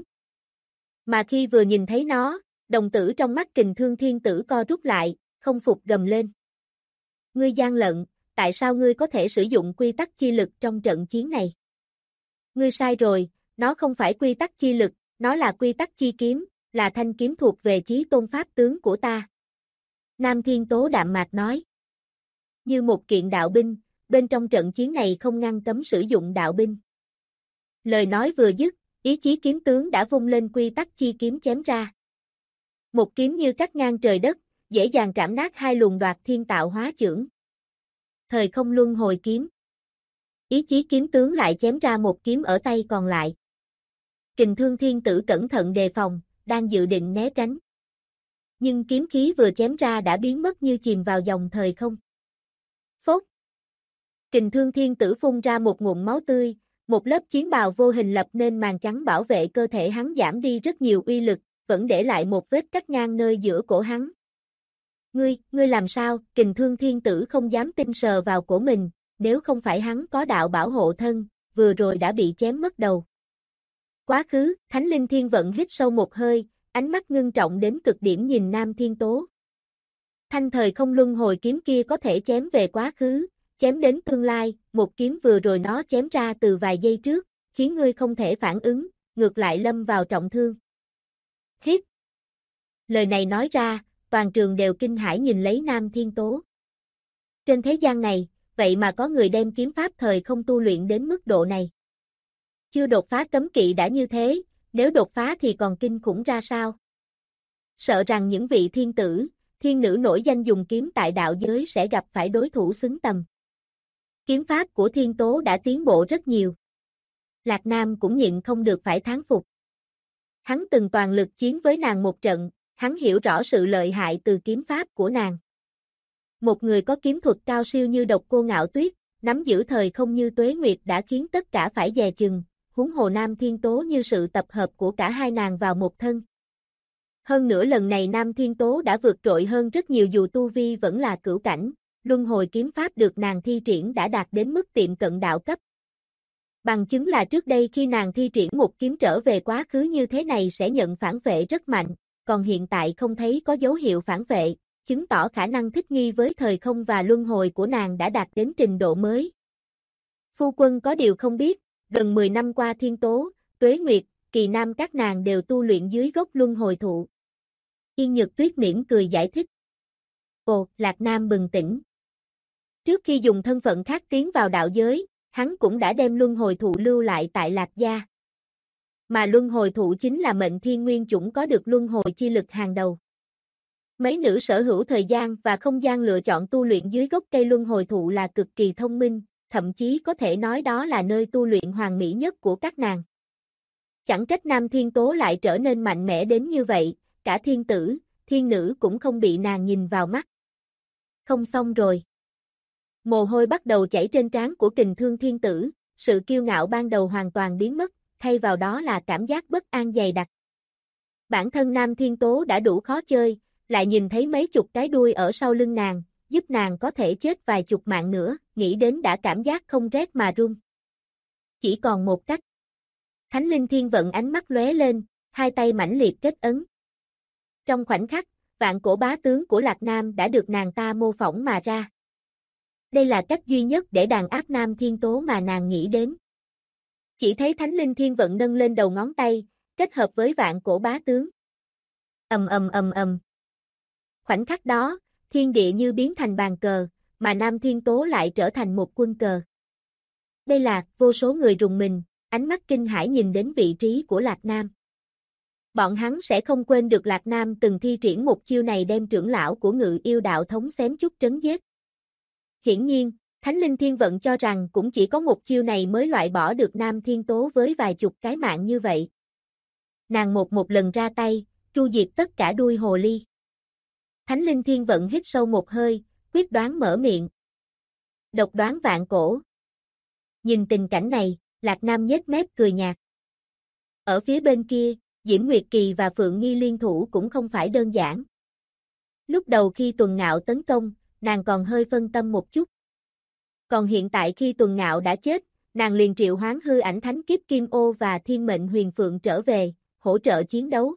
Mà khi vừa nhìn thấy nó, đồng tử trong mắt Kình Thương Thiên Tử co rút lại, không phục gầm lên. Ngươi gian lận, tại sao ngươi có thể sử dụng quy tắc chi lực trong trận chiến này? Ngươi sai rồi, nó không phải quy tắc chi lực, nó là quy tắc chi kiếm, là thanh kiếm thuộc về chí tôn pháp tướng của ta. Nam Thiên Tố đạm mạc nói. Như một kiện đạo binh, bên trong trận chiến này không ngăn cấm sử dụng đạo binh. Lời nói vừa dứt, ý chí kiếm tướng đã vung lên quy tắc chi kiếm chém ra. Một kiếm như cắt ngang trời đất, dễ dàng trảm nát hai luồng đoạt thiên tạo hóa chưởng. Thời không luân hồi kiếm. Ý chí kiếm tướng lại chém ra một kiếm ở tay còn lại. Kình Thương Thiên Tử cẩn thận đề phòng, đang dự định né tránh. Nhưng kiếm khí vừa chém ra đã biến mất như chìm vào dòng thời không. Phốt. Kình Thương Thiên Tử phun ra một ngụm máu tươi, một lớp chiến bào vô hình lập nên màn trắng bảo vệ cơ thể hắn giảm đi rất nhiều uy lực, vẫn để lại một vết cắt ngang nơi giữa cổ hắn. Ngươi làm sao? Kình Thương Thiên Tử không dám tin sờ vào cổ mình, nếu không phải hắn có đạo bảo hộ thân, vừa rồi đã bị chém mất đầu. Quá khứ, Thánh Linh Thiên Vận hít sâu một hơi, ánh mắt ngưng trọng đến cực điểm nhìn Nam Thiên Tố. Thanh thời không luân hồi kiếm kia có thể chém về quá khứ, chém đến tương lai, một kiếm vừa rồi nó chém ra từ vài giây trước, khiến ngươi không thể phản ứng, ngược lại lâm vào trọng thương. Hít. Lời này nói ra, toàn trường đều kinh hãi nhìn lấy Nam Thiên Tố. Trên thế gian này, vậy mà có người đem kiếm pháp thời không tu luyện đến mức độ này. Chưa đột phá cấm kỵ đã như thế, nếu đột phá thì còn kinh khủng ra sao? Sợ rằng những vị thiên tử, thiên nữ nổi danh dùng kiếm tại đạo giới sẽ gặp phải đối thủ xứng tầm. Kiếm pháp của Thiên Tố đã tiến bộ rất nhiều. Lạc Nam cũng nhịn không được phải thán phục. Hắn từng toàn lực chiến với nàng một trận, hắn hiểu rõ sự lợi hại từ kiếm pháp của nàng. Một người có kiếm thuật cao siêu như Độc Cô Ngạo Tuyết, nắm giữ thời không như Tuế Nguyệt đã khiến tất cả phải dè chừng, huống hồ Nam Thiên Tố như sự tập hợp của cả hai nàng vào một thân. Hơn nữa lần này Nam Thiên Tố đã vượt trội hơn rất nhiều dù tu vi vẫn là cửu cảnh, luân hồi kiếm pháp được nàng thi triển đã đạt đến mức tiệm cận đạo cấp. Bằng chứng là trước đây khi nàng thi triển một kiếm trở về quá khứ như thế này sẽ nhận phản vệ rất mạnh, còn hiện tại không thấy có dấu hiệu phản vệ, chứng tỏ khả năng thích nghi với thời không và luân hồi của nàng đã đạt đến trình độ mới. Phu quân có điều không biết, gần 10 năm qua Thiên Tố, Tuế Nguyệt, Kỳ Nam các nàng đều tu luyện dưới gốc luân hồi thụ. Yên Nhược Tuyết mỉm cười giải thích. Ồ, Lạc Nam bừng tỉnh. Trước khi dùng thân phận khác tiến vào đạo giới, hắn cũng đã đem luân hồi thụ lưu lại tại Lạc gia. Mà luân hồi thụ chính là mệnh thiên nguyên chủng có được luân hồi chi lực hàng đầu. Mấy nữ sở hữu thời gian và không gian lựa chọn tu luyện dưới gốc cây luân hồi thụ là cực kỳ thông minh, thậm chí có thể nói đó là nơi tu luyện hoàn mỹ nhất của các nàng. Chẳng trách Nam Thiên Tố lại trở nên mạnh mẽ đến như vậy, cả thiên tử, thiên nữ cũng không bị nàng nhìn vào mắt. Không xong rồi. Mồ hôi bắt đầu chảy trên trán của Kình Thương Thiên Tử, sự kiêu ngạo ban đầu hoàn toàn biến mất, thay vào đó là cảm giác bất an dày đặc. Bản thân Nam Thiên Tố đã đủ khó chơi, lại nhìn thấy mấy chục cái đuôi ở sau lưng nàng, giúp nàng có thể chết vài chục mạng nữa, nghĩ đến đã cảm giác không rét mà run. Chỉ còn một cách. Thánh Linh Thiên Vận ánh mắt lóe lên, hai tay mãnh liệt kết ấn. Trong khoảnh khắc, vạn cổ bá tướng của Lạc Nam đã được nàng ta mô phỏng mà ra. Đây là cách duy nhất để đàn áp Nam Thiên Tố mà nàng nghĩ đến. Chỉ thấy Thánh Linh Thiên Vận nâng lên đầu ngón tay, kết hợp với vạn cổ bá tướng. Ầm ầm ầm ầm. Khoảnh khắc đó, thiên địa như biến thành bàn cờ, mà Nam Thiên Tố lại trở thành một quân cờ. Đây là, vô số người rùng mình, ánh mắt kinh hãi nhìn đến vị trí của Lạc Nam. Bọn hắn sẽ không quên được Lạc Nam từng thi triển một chiêu này đem trưởng lão của Ngự Yêu đạo thống xém chút trấn giết. Hiển nhiên, Thánh Linh Thiên Vận cho rằng cũng chỉ có một chiêu này mới loại bỏ được Nam Thiên Tố với vài chục cái mạng như vậy. Nàng một lần ra tay, tru diệt tất cả đuôi hồ ly. Thánh Linh Thiên Vận hít sâu một hơi, quyết đoán mở miệng. Độc đoán vạn cổ. Nhìn tình cảnh này, Lạc Nam nhếch mép cười nhạt. Ở phía bên kia, Diễm Nguyệt Kỳ và Phượng Nghi liên thủ cũng không phải đơn giản. Lúc đầu khi Tuần Ngạo tấn công, nàng còn hơi phân tâm một chút. Còn hiện tại khi Tuần Ngạo đã chết, nàng liền triệu hoán hư ảnh thánh kiếp Kim Ô và Thiên Mệnh Huyền Phượng trở về, hỗ trợ chiến đấu.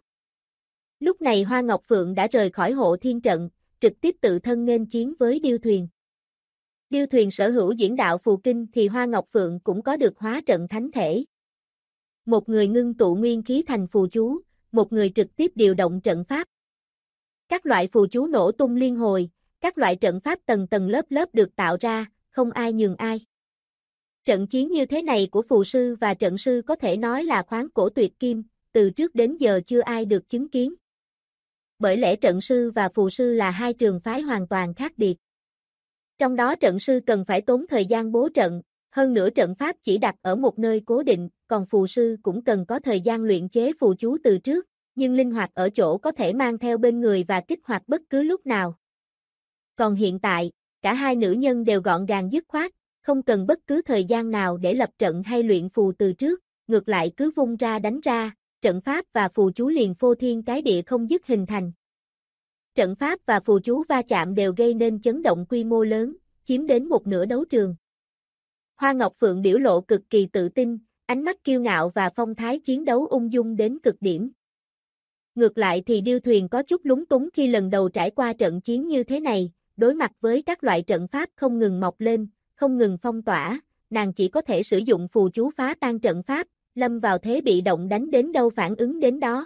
Lúc này Hoa Ngọc Phượng đã rời khỏi hộ thiên trận, trực tiếp tự thân nghênh chiến với điêu thuyền. Điêu thuyền sở hữu diễn đạo phù kinh thì Hoa Ngọc Phượng cũng có được hóa trận thánh thể. Một người ngưng tụ nguyên khí thành phù chú, một người trực tiếp điều động trận pháp. Các loại phù chú nổ tung liên hồi, các loại trận pháp tầng tầng lớp lớp được tạo ra, không ai nhường ai. Trận chiến như thế này của phù sư và trận sư có thể nói là khoáng cổ tuyệt kim, từ trước đến giờ chưa ai được chứng kiến. Bởi lẽ trận sư và phù sư là hai trường phái hoàn toàn khác biệt. Trong đó trận sư cần phải tốn thời gian bố trận, hơn nữa trận pháp chỉ đặt ở một nơi cố định, còn phù sư cũng cần có thời gian luyện chế phù chú từ trước, nhưng linh hoạt ở chỗ có thể mang theo bên người và kích hoạt bất cứ lúc nào. Còn hiện tại, cả hai nữ nhân đều gọn gàng dứt khoát, không cần bất cứ thời gian nào để lập trận hay luyện phù từ trước, ngược lại cứ vung ra đánh ra, trận pháp và phù chú liền phô thiên cái địa không dứt hình thành. Trận pháp và phù chú va chạm đều gây nên chấn động quy mô lớn, chiếm đến một nửa đấu trường. Hoa Ngọc Phượng biểu lộ cực kỳ tự tin, ánh mắt kiêu ngạo và phong thái chiến đấu ung dung đến cực điểm. Ngược lại thì điêu thuyền có chút lúng túng khi lần đầu trải qua trận chiến như thế này, đối mặt với các loại trận pháp không ngừng mọc lên, không ngừng phong tỏa, nàng chỉ có thể sử dụng phù chú phá tan trận pháp, lâm vào thế bị động đánh đến đâu phản ứng đến đó.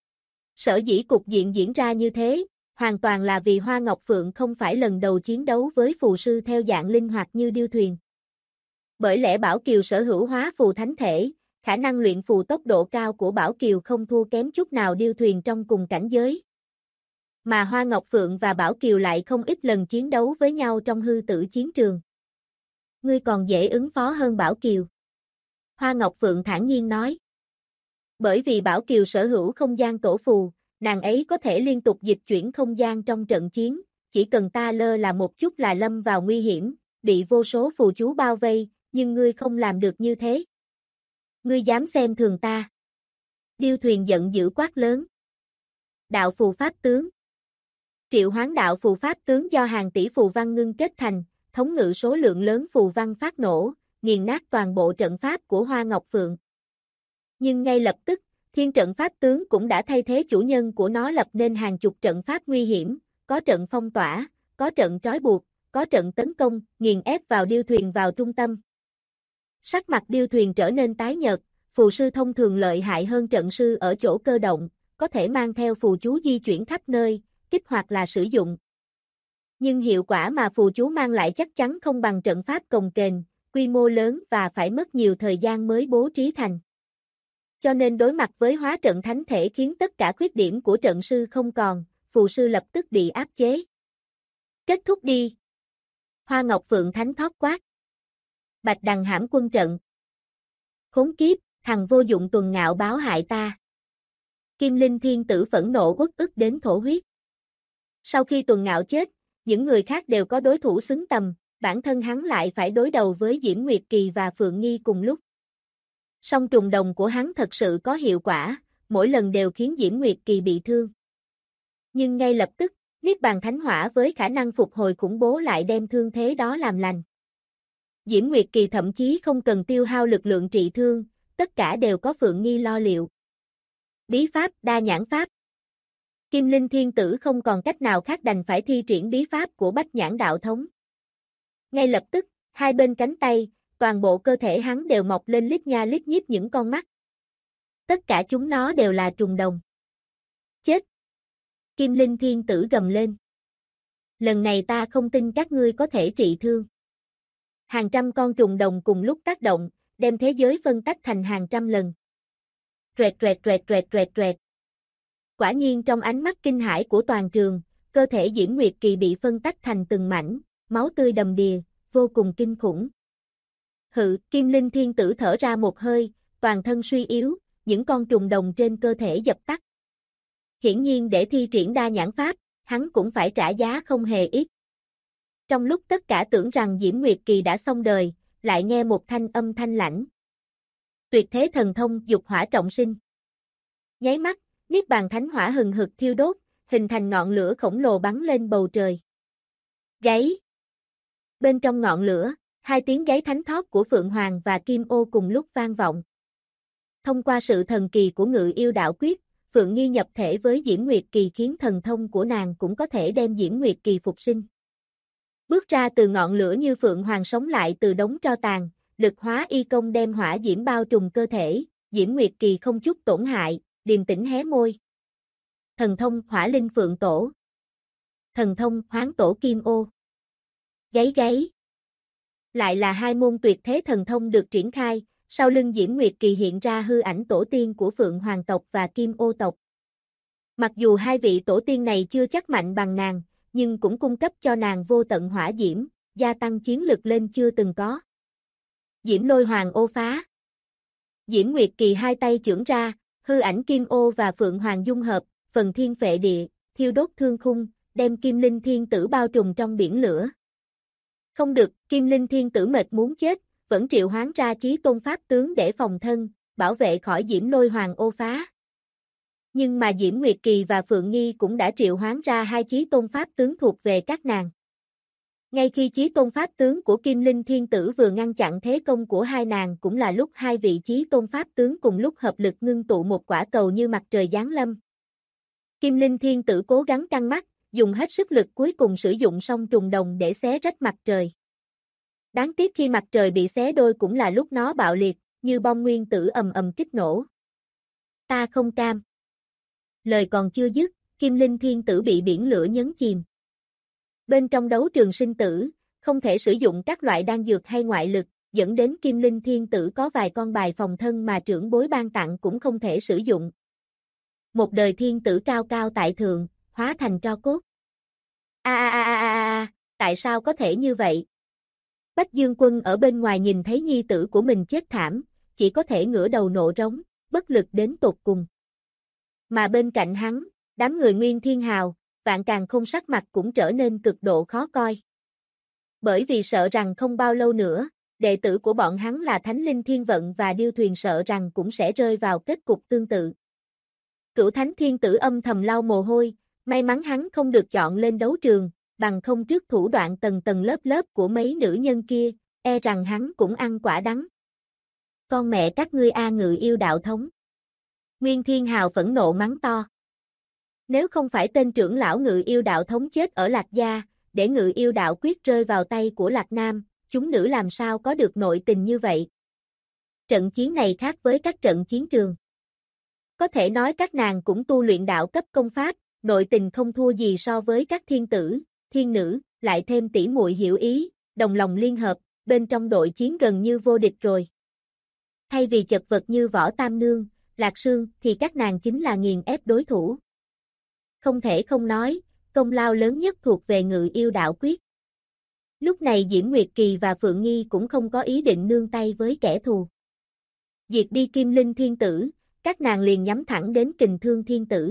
Sở dĩ cục diện diễn ra như thế, hoàn toàn là vì Hoa Ngọc Phượng không phải lần đầu chiến đấu với phù sư theo dạng linh hoạt như điêu thuyền. Bởi lẽ Bảo Kiều sở hữu hóa phù thánh thể, khả năng luyện phù tốc độ cao của Bảo Kiều không thua kém chút nào điêu thuyền trong cùng cảnh giới. Mà Hoa Ngọc Phượng và Bảo Kiều lại không ít lần chiến đấu với nhau trong hư tử chiến trường. Ngươi còn dễ ứng phó hơn Bảo Kiều. Hoa Ngọc Phượng thản nhiên nói. Bởi vì Bảo Kiều sở hữu không gian tổ phù, nàng ấy có thể liên tục dịch chuyển không gian trong trận chiến, chỉ cần ta lơ là một chút là lâm vào nguy hiểm, bị vô số phù chú bao vây, nhưng ngươi không làm được như thế. Ngươi dám xem thường ta. Điêu thuyền giận dữ quát lớn. Đạo phù pháp tướng. Triệu hoán đạo phù pháp tướng do hàng tỷ phù văn ngưng kết thành, thống ngự số lượng lớn phù văn phát nổ, nghiền nát toàn bộ trận pháp của Hoa Ngọc Phượng. Nhưng ngay lập tức, thiên trận pháp tướng cũng đã thay thế chủ nhân của nó lập nên hàng chục trận pháp nguy hiểm, có trận phong tỏa, có trận trói buộc, có trận tấn công, nghiền ép vào điêu thuyền vào trung tâm. Sắc mặt điêu thuyền trở nên tái nhợt, phù sư thông thường lợi hại hơn trận sư ở chỗ cơ động, có thể mang theo phù chú di chuyển khắp nơi, kích hoạt là sử dụng. Nhưng hiệu quả mà phù chú mang lại chắc chắn không bằng trận pháp cồng kềnh, quy mô lớn và phải mất nhiều thời gian mới bố trí thành. Cho nên đối mặt với hóa trận thánh thể khiến tất cả khuyết điểm của trận sư không còn, phù sư lập tức bị áp chế. Kết thúc đi. Hoa Ngọc Phượng thánh thoát quát. Bạch Đằng hãm quân trận. Khốn kiếp, thằng vô dụng Tuần Ngạo báo hại ta. Kim Linh Thiên Tử phẫn nộ uất ức đến thổ huyết. Sau khi Tuần Ngạo chết, những người khác đều có đối thủ xứng tầm, bản thân hắn lại phải đối đầu với Diễm Nguyệt Kỳ và Phượng Nghi cùng lúc. Song trùng đồng của hắn thật sự có hiệu quả, mỗi lần đều khiến Diễm Nguyệt Kỳ bị thương. Nhưng ngay lập tức, Niết Bàn Thánh Hỏa với khả năng phục hồi khủng bố lại đem thương thế đó làm lành. Diễm Nguyệt Kỳ thậm chí không cần tiêu hao lực lượng trị thương, tất cả đều có Phượng Nghi lo liệu. Bí pháp, đa nhãn pháp. Kim Linh Thiên Tử không còn cách nào khác đành phải thi triển bí pháp của Bách Nhãn Đạo Thống. Ngay lập tức, hai bên cánh tay, toàn bộ cơ thể hắn đều mọc lên lít nha lít nhít những con mắt. Tất cả chúng nó đều là trùng đồng. Chết! Kim Linh Thiên Tử gầm lên. Lần này ta không tin các ngươi có thể trị thương. Hàng trăm con trùng đồng cùng lúc tác động, đem thế giới phân tách thành hàng trăm lần. Troẹt troẹt troẹt troẹt troẹt troẹt. Quả nhiên trong ánh mắt kinh hãi của toàn trường, cơ thể Diễm Nguyệt Kỳ bị phân tách thành từng mảnh, máu tươi đầm đìa, vô cùng kinh khủng. Hự, Kim Linh Thiên Tử thở ra một hơi, toàn thân suy yếu, những con trùng đồng trên cơ thể dập tắt. Hiển nhiên để thi triển đa nhãn pháp, hắn cũng phải trả giá không hề ít. Trong lúc tất cả tưởng rằng Diễm Nguyệt Kỳ đã xong đời, lại nghe một thanh âm thanh lãnh. Tuyệt thế thần thông dục hỏa trọng sinh. Nháy mắt, Niết Bàn Thánh Hỏa hừng hực thiêu đốt, hình thành ngọn lửa khổng lồ bắn lên bầu trời. Gáy. Bên trong ngọn lửa, hai tiếng gáy thánh thót của Phượng Hoàng và Kim Ô cùng lúc vang vọng. Thông qua sự thần kỳ của Ngự Yêu Đạo Quyết, Phượng Nghi nhập thể với Diễm Nguyệt Kỳ khiến thần thông của nàng cũng có thể đem Diễm Nguyệt Kỳ phục sinh. Bước ra từ ngọn lửa như Phượng Hoàng sống lại từ đống tro tàn, lực hóa y công đem hỏa diễm bao trùm cơ thể, Diễm Nguyệt Kỳ không chút tổn hại, điềm tĩnh hé môi. Thần thông Hỏa Linh Phượng Tổ. Thần thông Hoán Tổ Kim Ô. Gáy gáy. Lại là hai môn tuyệt thế thần thông được triển khai, sau lưng Diễm Nguyệt Kỳ hiện ra hư ảnh tổ tiên của Phượng Hoàng tộc và Kim Ô tộc. Mặc dù hai vị tổ tiên này chưa chắc mạnh bằng nàng, nhưng cũng cung cấp cho nàng vô tận hỏa diễm, gia tăng chiến lực lên chưa từng có. Diễm Lôi Hoàng Ô Phá. Diễm Nguyệt Kỳ hai tay chưởng ra, hư ảnh Kim Ô và Phượng Hoàng dung hợp, phần thiên phệ địa, thiêu đốt thương khung, đem Kim Linh Thiên Tử bao trùm trong biển lửa. Không được, Kim Linh Thiên Tử mệt muốn chết, vẫn triệu hoán ra Chí Tôn Pháp tướng để phòng thân, bảo vệ khỏi Diễm Lôi Hoàng Ô Phá. Nhưng mà Diễm Nguyệt Kỳ và Phượng Nghi cũng đã triệu hoán ra hai Chí Tôn Pháp tướng thuộc về các nàng. Ngay khi Chí Tôn Pháp tướng của Kim Linh Thiên Tử vừa ngăn chặn thế công của hai nàng cũng là lúc hai vị Chí Tôn Pháp tướng cùng lúc hợp lực ngưng tụ một quả cầu như mặt trời giáng lâm. Kim Linh Thiên Tử cố gắng căng mắt, dùng hết sức lực cuối cùng sử dụng song trùng đồng để xé rách mặt trời. Đáng tiếc khi mặt trời bị xé đôi cũng là lúc nó bạo liệt, như bom nguyên tử ầm ầm kích nổ. Ta không cam. Lời còn chưa dứt, Kim Linh Thiên Tử bị biển lửa nhấn chìm. Bên trong đấu trường sinh tử, không thể sử dụng các loại đan dược hay ngoại lực, dẫn đến Kim Linh Thiên Tử có vài con bài phòng thân mà trưởng bối ban tặng cũng không thể sử dụng. Một đời thiên tử cao cao tại thượng, hóa thành tro cốt. Tại sao có thể như vậy? Bách Dương Quân ở bên ngoài nhìn thấy nhi tử của mình chết thảm, chỉ có thể ngửa đầu nộ rống, bất lực đến tột cùng. Mà bên cạnh hắn, đám người Nguyên Thiên Hào, Vạn Càn Khôn sắc mặt cũng trở nên cực độ khó coi. Bởi vì sợ rằng không bao lâu nữa, đệ tử của bọn hắn là Thánh Linh Thiên Vận và Điêu Thuyền sợ rằng cũng sẽ rơi vào kết cục tương tự. Cửu Thánh Thiên Tử âm thầm lau mồ hôi, may mắn hắn không được chọn lên đấu trường, bằng không trước thủ đoạn tầng tầng lớp lớp của mấy nữ nhân kia, e rằng hắn cũng ăn quả đắng. Con mẹ các ngươi Ngự Yêu Đạo Thống. Nguyên Thiên Hào phẫn nộ mắng to. Nếu không phải tên trưởng lão Ngự Yêu Đạo Thống chết ở Lạc Gia, để Ngự Yêu Đạo Quyết rơi vào tay của Lạc Nam, chúng nữ làm sao có được nội tình như vậy? Trận chiến này khác với các trận chiến trường. Có thể nói các nàng cũng tu luyện đạo cấp công pháp, nội tình không thua gì so với các thiên tử, thiên nữ, lại thêm tỷ muội hiểu ý, đồng lòng liên hợp, bên trong đội chiến gần như vô địch rồi. Thay vì chật vật như Võ Tam Nương, Lạc Sương thì các nàng chính là nghiền ép đối thủ. Không thể không nói, công lao lớn nhất thuộc về Ngự Yêu Đạo Quyết. Lúc này Diễm Nguyệt Kỳ và Phượng Nghi cũng không có ý định nương tay với kẻ thù. Diệt đi Kim Linh Thiên Tử, các nàng liền nhắm thẳng đến Kình Thương Thiên Tử.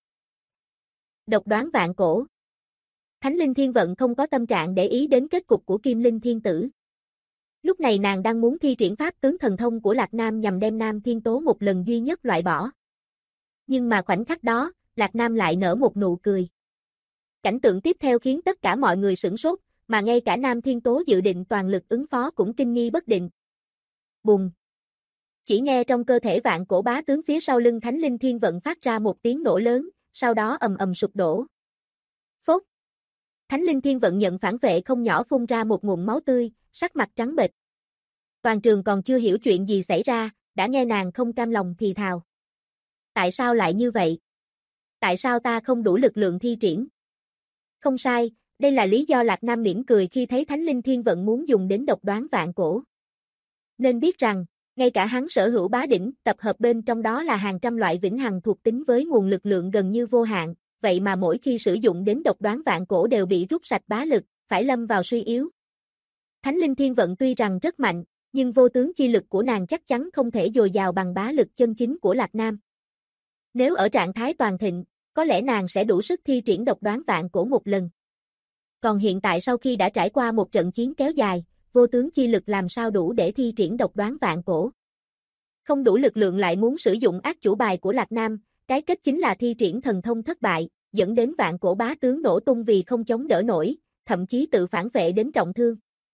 Độc đoán vạn cổ. Thánh Linh Thiên Vận không có tâm trạng để ý đến kết cục của Kim Linh Thiên Tử. Lúc này nàng đang muốn thi triển pháp tướng thần thông của Lạc Nam nhằm đem Nam Thiên Tố một lần duy nhất loại bỏ. Nhưng mà khoảnh khắc đó, Lạc Nam lại nở một nụ cười. Cảnh tượng tiếp theo khiến tất cả mọi người sửng sốt, mà ngay cả Nam Thiên Tố dự định toàn lực ứng phó cũng kinh nghi bất định. Bùng! Chỉ nghe trong cơ thể vạn cổ bá tướng phía sau lưng Thánh Linh Thiên Vận phát ra một tiếng nổ lớn, sau đó ầm ầm sụp đổ. Phốt! Thánh Linh Thiên Vận nhận phản vệ không nhỏ phun ra một ngụm máu tươi, sắc mặt trắng bệch. Toàn trường còn chưa hiểu chuyện gì xảy ra, đã nghe nàng không cam lòng thì thào. Tại sao lại như vậy? Tại sao ta không đủ lực lượng thi triển? Không sai, đây là lý do Lạc Nam mỉm cười khi thấy Thánh Linh Thiên Vận muốn dùng đến độc đoán vạn cổ. Nên biết rằng, ngay cả hắn sở hữu bá đỉnh, tập hợp bên trong đó là hàng trăm loại vĩnh hằng thuộc tính với nguồn lực lượng gần như vô hạn, vậy mà mỗi khi sử dụng đến độc đoán vạn cổ đều bị rút sạch bá lực, phải lâm vào suy yếu. Thánh Linh Thiên Vận tuy rằng rất mạnh, nhưng vô tướng chi lực của nàng chắc chắn không thể dồi dào bằng bá lực chân chính của Lạc Nam. Nếu ở trạng thái toàn thịnh, có lẽ nàng sẽ đủ sức thi triển độc đoán vạn cổ một lần. Còn hiện tại sau khi đã trải qua một trận chiến kéo dài, vô tướng chi lực làm sao đủ để thi triển độc đoán vạn cổ. Không đủ lực lượng lại muốn sử dụng ác chủ bài của Lạc Nam, cái kết chính là thi triển thần thông thất bại, dẫn đến vạn cổ bá tướng nổ tung vì không chống đỡ nổi, thậm chí tự phản vệ đến trọng thương.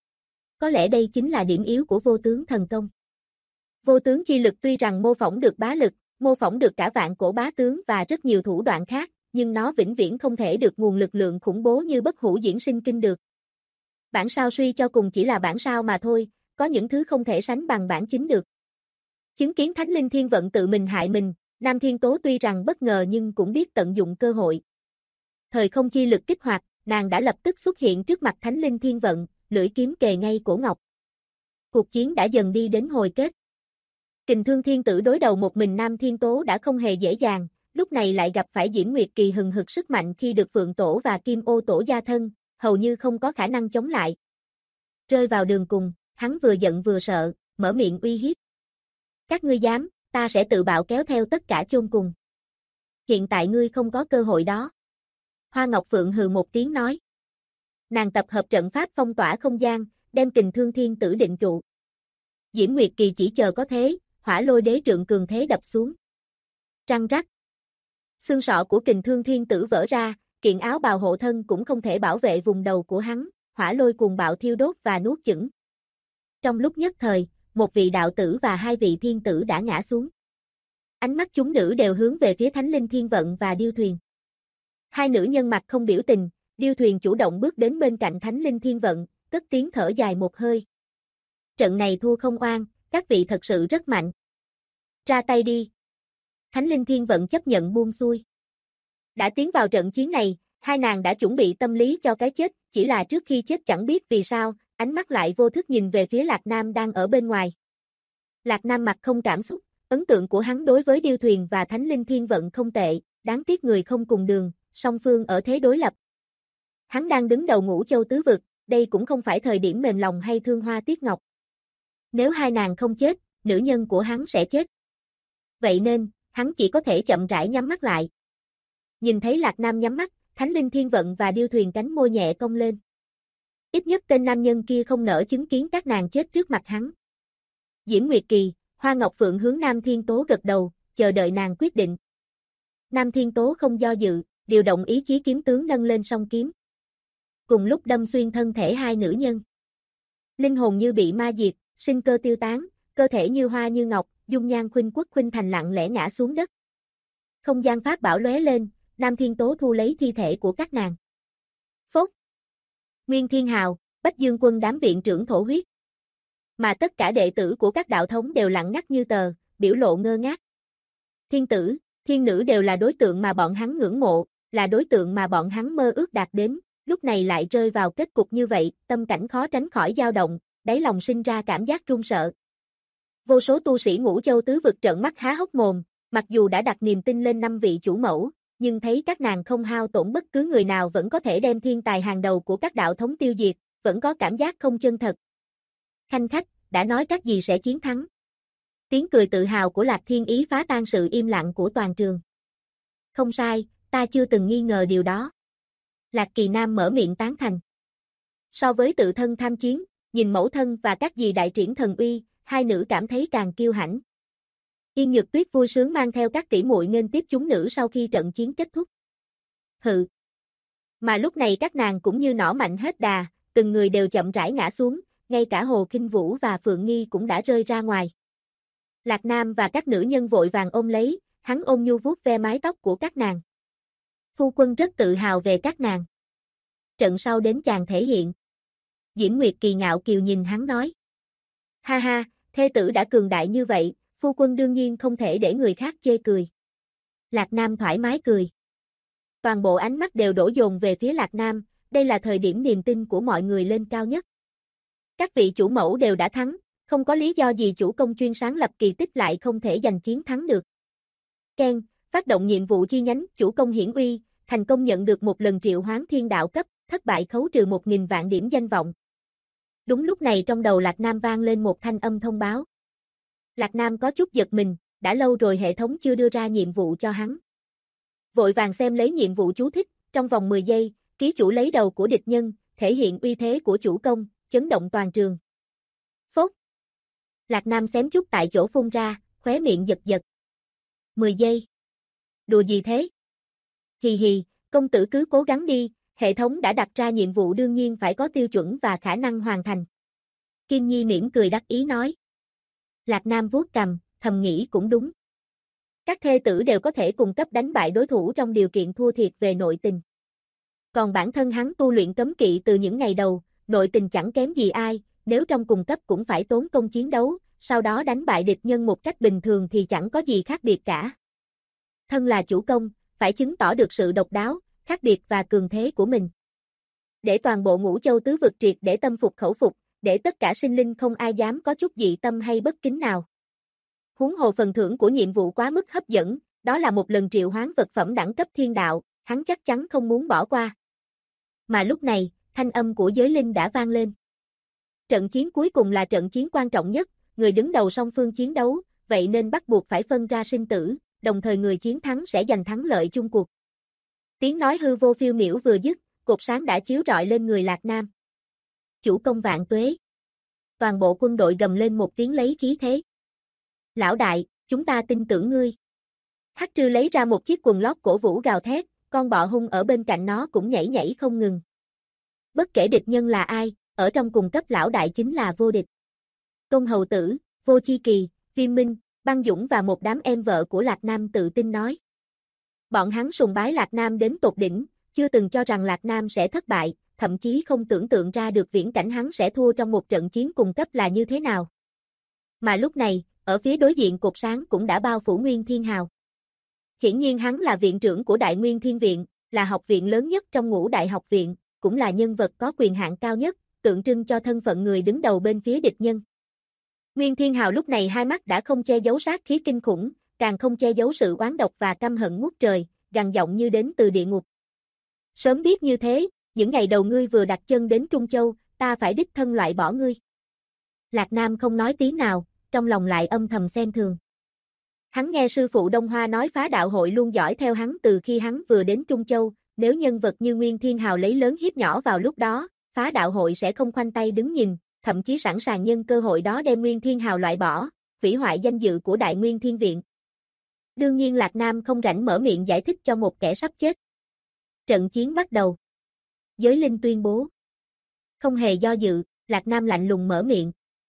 Có lẽ đây chính là điểm yếu của vô tướng thần công. Vô tướng chi lực tuy rằng mô phỏng được bá lực, mô phỏng được cả vạn cổ bá tướng và rất nhiều thủ đoạn khác, nhưng nó vĩnh viễn không thể được nguồn lực lượng khủng bố như bất hủ diễn sinh kinh được. Bản sao suy cho cùng chỉ là bản sao mà thôi, có những thứ không thể sánh bằng bản chính được. Chứng kiến Thánh Linh Thiên Vận tự mình hại mình, Nam Thiên Tố tuy rằng bất ngờ nhưng cũng biết tận dụng cơ hội. Thời không chi lực kích hoạt, nàng đã lập tức xuất hiện trước mặt Thánh Linh Thiên Vận, lưỡi kiếm kề ngay cổ ngọc. Cuộc chiến đã dần đi đến hồi kết. Kình Thương Thiên Tử đối đầu một mình Nam Thiên Tố đã không hề dễ dàng, lúc này lại gặp phải Diễm Nguyệt Kỳ hừng hực sức mạnh khi được Phượng Tổ và Kim Ô Tổ gia thân, hầu như không có khả năng chống lại. Rơi vào đường cùng, hắn vừa giận vừa sợ, mở miệng uy hiếp. Các ngươi dám, ta sẽ tự bạo kéo theo tất cả chôn cùng. Hiện tại ngươi không có cơ hội đó. Hoa Ngọc Phượng hừ một tiếng nói. Nàng tập hợp trận pháp phong tỏa không gian, đem Kình Thương Thiên Tử định trụ. Diễm Nguyệt Kỳ chỉ chờ có thế, Hỏa Lôi Đế trượng cường thế đập xuống. Răng rắc. Xương sọ của Kình Thương Thiên Tử vỡ ra, kiện áo bào hộ thân cũng không thể bảo vệ vùng đầu của hắn, hỏa lôi cuồng bạo thiêu đốt và nuốt chửng. Trong lúc nhất thời, một vị đạo tử và hai vị thiên tử đã ngã xuống. Ánh mắt chúng nữ đều hướng về phía Thánh Linh Thiên Vận và Điêu Thuyền. Hai nữ nhân mặt không biểu tình, Điêu Thuyền chủ động bước đến bên cạnh Thánh Linh Thiên Vận, cất tiếng thở dài một hơi. Trận này thua không oan, các vị thật sự rất mạnh. Ra tay đi. Thánh Linh Thiên Vận chấp nhận buông xuôi. Đã tiến vào trận chiến này, hai nàng đã chuẩn bị tâm lý cho cái chết, chỉ là trước khi chết chẳng biết vì sao, ánh mắt lại vô thức nhìn về phía Lạc Nam đang ở bên ngoài. Lạc Nam mặt không cảm xúc, ấn tượng của hắn đối với Điêu Thuyền và Thánh Linh Thiên Vận không tệ, đáng tiếc người không cùng đường, song phương ở thế đối lập. Hắn đang đứng đầu Ngũ Châu tứ vực, đây cũng không phải thời điểm mềm lòng hay thương hoa tiếc ngọc. Nếu hai nàng không chết, nữ nhân của hắn sẽ chết. Vậy nên, hắn chỉ có thể chậm rãi nhắm mắt lại. Nhìn thấy Lạc Nam nhắm mắt, Thánh Linh Thiên Vận và Điêu Thuyền cánh môi nhẹ cong lên. Ít nhất tên nam nhân kia không nỡ chứng kiến các nàng chết trước mặt hắn. Diễm Nguyệt Kỳ, Hoa Ngọc Phượng hướng Nam Thiên Tố gật đầu, chờ đợi nàng quyết định. Nam Thiên Tố không do dự, điều động ý chí kiếm tướng nâng lên song kiếm. Cùng lúc đâm xuyên thân thể hai nữ nhân. Linh hồn như bị ma diệt, sinh cơ tiêu tán, cơ thể như hoa như ngọc, dung nhan khuynh quốc khuynh thành lặng lẽ ngã xuống đất. Không gian pháp bảo lóe lên, Nam Thiên Tố thu lấy thi thể của các nàng. Phốt. Nguyên Thiên Hào, Bách Dương Quân đám viện trưởng thổ huyết. Mà tất cả đệ tử của các đạo thống đều lặng ngắt như tờ, biểu lộ ngơ ngác. Thiên tử, thiên nữ đều là đối tượng mà bọn hắn ngưỡng mộ, là đối tượng mà bọn hắn mơ ước đạt đến, lúc này lại rơi vào kết cục như vậy, tâm cảnh khó tránh khỏi dao động, đáy lòng sinh ra cảm giác run sợ. Vô số tu sĩ Ngũ Châu tứ vực trợn mắt há hốc mồm, mặc dù đã đặt niềm tin lên 5 vị chủ mẫu, nhưng thấy các nàng không hao tổn bất cứ người nào vẫn có thể đem thiên tài hàng đầu của các đạo thống tiêu diệt, vẫn có cảm giác không chân thật. Khanh khách, đã nói các gì sẽ chiến thắng. Tiếng cười tự hào của Lạc Thiên Ý phá tan sự im lặng của toàn trường. Không sai, ta chưa từng nghi ngờ điều đó. Lạc Kỳ Nam mở miệng tán thành. So với tự thân tham chiến, nhìn mẫu thân và các dì đại triển thần uy, hai nữ cảm thấy càng kiêu hãnh. Yên Nhược Tuyết vui sướng mang theo các tỷ muội nghênh tiếp chúng nữ sau khi trận chiến kết thúc. Hừ. Mà lúc này các nàng cũng như nỏ mạnh hết đà, từng người đều chậm rãi ngã xuống, ngay cả Hồ Kinh Vũ và Phượng Nghi cũng đã rơi ra ngoài. Lạc Nam và các nữ nhân vội vàng ôm lấy, hắn ôm nhu vuốt ve mái tóc của các nàng. Phu quân rất tự hào về các nàng. Trận sau đến chàng thể hiện. Diễm Nguyệt Kỳ ngạo kiều nhìn hắn nói. Ha ha, thê tử đã cường đại như vậy, phu quân đương nhiên không thể để người khác chê cười. Lạc Nam thoải mái cười. Toàn bộ ánh mắt đều đổ dồn về phía Lạc Nam, đây là thời điểm niềm tin của mọi người lên cao nhất. Các vị chủ mẫu đều đã thắng, không có lý do gì chủ công chuyên sáng lập kỳ tích lại không thể giành chiến thắng được. Ken, phát động nhiệm vụ chi nhánh, chủ công hiển uy, thành công nhận được một lần triệu hoán thiên đạo cấp, thất bại khấu trừ 1000 vạn điểm danh vọng. Đúng lúc này trong đầu Lạc Nam vang lên một thanh âm thông báo. Lạc Nam có chút giật mình, đã lâu rồi hệ thống chưa đưa ra nhiệm vụ cho hắn. Vội vàng xem lấy nhiệm vụ chú thích, trong vòng 10 giây, ký chủ lấy đầu của địch nhân, thể hiện uy thế của chủ công, chấn động toàn trường. Phốt. Lạc Nam xém chút tại chỗ phun ra, khóe miệng giật giật. 10 giây. Đùa gì thế? Hì hì, công tử cứ cố gắng đi, hệ thống đã đặt ra nhiệm vụ đương nhiên phải có tiêu chuẩn và khả năng hoàn thành. Kim Nhi mỉm cười đắc ý nói. Lạc Nam vuốt cằm, thầm nghĩ cũng đúng. Các thê tử đều có thể cung cấp đánh bại đối thủ trong điều kiện thua thiệt về nội tình. Còn bản thân hắn tu luyện cấm kỵ từ những ngày đầu, nội tình chẳng kém gì ai, nếu trong cùng cấp cũng phải tốn công chiến đấu, sau đó đánh bại địch nhân một cách bình thường thì chẳng có gì khác biệt cả. Thân là chủ công, phải chứng tỏ được sự độc đáo, khác biệt và cường thế của mình. Để toàn bộ Ngũ Châu tứ vực triệt để tâm phục khẩu phục, để tất cả sinh linh không ai dám có chút dị tâm hay bất kính nào. Huống hồ phần thưởng của nhiệm vụ quá mức hấp dẫn, đó là một lần triệu hoán vật phẩm đẳng cấp thiên đạo, hắn chắc chắn không muốn bỏ qua. Mà lúc này, thanh âm của giới linh đã vang lên. Trận chiến cuối cùng là trận chiến quan trọng nhất, người đứng đầu song phương chiến đấu, vậy nên bắt buộc phải phân ra sinh tử, đồng thời người chiến thắng sẽ giành thắng lợi chung cuộc. Tiếng nói hư vô phiêu miểu vừa dứt, cột sáng đã chiếu rọi lên người Lạc Nam. Chủ công vạn tuế. Toàn bộ quân đội gầm lên một tiếng lấy khí thế. Lão đại, chúng ta tin tưởng ngươi. Hắc Trư lấy ra một chiếc quần lót cổ vũ gào thét, con bọ hung ở bên cạnh nó cũng nhảy nhảy không ngừng. Bất kể địch nhân là ai, ở trong cùng cấp lão đại chính là vô địch. Công hầu tử, Vô Chi Kỳ, Viêm Minh, Băng Dũng và một đám em vợ của Lạc Nam tự tin nói. Bọn hắn sùng bái Lạc Nam đến tột đỉnh, chưa từng cho rằng Lạc Nam sẽ thất bại, thậm chí không tưởng tượng ra được viễn cảnh hắn sẽ thua trong một trận chiến cùng cấp là như thế nào. Mà lúc này, ở phía đối diện cột sáng cũng đã bao phủ Nguyên Thiên Hào. Hiển nhiên hắn là viện trưởng của Đại Nguyên Thiên Viện, là học viện lớn nhất trong ngũ đại học viện, cũng là nhân vật có quyền hạn cao nhất, tượng trưng cho thân phận người đứng đầu bên phía địch nhân. Nguyên Thiên Hào lúc này hai mắt đã không che giấu sát khí kinh khủng, càng không che giấu sự oán độc và căm hận ngút trời, gằn giọng như đến từ địa ngục. Sớm biết như thế, những ngày đầu ngươi vừa đặt chân đến Trung Châu, ta phải đích thân loại bỏ ngươi. Lạc Nam không nói tiếng nào, trong lòng lại âm thầm xem thường. Hắn nghe sư phụ Đông Hoa nói phá đạo hội luôn dõi theo hắn từ khi hắn vừa đến Trung Châu, nếu nhân vật như Nguyên Thiên Hào lấy lớn hiếp nhỏ vào lúc đó, phá đạo hội sẽ không khoanh tay đứng nhìn, thậm chí sẵn sàng nhân cơ hội đó đem Nguyên Thiên Hào loại bỏ, hủy hoại danh dự của Đại Nguyên Thiên Viện. Đương nhiên Lạc Nam không rảnh mở miệng giải thích cho một kẻ sắp chết. Trận chiến bắt đầu. Giới linh tuyên bố. Không hề do dự, Lạc Nam lạnh lùng mở miệng.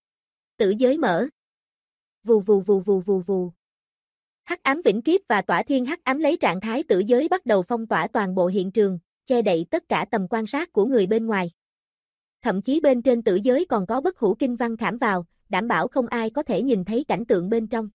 Tử giới mở. Vù vù vù vù vù vù. Hắc ám vĩnh kiếp và tỏa thiên hắc ám lấy trạng thái tử giới bắt đầu phong tỏa toàn bộ hiện trường, che đậy tất cả tầm quan sát của người bên ngoài. Thậm chí bên trên tử giới còn có bất hủ kinh văn khảm vào, đảm bảo không ai có thể nhìn thấy cảnh tượng bên trong.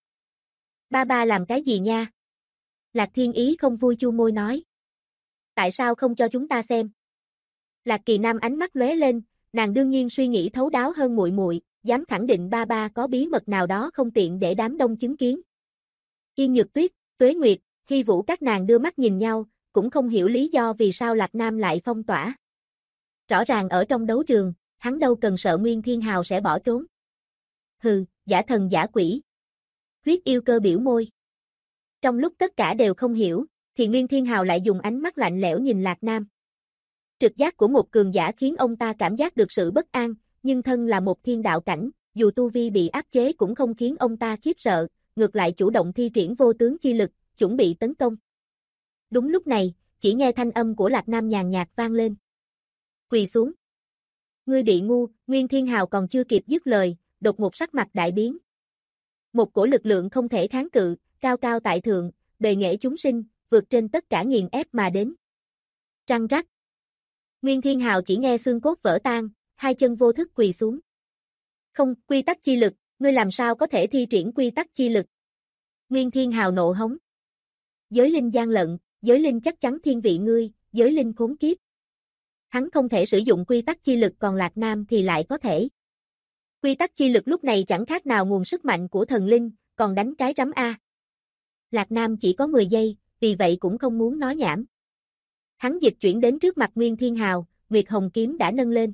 Ba làm cái gì nha? Lạc Thiên Ý không vui chu môi nói. Tại sao không cho chúng ta xem? Lạc Kỳ Nam ánh mắt lóe lên, nàng đương nhiên suy nghĩ thấu đáo hơn muội muội, dám khẳng định ba có bí mật nào đó không tiện để đám đông chứng kiến. Yên Nhược Tuyết, Tuế Nguyệt, Hy Vũ các nàng đưa mắt nhìn nhau, cũng không hiểu lý do vì sao Lạc Nam lại phong tỏa. Rõ ràng ở trong đấu trường, hắn đâu cần sợ Nguyên Thiên Hào sẽ bỏ trốn. Hừ, giả thần giả quỷ. Huyết yêu cơ biểu môi. Trong lúc tất cả đều không hiểu, thì Nguyên Thiên Hào lại dùng ánh mắt lạnh lẽo nhìn Lạc Nam. Trực giác của một cường giả khiến ông ta cảm giác được sự bất an, nhưng thân là một thiên đạo cảnh, dù tu vi bị áp chế cũng không khiến ông ta khiếp sợ, ngược lại chủ động thi triển vô tướng chi lực, chuẩn bị tấn công. Đúng lúc này, chỉ nghe thanh âm của Lạc Nam nhàn nhạt vang lên. Quỳ xuống. Ngươi bị ngu, Nguyên Thiên Hào còn chưa kịp dứt lời, đột ngột sắc mặt đại biến. Một cổ lực lượng không thể kháng cự, cao cao tại thượng, bề nghệ chúng sinh, vượt trên tất cả nghiền ép mà đến. Trăng rắc. Nguyên Thiên Hào chỉ nghe xương cốt vỡ tan, hai chân vô thức quỳ xuống. Không, quy tắc chi lực, ngươi làm sao có thể thi triển quy tắc chi lực? Nguyên Thiên Hào nộ hống. Giới linh gian lận, giới linh chắc chắn thiên vị ngươi, giới linh khốn kiếp. Hắn không thể sử dụng quy tắc chi lực còn Lạc Nam thì lại có thể. Quy tắc chi lực lúc này chẳng khác nào nguồn sức mạnh của thần linh, còn đánh cái rắm A. Lạc Nam chỉ có 10 giây, vì vậy cũng không muốn nói nhảm. Hắn dịch chuyển đến trước mặt Nguyên Thiên Hào, Nguyệt Hồng kiếm đã nâng lên.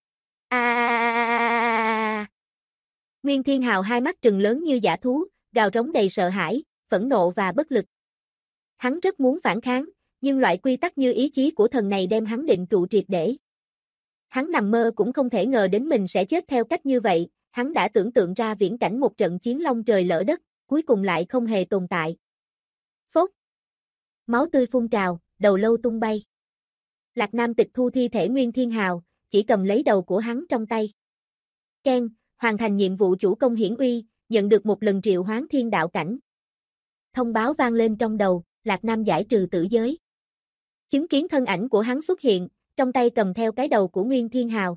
Nguyên Thiên Hào hai mắt trừng lớn như dã thú, gào rống đầy sợ hãi, phẫn nộ và bất lực. Hắn rất muốn phản kháng, nhưng loại quy tắc như ý chí của thần này đem hắn định trụ triệt để. Hắn nằm mơ cũng không thể ngờ đến mình sẽ chết theo cách như vậy, hắn đã tưởng tượng ra viễn cảnh một trận chiến long trời lỡ đất, cuối cùng lại không hề tồn tại. Phốt! Máu tươi phun trào, đầu lâu tung bay. Lạc Nam tịch thu thi thể Nguyên Thiên Hào, chỉ cầm lấy đầu của hắn trong tay. Ken, hoàn thành nhiệm vụ chủ công hiển uy, nhận được một lần triệu hoán thiên đạo cảnh. Thông báo vang lên trong đầu, Lạc Nam giải trừ tử giới. Chứng kiến thân ảnh của hắn xuất hiện, trong tay cầm theo cái đầu của Nguyên Thiên Hào.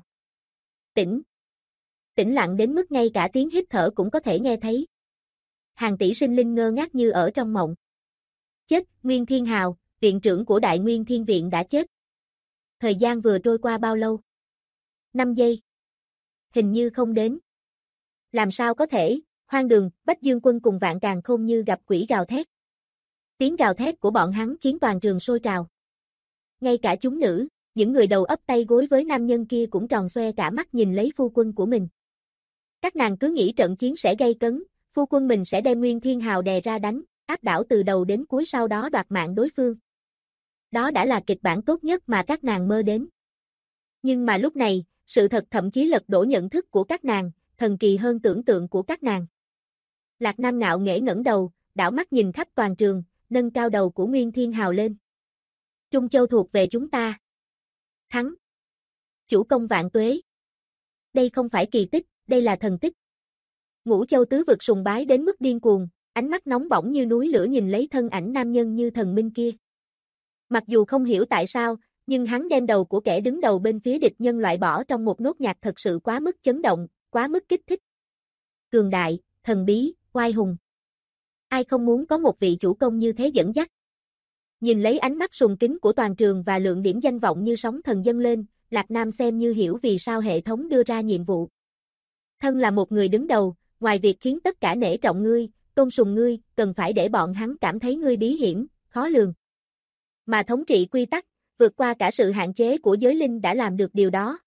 Tĩnh lặng đến mức ngay cả tiếng hít thở cũng có thể nghe thấy. Hàng tỷ sinh linh ngơ ngác như ở trong mộng. Chết, Nguyên Thiên Hào, viện trưởng của Đại Nguyên Thiên Viện đã chết. Thời gian vừa trôi qua bao lâu? 5 giây. Hình như không đến. Làm sao có thể, hoang đường, Bách Dương Quân cùng Vạn Càn Khôn như gặp quỷ gào thét. Tiếng gào thét của bọn hắn khiến toàn trường sôi trào. Ngay cả chúng nữ, những người đầu ấp tay gối với nam nhân kia cũng tròn xoe cả mắt nhìn lấy phu quân của mình. Các nàng cứ nghĩ trận chiến sẽ gay cấn, phu quân mình sẽ đem Nguyên Thiên Hào đè ra đánh, áp đảo từ đầu đến cuối sau đó đoạt mạng đối phương. Đó đã là kịch bản tốt nhất mà các nàng mơ đến. Nhưng mà lúc này, sự thật thậm chí lật đổ nhận thức của các nàng, thần kỳ hơn tưởng tượng của các nàng. Lạc Nam ngạo nghễ ngẩng đầu, đảo mắt nhìn khắp toàn trường, nâng cao đầu của Nguyên Thiên Hào lên. Trung Châu thuộc về chúng ta. Thắng. Chủ công vạn tuế. Đây không phải kỳ tích, đây là thần tích. Ngũ Châu tứ vực sùng bái đến mức điên cuồng, ánh mắt nóng bỏng như núi lửa nhìn lấy thân ảnh nam nhân như thần minh kia. Mặc dù không hiểu tại sao, nhưng hắn đem đầu của kẻ đứng đầu bên phía địch nhân loại bỏ trong một nốt nhạc thật sự quá mức chấn động, quá mức kích thích. Cường đại, thần bí, oai hùng. Ai không muốn có một vị chủ công như thế dẫn dắt. Nhìn lấy ánh mắt sùng kính của toàn trường và lượng điểm danh vọng như sóng thần dâng lên, Lạc Nam xem như hiểu vì sao hệ thống đưa ra nhiệm vụ. Thân là một người đứng đầu, ngoài việc khiến tất cả nể trọng ngươi, tôn sùng ngươi, cần phải để bọn hắn cảm thấy ngươi bí hiểm, khó lường. Mà thống trị quy tắc, vượt qua cả sự hạn chế của giới linh đã làm được điều đó.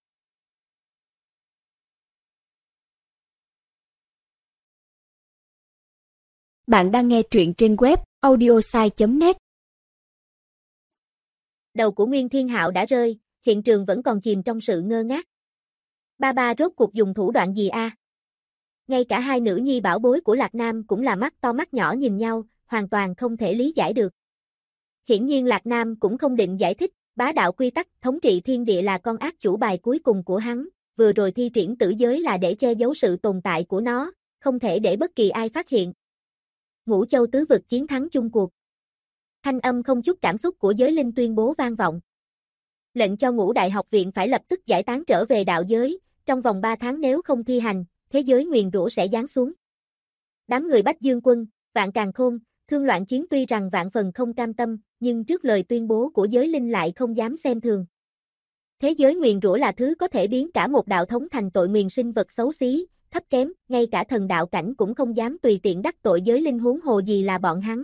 Bạn đang nghe truyện trên web audiosai.net. Đầu của Nguyên Thiên Hạo đã rơi, hiện trường vẫn còn chìm trong sự ngơ ngác. Ba rốt cuộc dùng thủ đoạn gì a? Ngay cả hai nữ nhi bảo bối của Lạc Nam cũng là mắt to mắt nhỏ nhìn nhau, hoàn toàn không thể lý giải được. Hiển nhiên Lạc Nam cũng không định giải thích, bá đạo quy tắc, thống trị thiên địa là con ác chủ bài cuối cùng của hắn, vừa rồi thi triển tử giới là để che giấu sự tồn tại của nó, không thể để bất kỳ ai phát hiện. Ngũ Châu tứ vực chiến thắng chung cuộc. Thanh âm không chút cảm xúc của giới linh tuyên bố vang vọng. Lệnh cho Ngũ Đại học viện phải lập tức giải tán trở về đạo giới, trong vòng 3 tháng nếu không thi hành, thế giới nguyền rủa sẽ giáng xuống. Đám người Bách Dương Quân, Vạn Càn Khôn, Thương Loạn Chiến tuy rằng vạn phần không cam tâm, nhưng trước lời tuyên bố của giới linh lại không dám xem thường. Thế giới nguyền rủa là thứ có thể biến cả một đạo thống thành tội nguyền sinh vật xấu xí, thấp kém, ngay cả thần đạo cảnh cũng không dám tùy tiện đắc tội giới linh huống hồ gì là bọn hắn.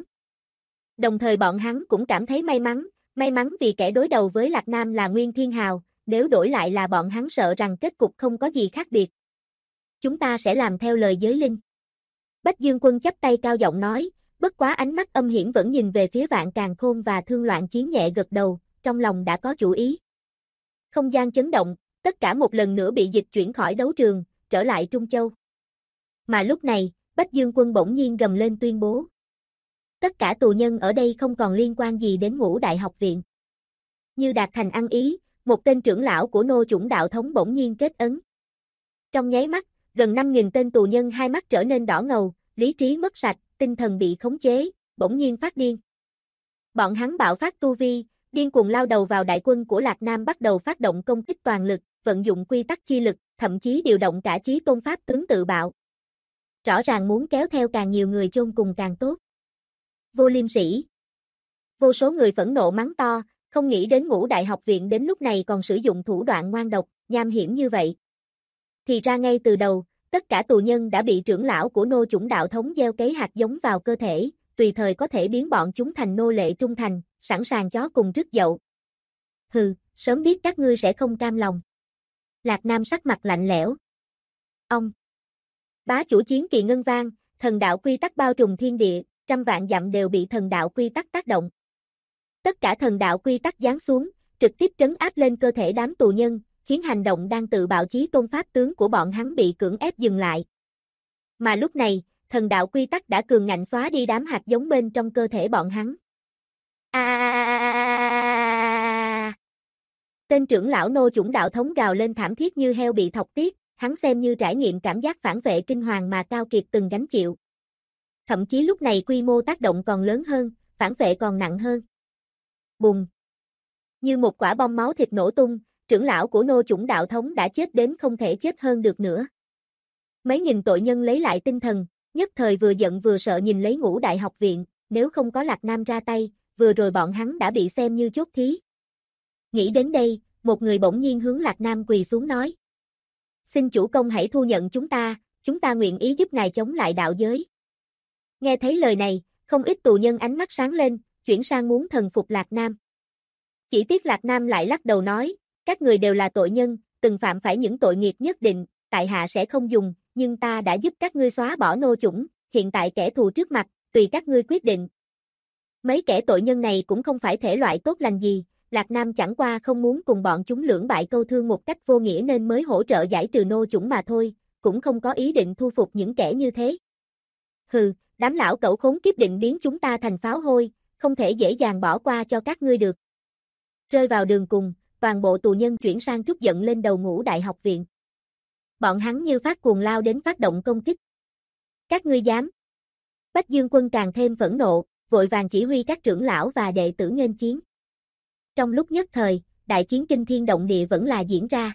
Đồng thời bọn hắn cũng cảm thấy may mắn vì kẻ đối đầu với Lạc Nam là Nguyên Thiên Hào, nếu đổi lại là bọn hắn sợ rằng kết cục không có gì khác biệt. Chúng ta sẽ làm theo lời giới linh. Bách Dương Quân chắp tay cao giọng nói, bất quá ánh mắt âm hiểm vẫn nhìn về phía Vạn Càn Khôn và Thương Loạn Chiến nhẹ gật đầu, trong lòng đã có chủ ý. Không gian chấn động, tất cả một lần nữa bị dịch chuyển khỏi đấu trường, trở lại Trung Châu. Mà lúc này, Bách Dương Quân bỗng nhiên gầm lên tuyên bố. Tất cả tù nhân ở đây không còn liên quan gì đến Ngũ Đại học viện. Như đạt thành ăn ý, một tên trưởng lão của nô chủng đạo thống bỗng nhiên kết ấn. Trong nháy mắt, gần 5.000 tên tù nhân hai mắt trở nên đỏ ngầu, lý trí mất sạch, tinh thần bị khống chế, bỗng nhiên phát điên. Bọn hắn bạo phát tu vi, điên cuồng lao đầu vào đại quân của Lạc Nam bắt đầu phát động công kích toàn lực, vận dụng quy tắc chi lực, thậm chí điều động cả chí tôn pháp tướng tự bạo. Rõ ràng muốn kéo theo càng nhiều người chôn cùng càng tốt. Vô liêm sỉ. Vô số người phẫn nộ mắng to, không nghĩ đến Ngũ Đại học viện đến lúc này còn sử dụng thủ đoạn ngoan độc, nham hiểm như vậy. Thì ra ngay từ đầu, tất cả tù nhân đã bị trưởng lão của nô chủng đạo thống gieo cấy hạt giống vào cơ thể, tùy thời có thể biến bọn chúng thành nô lệ trung thành, sẵn sàng chó cùng rước dậu. Hừ, sớm biết các ngươi sẽ không cam lòng. Lạc Nam sắc mặt lạnh lẽo. Ông. Bá chủ chiến kỳ ngân vang, thần đạo quy tắc bao trùm thiên địa, trăm vạn dặm đều bị thần đạo quy tắc tác động. Tất cả thần đạo quy tắc giáng xuống, trực tiếp trấn áp lên cơ thể đám tù nhân, khiến hành động đang tự bạo chí tôn pháp tướng của bọn hắn bị cưỡng ép dừng lại. Mà lúc này, thần đạo quy tắc đã cường ngạnh xóa đi đám hạt giống bên trong cơ thể bọn hắn. Tên trưởng lão Nô Chủng Đạo Thống gào lên thảm thiết như heo bị thọc tiết, hắn xem như trải nghiệm cảm giác phản vệ kinh hoàng mà Cao Kiệt từng gánh chịu. Thậm chí lúc này quy mô tác động còn lớn hơn, phản vệ còn nặng hơn. Bùng! Như một quả bom máu thịt nổ tung, trưởng lão của Nô Chủng Đạo Thống đã chết đến không thể chết hơn được nữa. Mấy nghìn tội nhân lấy lại tinh thần, nhất thời vừa giận vừa sợ nhìn lấy Ngũ Đại học viện, nếu không có Lạc Nam ra tay, vừa rồi bọn hắn đã bị xem như chốt thí. Nghĩ đến đây, một người bỗng nhiên hướng Lạc Nam quỳ xuống nói. Xin chủ công hãy thu nhận chúng ta nguyện ý giúp ngài chống lại đạo giới. Nghe thấy lời này, không ít tù nhân ánh mắt sáng lên, chuyển sang muốn thần phục Lạc Nam. Chỉ tiếc Lạc Nam lại lắc đầu nói, các người đều là tội nhân, từng phạm phải những tội nghiệp nhất định, tại hạ sẽ không dùng, nhưng ta đã giúp các ngươi xóa bỏ Nô Chủng, hiện tại kẻ thù trước mặt, tùy các ngươi quyết định. Mấy kẻ tội nhân này cũng không phải thể loại tốt lành gì, Lạc Nam chẳng qua không muốn cùng bọn chúng lưỡng bại câu thương một cách vô nghĩa nên mới hỗ trợ giải trừ Nô Chủng mà thôi, cũng không có ý định thu phục những kẻ như thế. Hừ, đám lão cẩu khốn kiếp định biến chúng ta thành pháo hôi, không thể dễ dàng bỏ qua cho các ngươi được. Rơi vào đường cùng, toàn bộ tù nhân chuyển sang trút giận lên đầu Ngũ Đại học viện. Bọn hắn như phát cuồng lao đến phát động công kích. Các ngươi dám? Bách Dương Quân càng thêm phẫn nộ, vội vàng chỉ huy các trưởng lão và đệ tử nghênh chiến. Trong lúc nhất thời, đại chiến kinh thiên động địa vẫn là diễn ra.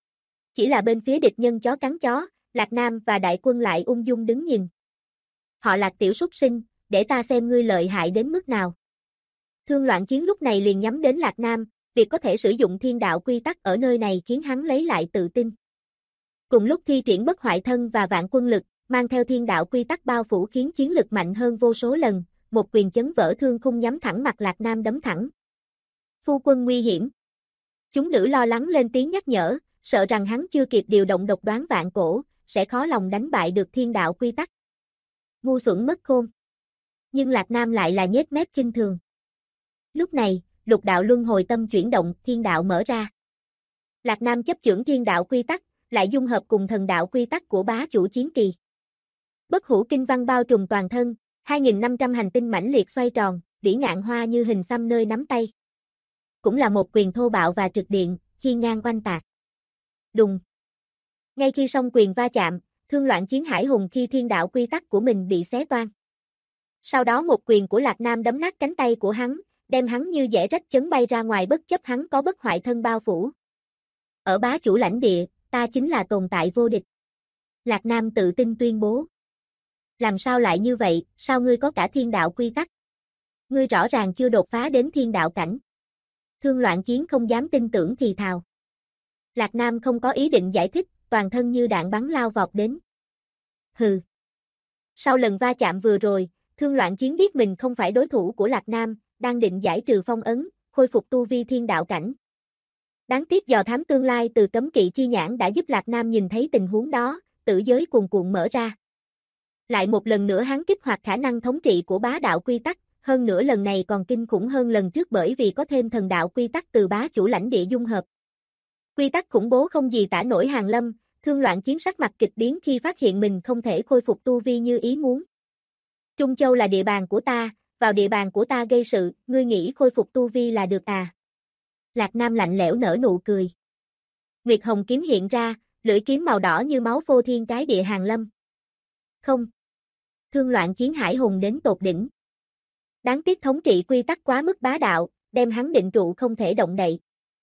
Chỉ là bên phía địch nhân chó cắn chó, Lạc Nam và đại quân lại ung dung đứng nhìn. Họ Lạc tiểu súc sinh, để ta xem ngươi lợi hại đến mức nào. Thương Loạn Chiến lúc này liền nhắm đến Lạc Nam, việc có thể sử dụng thiên đạo quy tắc ở nơi này khiến hắn lấy lại tự tin. Cùng lúc thi triển bất hoại thân và vạn quân lực, mang theo thiên đạo quy tắc bao phủ khiến chiến lực mạnh hơn vô số lần, một quyền chấn vỡ thương khung nhắm thẳng mặt Lạc Nam đấm thẳng. Phu quân nguy hiểm. Chúng nữ lo lắng lên tiếng nhắc nhở, sợ rằng hắn chưa kịp điều động độc đoán vạn cổ, sẽ khó lòng đánh bại được thiên đạo quy tắc. Ngu xuẩn mất khôn. Nhưng Lạc Nam lại là nhếch mép khinh thường. Lúc này, lục đạo luân hồi tâm chuyển động, thiên đạo mở ra. Lạc Nam chấp chưởng thiên đạo quy tắc, lại dung hợp cùng thần đạo quy tắc của bá chủ chiến kỳ. Bất hủ kinh văn bao trùm toàn thân, 2.500 hành tinh mãnh liệt xoay tròn, bỉ ngạn hoa như hình xăm nơi nắm tay. Cũng là một quyền thô bạo và trực điện, hiên ngang oanh tạc. Đùng. Ngay khi song quyền va chạm, Thương Loạn Chiến hải hùng khi thiên đạo quy tắc của mình bị xé toang. Sau đó một quyền của Lạc Nam đấm nát cánh tay của hắn, đem hắn như dẻ rách chấn bay ra ngoài bất chấp hắn có bất hoại thân bao phủ. Ở bá chủ lãnh địa, ta chính là tồn tại vô địch. Lạc Nam tự tin tuyên bố. Làm sao lại như vậy, sao ngươi có cả thiên đạo quy tắc? Ngươi rõ ràng chưa đột phá đến thiên đạo cảnh. Thương Loạn Chiến không dám tin tưởng thì thào. Lạc Nam không có ý định giải thích, toàn thân như đạn bắn lao vọt đến. Hừ. Sau lần va chạm vừa rồi, Thương Loạn Chiến biết mình không phải đối thủ của Lạc Nam, đang định giải trừ phong ấn, khôi phục tu vi thiên đạo cảnh. Đáng tiếc dò thám tương lai từ cấm kỵ chi nhãn đã giúp Lạc Nam nhìn thấy tình huống đó, tử giới cuồn cuộn mở ra. Lại một lần nữa hắn kích hoạt khả năng thống trị của bá đạo quy tắc, hơn nữa lần này còn kinh khủng hơn lần trước bởi vì có thêm thần đạo quy tắc từ bá chủ lãnh địa dung hợp. Quy tắc khủng bố không gì tả nổi hàng lâm, Thương Loạn Chiến sắc mặt kịch biến khi phát hiện mình không thể khôi phục tu vi như ý muốn. Trung Châu là địa bàn của ta, vào địa bàn của ta gây sự, ngươi nghĩ khôi phục tu vi là được à? Lạc Nam lạnh lẽo nở nụ cười. Nguyệt Hồng kiếm hiện ra, lưỡi kiếm màu đỏ như máu phô thiên cái địa hàng lâm. Không. Thương Loạn Chiến hải hùng đến tột đỉnh. Đáng tiếc thống trị quy tắc quá mức bá đạo, đem hắn định trụ không thể động đậy.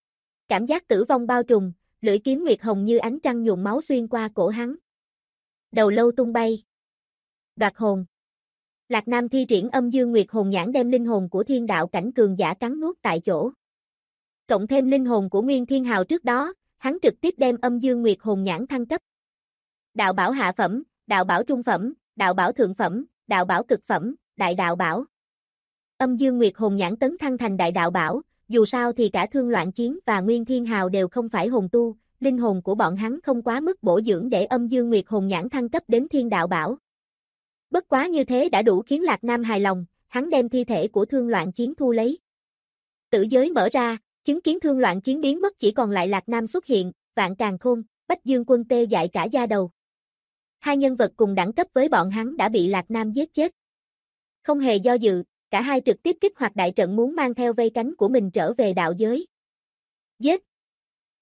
Cảm giác tử vong bao trùm, lưỡi kiếm Nguyệt Hồng như ánh trăng nhuộm máu xuyên qua cổ hắn. Đầu lâu tung bay. Đoạt hồn. Lạc Nam thi triển âm dương Nguyệt hồn nhãn đem linh hồn của thiên đạo cảnh cường giả cắn nuốt tại chỗ. Cộng thêm linh hồn của Nguyên Thiên Hào trước đó, hắn trực tiếp đem âm dương Nguyệt hồn nhãn thăng cấp. Đạo bảo hạ phẩm, đạo bảo trung phẩm, đạo bảo thượng phẩm, đạo bảo cực phẩm, đại đạo bảo. Âm dương Nguyệt hồn nhãn tấn thăng thành đại đạo bảo, dù sao thì cả Thương Loạn Chiến và Nguyên Thiên Hào đều không phải hồn tu, linh hồn của bọn hắn không quá mức bổ dưỡng để âm dương Nguyệt hồn nhãn thăng cấp đến thiên đạo bảo. Bất quá như thế đã đủ khiến Lạc Nam hài lòng, hắn đem thi thể của Thương Loạn Chiến thu lấy. Tử giới mở ra, chứng kiến Thương Loạn Chiến biến mất chỉ còn lại Lạc Nam xuất hiện, Vạn Càn Khôn, Bách Dương Quân tê dại cả da đầu. Hai nhân vật cùng đẳng cấp với bọn hắn đã bị Lạc Nam giết chết. Không hề do dự, cả hai trực tiếp kích hoạt đại trận muốn mang theo vây cánh của mình trở về đạo giới. Giết,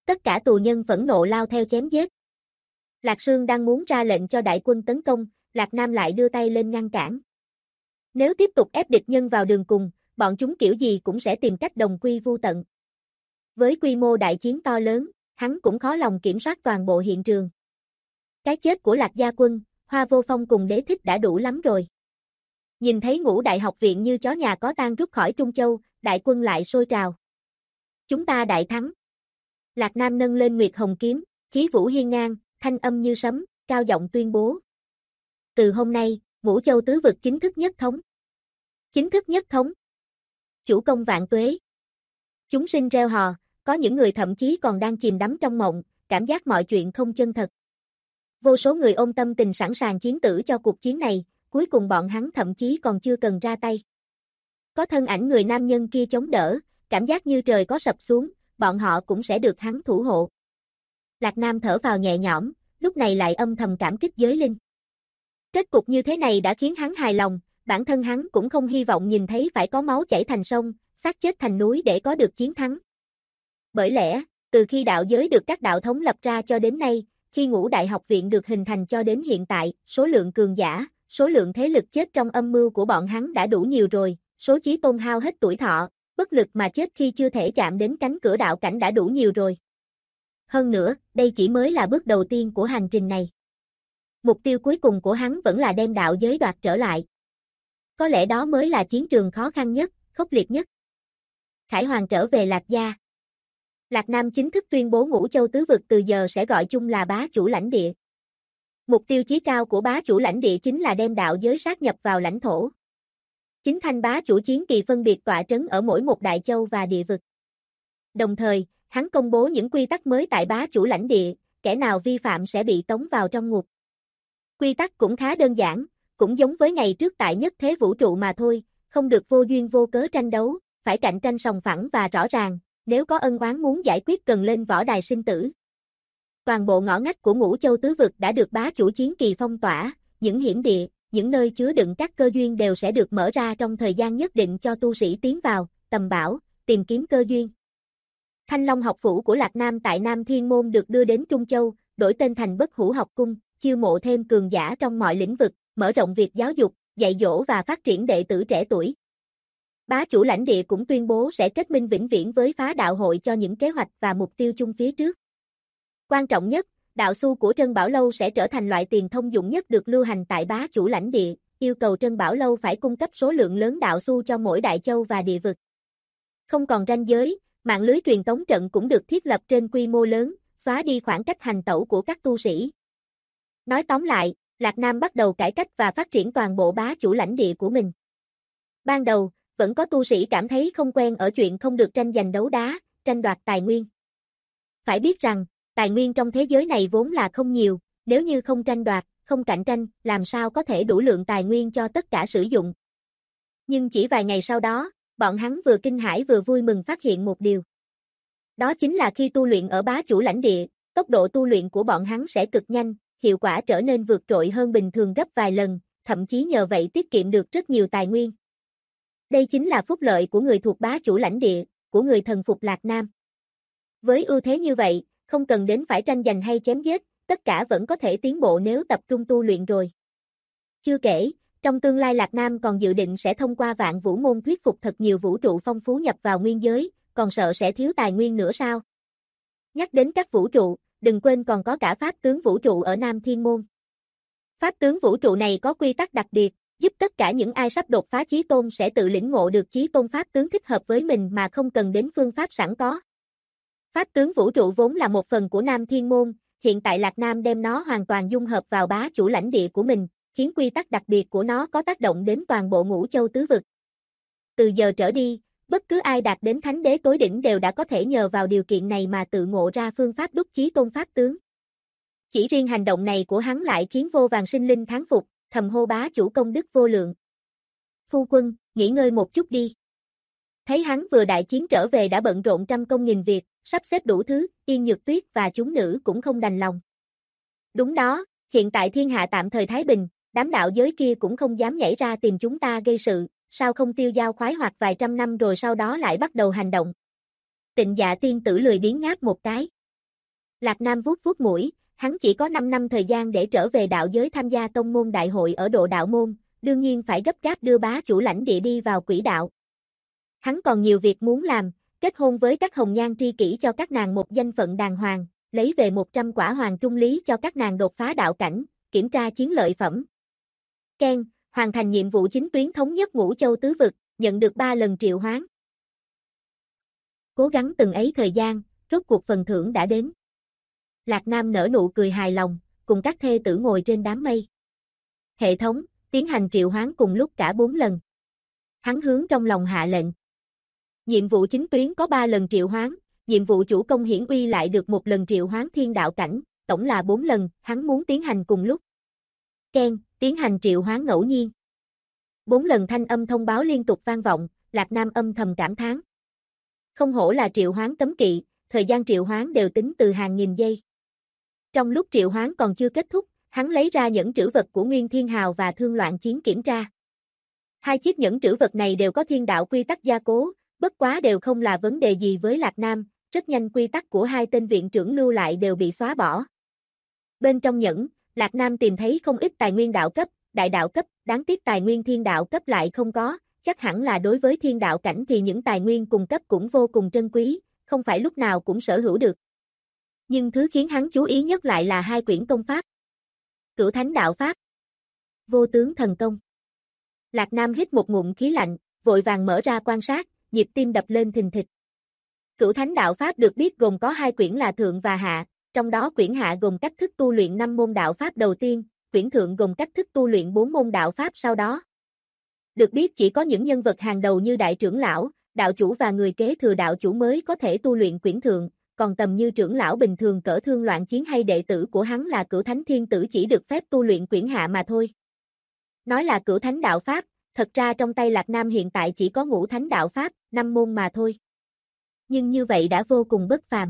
Tất cả tù nhân phẫn nộ lao theo chém giết. Lạc Sương đang muốn ra lệnh cho đại quân tấn công, Lạc Nam lại đưa tay lên ngăn cản. Nếu tiếp tục ép địch nhân vào đường cùng, bọn chúng kiểu gì cũng sẽ tìm cách đồng quy vu tận. Với quy mô đại chiến to lớn, hắn cũng khó lòng kiểm soát toàn bộ hiện trường. Cái chết của Lạc Gia Quân, Hoa Vô Phong cùng Đế Thích đã đủ lắm rồi. Nhìn thấy Ngũ Đại học viện như chó nhà có tang rút khỏi Trung Châu, đại quân lại sôi trào. Chúng ta đại thắng. Lạc Nam nâng lên Nguyệt Hồng kiếm, khí vũ hiên ngang, thanh âm như sấm, cao giọng tuyên bố. Từ hôm nay, Ngũ Châu tứ vực chính thức nhất thống. Chính thức nhất thống. Chủ công vạn tuế. Chúng sinh reo hò, có những người thậm chí còn đang chìm đắm trong mộng, cảm giác mọi chuyện không chân thật. Vô số người ôm tâm tình sẵn sàng chiến tử cho cuộc chiến này, cuối cùng bọn hắn thậm chí còn chưa cần ra tay. Có thân ảnh người nam nhân kia chống đỡ, cảm giác như trời có sập xuống, bọn họ cũng sẽ được hắn thủ hộ. Lạc Nam thở vào nhẹ nhõm, lúc này lại âm thầm cảm kích giới linh. Kết cục như thế này đã khiến hắn hài lòng, bản thân hắn cũng không hy vọng nhìn thấy phải có máu chảy thành sông, xác chết thành núi để có được chiến thắng. Bởi lẽ, từ khi đạo giới được các đạo thống lập ra cho đến nay, khi Ngũ Đại học viện được hình thành cho đến hiện tại, số lượng cường giả, số lượng thế lực chết trong âm mưu của bọn hắn đã đủ nhiều rồi, số chí tôn hao hết tuổi thọ, bất lực mà chết khi chưa thể chạm đến cánh cửa đạo cảnh đã đủ nhiều rồi. Hơn nữa, đây chỉ mới là bước đầu tiên của hành trình này. Mục tiêu cuối cùng của hắn vẫn là đem đạo giới đoạt trở lại. Có lẽ đó mới là chiến trường khó khăn nhất, khốc liệt nhất. Khải Hoàng trở về Lạc Gia. Lạc Nam chính thức tuyên bố Ngũ Châu tứ vực từ giờ sẽ gọi chung là bá chủ lãnh địa. Mục tiêu chí cao của bá chủ lãnh địa chính là đem đạo giới sát nhập vào lãnh thổ. Chính thanh bá chủ chiến kỳ phân biệt tọa trấn ở mỗi một đại châu và địa vực. Đồng thời, hắn công bố những quy tắc mới tại bá chủ lãnh địa, kẻ nào vi phạm sẽ bị tống vào trong ngục. Quy tắc cũng khá đơn giản, cũng giống với ngày trước tại nhất thế vũ trụ mà thôi, không được vô duyên vô cớ tranh đấu, phải cạnh tranh sòng phẳng và rõ ràng, nếu có ân oán muốn giải quyết cần lên võ đài sinh tử. Toàn bộ ngõ ngách của Ngũ Châu tứ vực đã được bá chủ chiến kỳ phong tỏa, những hiểm địa, những nơi chứa đựng các cơ duyên đều sẽ được mở ra trong thời gian nhất định cho tu sĩ tiến vào, tầm bảo, tìm kiếm cơ duyên. Thanh Long học phủ của Lạc Nam tại Nam Thiên Môn được đưa đến Trung Châu, đổi tên thành Bất Hủ học cung, chiêu mộ thêm cường giả trong mọi lĩnh vực, mở rộng việc giáo dục, dạy dỗ và phát triển đệ tử trẻ tuổi. Bá chủ lãnh địa cũng tuyên bố sẽ kết minh vĩnh viễn với Phá Đạo hội cho những kế hoạch và mục tiêu chung phía trước. Quan trọng nhất, đạo xu của Trân Bảo Lâu sẽ trở thành loại tiền thông dụng nhất được lưu hành tại bá chủ lãnh địa, yêu cầu Trân Bảo Lâu phải cung cấp số lượng lớn đạo xu cho mỗi đại châu và địa vực. Không còn ranh giới, mạng lưới truyền tống trận cũng được thiết lập trên quy mô lớn, xóa đi khoảng cách hành tẩu của các tu sĩ. Nói tóm lại, Lạc Nam bắt đầu cải cách và phát triển toàn bộ bá chủ lãnh địa của mình. Ban đầu, vẫn có tu sĩ cảm thấy không quen ở chuyện không được tranh giành đấu đá, tranh đoạt tài nguyên. Phải biết rằng, tài nguyên trong thế giới này vốn là không nhiều, nếu như không tranh đoạt, không cạnh tranh, làm sao có thể đủ lượng tài nguyên cho tất cả sử dụng. Nhưng chỉ vài ngày sau đó, bọn hắn vừa kinh hãi vừa vui mừng phát hiện một điều. Đó chính là khi tu luyện ở bá chủ lãnh địa, tốc độ tu luyện của bọn hắn sẽ cực nhanh, hiệu quả trở nên vượt trội hơn bình thường gấp vài lần, thậm chí nhờ vậy tiết kiệm được rất nhiều tài nguyên. Đây chính là phúc lợi của người thuộc bá chủ lãnh địa, của người thần phục Lạc Nam. Với ưu thế như vậy, không cần đến phải tranh giành hay chém giết, tất cả vẫn có thể tiến bộ nếu tập trung tu luyện rồi. Chưa kể, trong tương lai Lạc Nam còn dự định sẽ thông qua Vạn Vũ môn thuyết phục thật nhiều vũ trụ phong phú nhập vào nguyên giới, còn sợ sẽ thiếu tài nguyên nữa sao? Nhắc đến các vũ trụ, đừng quên còn có cả pháp tướng vũ trụ ở Nam Thiên Môn. Pháp tướng vũ trụ này có quy tắc đặc biệt, giúp tất cả những ai sắp đột phá chí tôn sẽ tự lĩnh ngộ được chí tôn pháp tướng thích hợp với mình mà không cần đến phương pháp sẵn có. Pháp tướng vũ trụ vốn là một phần của Nam Thiên Môn, hiện tại Lạc Nam đem nó hoàn toàn dung hợp vào bá chủ lãnh địa của mình, khiến quy tắc đặc biệt của nó có tác động đến toàn bộ Ngũ Châu tứ vực. Từ giờ trở đi, bất cứ ai đạt đến thánh đế tối đỉnh đều đã có thể nhờ vào điều kiện này mà tự ngộ ra phương pháp đúc chí tôn pháp tướng. Chỉ riêng hành động này của hắn lại khiến vô vàn sinh linh thán phục, thầm hô bá chủ công đức vô lượng. Phu quân, nghỉ ngơi một chút đi. Thấy hắn vừa đại chiến trở về đã bận rộn trăm công nghìn việc, sắp xếp đủ thứ, Yên Nhược Tuyết và chúng nữ cũng không đành lòng. Đúng đó, hiện tại thiên hạ tạm thời thái bình, đám đạo giới kia cũng không dám nhảy ra tìm chúng ta gây sự, sao không tiêu dao khoái hoạt vài trăm năm rồi sau đó lại bắt đầu hành động. Tịnh Dạ tiên tử lười biếng ngáp một cái. Lạc Nam vuốt vuốt mũi, hắn chỉ có 5 năm thời gian để trở về đạo giới tham gia tông môn đại hội ở Độ Đạo Môn, đương nhiên phải gấp gáp đưa bá chủ lãnh địa đi vào quỹ đạo. Hắn còn nhiều việc muốn làm, kết hôn với các hồng nhan tri kỷ cho các nàng một danh phận đàng hoàng, lấy về 100 quả hoàng trung lý cho các nàng đột phá đạo cảnh, kiểm tra chiến lợi phẩm. Ken, hoàn thành nhiệm vụ chính tuyến thống nhất Ngũ Châu tứ vực, nhận được 3 lần triệu hoán. Cố gắng từng ấy thời gian, rốt cuộc phần thưởng đã đến. Lạc Nam nở nụ cười hài lòng, cùng các thê tử ngồi trên đám mây. Hệ thống, tiến hành triệu hoán cùng lúc cả 4 lần. Hắn hướng trong lòng hạ lệnh. Nhiệm vụ chính tuyến có 3 lần triệu hoán, nhiệm vụ chủ công hiển uy lại được 1 lần triệu hoán thiên đạo cảnh, tổng là 4 lần, hắn muốn tiến hành cùng lúc. Ken, tiến hành triệu hoán ngẫu nhiên. 4 lần thanh âm thông báo liên tục vang vọng, Lạc Nam âm thầm cảm thán. Không hổ là triệu hoán cấm kỵ, thời gian triệu hoán đều tính từ hàng nghìn giây. Trong lúc triệu hoán còn chưa kết thúc, hắn lấy ra nhẫn trữ vật của Nguyên Thiên Hào và Thương Loạn Chiến kiểm tra. 2 chiếc nhẫn trữ vật này đều có thiên đạo quy tắc gia cố, bất quá đều không là vấn đề gì với Lạc Nam, rất nhanh quy tắc của 2 tên viện trưởng lưu lại đều bị xóa bỏ. Bên trong nhẫn, Lạc Nam tìm thấy không ít tài nguyên đạo cấp, đại đạo cấp, đáng tiếc tài nguyên thiên đạo cấp lại không có, chắc hẳn là đối với thiên đạo cảnh thì những tài nguyên cùng cấp cũng vô cùng trân quý, không phải lúc nào cũng sở hữu được. Nhưng thứ khiến hắn chú ý nhất lại là 2 quyển công pháp. Cửu Thánh Đạo Pháp, Vô Tướng Thần Công. Lạc Nam hít một ngụm khí lạnh, vội vàng mở ra quan sát, nhịp tim đập lên thình thịch. Cửu Thánh Đạo Pháp được biết gồm có 2 quyển là Thượng và Hạ, trong đó quyển Hạ gồm cách thức tu luyện 5 môn đạo pháp đầu tiên, quyển Thượng gồm cách thức tu luyện 4 môn đạo pháp sau đó. Được biết chỉ có những nhân vật hàng đầu như đại trưởng lão, đạo chủ và người kế thừa đạo chủ mới có thể tu luyện quyển Thượng, còn tầm như trưởng lão bình thường cỡ Thương Loạn Chiến hay đệ tử của hắn là Cửu Thánh Thiên Tử chỉ được phép tu luyện quyển Hạ mà thôi. Nói là Cửu Thánh Đạo Pháp, thật ra trong tay Lạc Nam hiện tại chỉ có Ngũ Thánh Đạo Pháp, 5 môn mà thôi. Nhưng như vậy đã vô cùng bất phàm.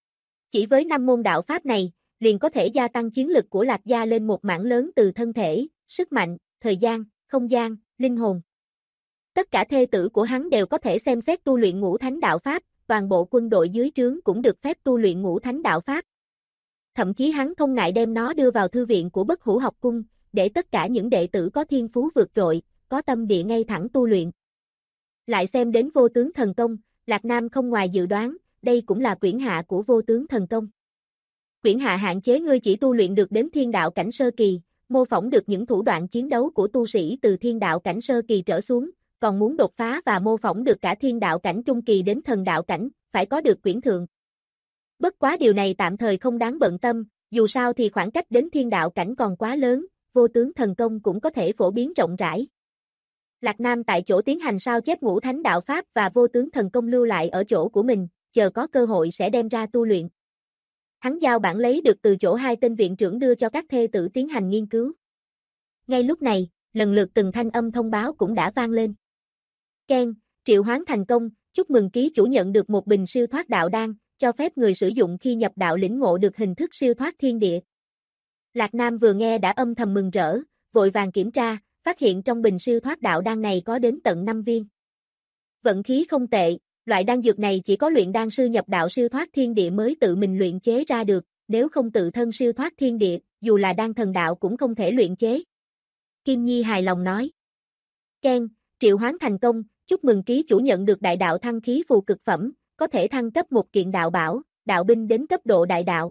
Chỉ với 5 môn đạo pháp này, liền có thể gia tăng chiến lực của Lạc gia lên một mảng lớn từ thân thể, sức mạnh, thời gian, không gian, linh hồn. Tất cả thê tử của hắn đều có thể xem xét tu luyện Ngũ Thánh Đạo Pháp, toàn bộ quân đội dưới trướng cũng được phép tu luyện Ngũ Thánh Đạo Pháp. Thậm chí hắn không ngại đem nó đưa vào thư viện của Bất Hủ học cung, để tất cả những đệ tử có thiên phú vượt trội, có tâm địa ngay thẳng tu luyện. Lại xem đến Vô Tướng Thần Công, Lạc Nam không ngoài dự đoán, đây cũng là quyển Hạ của Vô Tướng Thần Công. Quyển Hạ hạn chế ngươi chỉ tu luyện được đến thiên đạo cảnh sơ kỳ, mô phỏng được những thủ đoạn chiến đấu của tu sĩ từ thiên đạo cảnh sơ kỳ trở xuống, còn muốn đột phá và mô phỏng được cả thiên đạo cảnh trung kỳ đến thần đạo cảnh, phải có được quyển Thượng. Bất quá điều này tạm thời không đáng bận tâm, dù sao thì khoảng cách đến thiên đạo cảnh còn quá lớn, Vô Tướng Thần Công cũng có thể phổ biến rộng rãi. Lạc Nam tại chỗ tiến hành sao chép Ngũ Thánh Đạo Pháp và Vô Tướng Thần Công lưu lại ở chỗ của mình, chờ có cơ hội sẽ đem ra tu luyện. Hắn giao bản lấy được từ chỗ 2 tên viện trưởng đưa cho các thê tử tiến hành nghiên cứu. Ngay lúc này, lần lượt từng thanh âm thông báo cũng đã vang lên. Ken, triệu hoán thành công, chúc mừng ký chủ nhận được một bình siêu thoát đạo đan, cho phép người sử dụng khi nhập đạo lĩnh ngộ được hình thức siêu thoát thiên địa. Lạc Nam vừa nghe đã âm thầm mừng rỡ, vội vàng kiểm tra, phát hiện trong bình siêu thoát đạo đan này có đến tận 5 viên. Vận khí không tệ, loại đan dược này chỉ có luyện đan sư nhập đạo siêu thoát thiên địa mới tự mình luyện chế ra được, nếu không tự thân siêu thoát thiên địa, dù là đan thần đạo cũng không thể luyện chế. Kim Nhi hài lòng nói. Ken, triệu hoán thành công, chúc mừng ký chủ nhận được đại đạo thăng khí phù cực phẩm, có thể thăng cấp một kiện đạo bảo, đạo binh đến cấp độ đại đạo.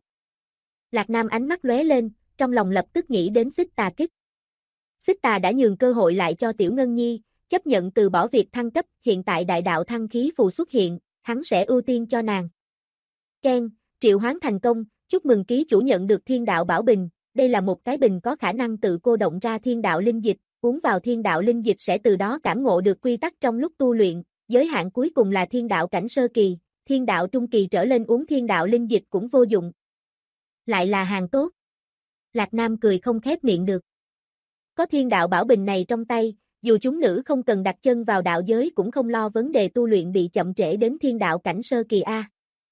Lạc Nam ánh mắt lóe lên, trong lòng lập tức nghĩ đến Xích Tà Kích. Xích Tà đã nhường cơ hội lại cho Tiểu Ngân Nhi, chấp nhận từ bỏ việc thăng cấp, hiện tại đại đạo thăng khí phù xuất hiện, hắn sẽ ưu tiên cho nàng. Ken, triệu hoán thành công, chúc mừng ký chủ nhận được thiên đạo bảo bình, đây là một cái bình có khả năng tự cô động ra thiên đạo linh dịch, uống vào thiên đạo linh dịch sẽ từ đó cảm ngộ được quy tắc trong lúc tu luyện, giới hạn cuối cùng là thiên đạo cảnh sơ kỳ, thiên đạo trung kỳ trở lên uống thiên đạo linh dịch cũng vô dụng. Lại là hàng tốt. Lạc Nam cười không khép miệng được. Có thiên đạo bảo bình này trong tay, dù chúng nữ không cần đặt chân vào đạo giới cũng không lo vấn đề tu luyện bị chậm trễ đến thiên đạo cảnh sơ kỳ A.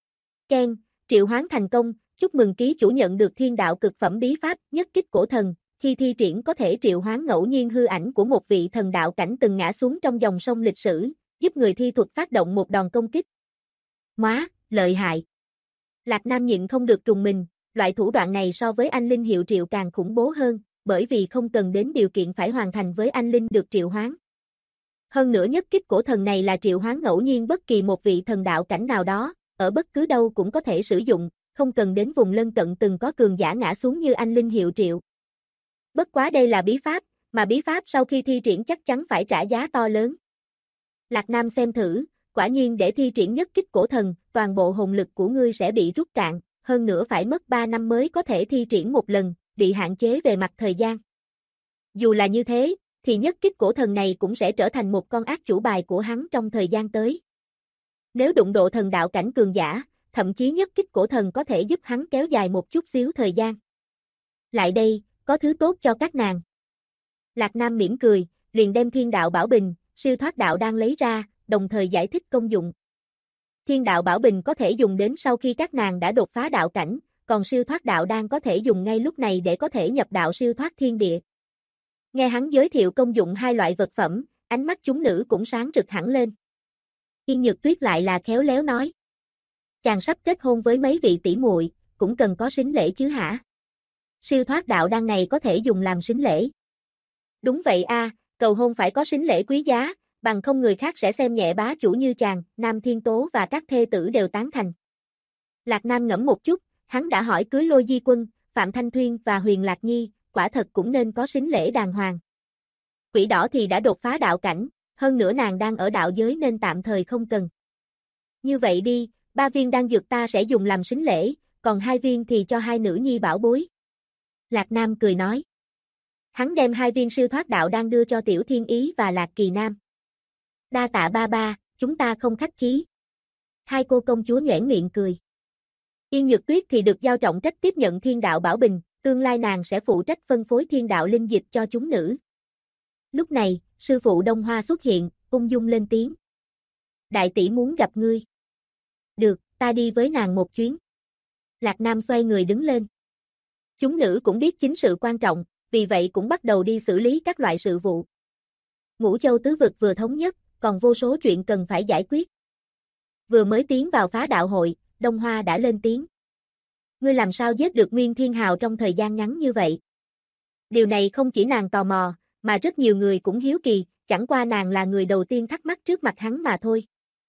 Ken, triệu hoán thành công, chúc mừng ký chủ nhận được thiên đạo cực phẩm bí pháp nhất kích cổ thần, khi thi triển có thể triệu hoán ngẫu nhiên hư ảnh của một vị thần đạo cảnh từng ngã xuống trong dòng sông lịch sử, giúp người thi thuật phát động một đòn công kích. Móa, lợi hại. Lạc Nam nhịn không được trùng mình, loại thủ đoạn này so với anh linh hiệu triệu càng khủng bố hơn, bởi vì không cần đến điều kiện phải hoàn thành với anh linh được triệu hoán. Hơn nữa nhất kích cổ thần này là triệu hoán ngẫu nhiên bất kỳ một vị thần đạo cảnh nào đó, ở bất cứ đâu cũng có thể sử dụng, không cần đến vùng lân cận từng có cường giả ngã xuống như anh linh hiệu triệu. Bất quá đây là bí pháp, mà bí pháp sau khi thi triển chắc chắn phải trả giá to lớn. Lạc Nam xem thử, quả nhiên để thi triển nhất kích cổ thần, toàn bộ hồn lực của ngươi sẽ bị rút cạn, hơn nữa phải mất 3 năm mới có thể thi triển một lần, bị hạn chế về mặt thời gian. Dù là như thế, thì nhất kích cổ thần này cũng sẽ trở thành một con ác chủ bài của hắn trong thời gian tới. Nếu đụng độ thần đạo cảnh cường giả, thậm chí nhất kích cổ thần có thể giúp hắn kéo dài một chút xíu thời gian. Lại đây, có thứ tốt cho các nàng. Lạc Nam mỉm cười, liền đem thiên đạo bảo bình, siêu thoát đạo đang lấy ra, đồng thời giải thích công dụng. Thiên đạo bảo bình có thể dùng đến sau khi các nàng đã đột phá đạo cảnh, còn siêu thoát đạo đang có thể dùng ngay lúc này để có thể nhập đạo siêu thoát thiên địa. Nghe hắn giới thiệu công dụng hai loại vật phẩm, ánh mắt chúng nữ cũng sáng rực hẳn lên. Yên Nhược Tuyết lại là khéo léo nói. Chàng sắp kết hôn với mấy vị tỷ muội, cũng cần có sính lễ chứ hả? Siêu thoát đạo đan này có thể dùng làm sính lễ. Đúng vậy a, cầu hôn phải có sính lễ quý giá, bằng không người khác sẽ xem nhẹ bá chủ như chàng, Nam Thiên Tố và các thê tử đều tán thành. Lạc Nam ngẫm một chút, hắn đã hỏi cưới Lôi Di Quân, Phạm Thanh Thuyên và Huyền Lạc Nhi, quả thật cũng nên có sính lễ đàng hoàng. Quỷ đỏ thì đã đột phá đạo cảnh, hơn nữa nàng đang ở đạo giới nên tạm thời không cần. Như vậy đi, 3 viên đan dược ta sẽ dùng làm sính lễ, còn 2 viên thì cho hai nữ nhi bảo bối. Lạc Nam cười nói. Hắn đem 2 viên siêu thoát đạo đan đưa cho Tiểu Thiên Ý và Lạc Kỳ Nam. Đa tạ ba ba, chúng ta không khách khí. Hai cô công chúa nhoẻn miệng cười. Yên Nhược Tuyết thì được giao trọng trách tiếp nhận thiên đạo bảo bình, tương lai nàng sẽ phụ trách phân phối thiên đạo linh dịch cho chúng nữ. Lúc này, sư phụ Đông Hoa xuất hiện, ung dung lên tiếng. Đại tỷ muốn gặp ngươi. Được, ta đi với nàng một chuyến. Lạc Nam xoay người đứng lên. Chúng nữ cũng biết chính sự quan trọng, vì vậy cũng bắt đầu đi xử lý các loại sự vụ. Ngũ Châu tứ vực vừa thống nhất, còn vô số chuyện cần phải giải quyết. Vừa mới tiến vào phá đạo hội, Đông Hoa đã lên tiếng. Ngươi làm sao giết được Nguyên Thiên Hào trong thời gian ngắn như vậy? Điều này không chỉ nàng tò mò, mà rất nhiều người cũng hiếu kỳ, chẳng qua nàng là người đầu tiên thắc mắc trước mặt hắn mà thôi.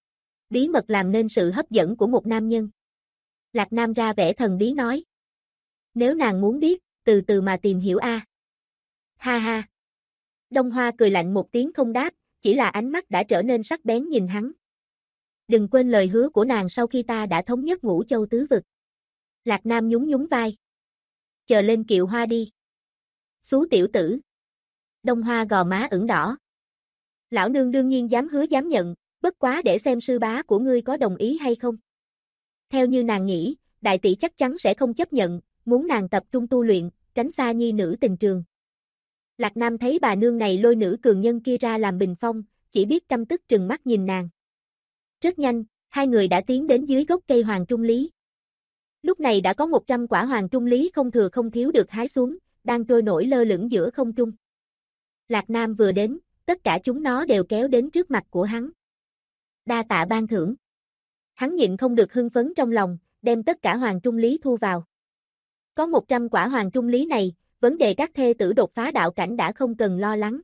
Bí mật làm nên sự hấp dẫn của một nam nhân. Lạc Nam ra vẻ thần bí nói. Nếu nàng muốn biết, từ từ mà tìm hiểu a. Ha ha. Đông Hoa cười lạnh một tiếng không đáp, chỉ là ánh mắt đã trở nên sắc bén nhìn hắn. Đừng quên lời hứa của nàng sau khi ta đã thống nhất Ngũ Châu tứ vực. Lạc Nam nhún nhún vai. Chờ lên kiệu hoa đi. Xú tiểu tử. Đông Hoa gò má ửng đỏ. Lão nương đương nhiên dám hứa dám nhận, bất quá để xem sư bá của ngươi có đồng ý hay không. Theo như nàng nghĩ, đại tỷ chắc chắn sẽ không chấp nhận, muốn nàng tập trung tu luyện, tránh xa nhi nữ tình trường. Lạc Nam thấy bà nương này lôi nữ cường nhân kia ra làm bình phong, chỉ biết căm tức trừng mắt nhìn nàng. Rất nhanh, hai người đã tiến đến dưới gốc cây hoàng trung lý. Lúc này đã có 100 quả hoàng trung lý không thừa không thiếu được hái xuống, đang trôi nổi lơ lửng giữa không trung. Lạc Nam vừa đến, tất cả chúng nó đều kéo đến trước mặt của hắn. Đa tạ ban thưởng. Hắn nhịn không được hưng phấn trong lòng, đem tất cả hoàng trung lý thu vào. Có 100 quả hoàng trung lý này, vấn đề các thê tử đột phá đạo cảnh đã không cần lo lắng.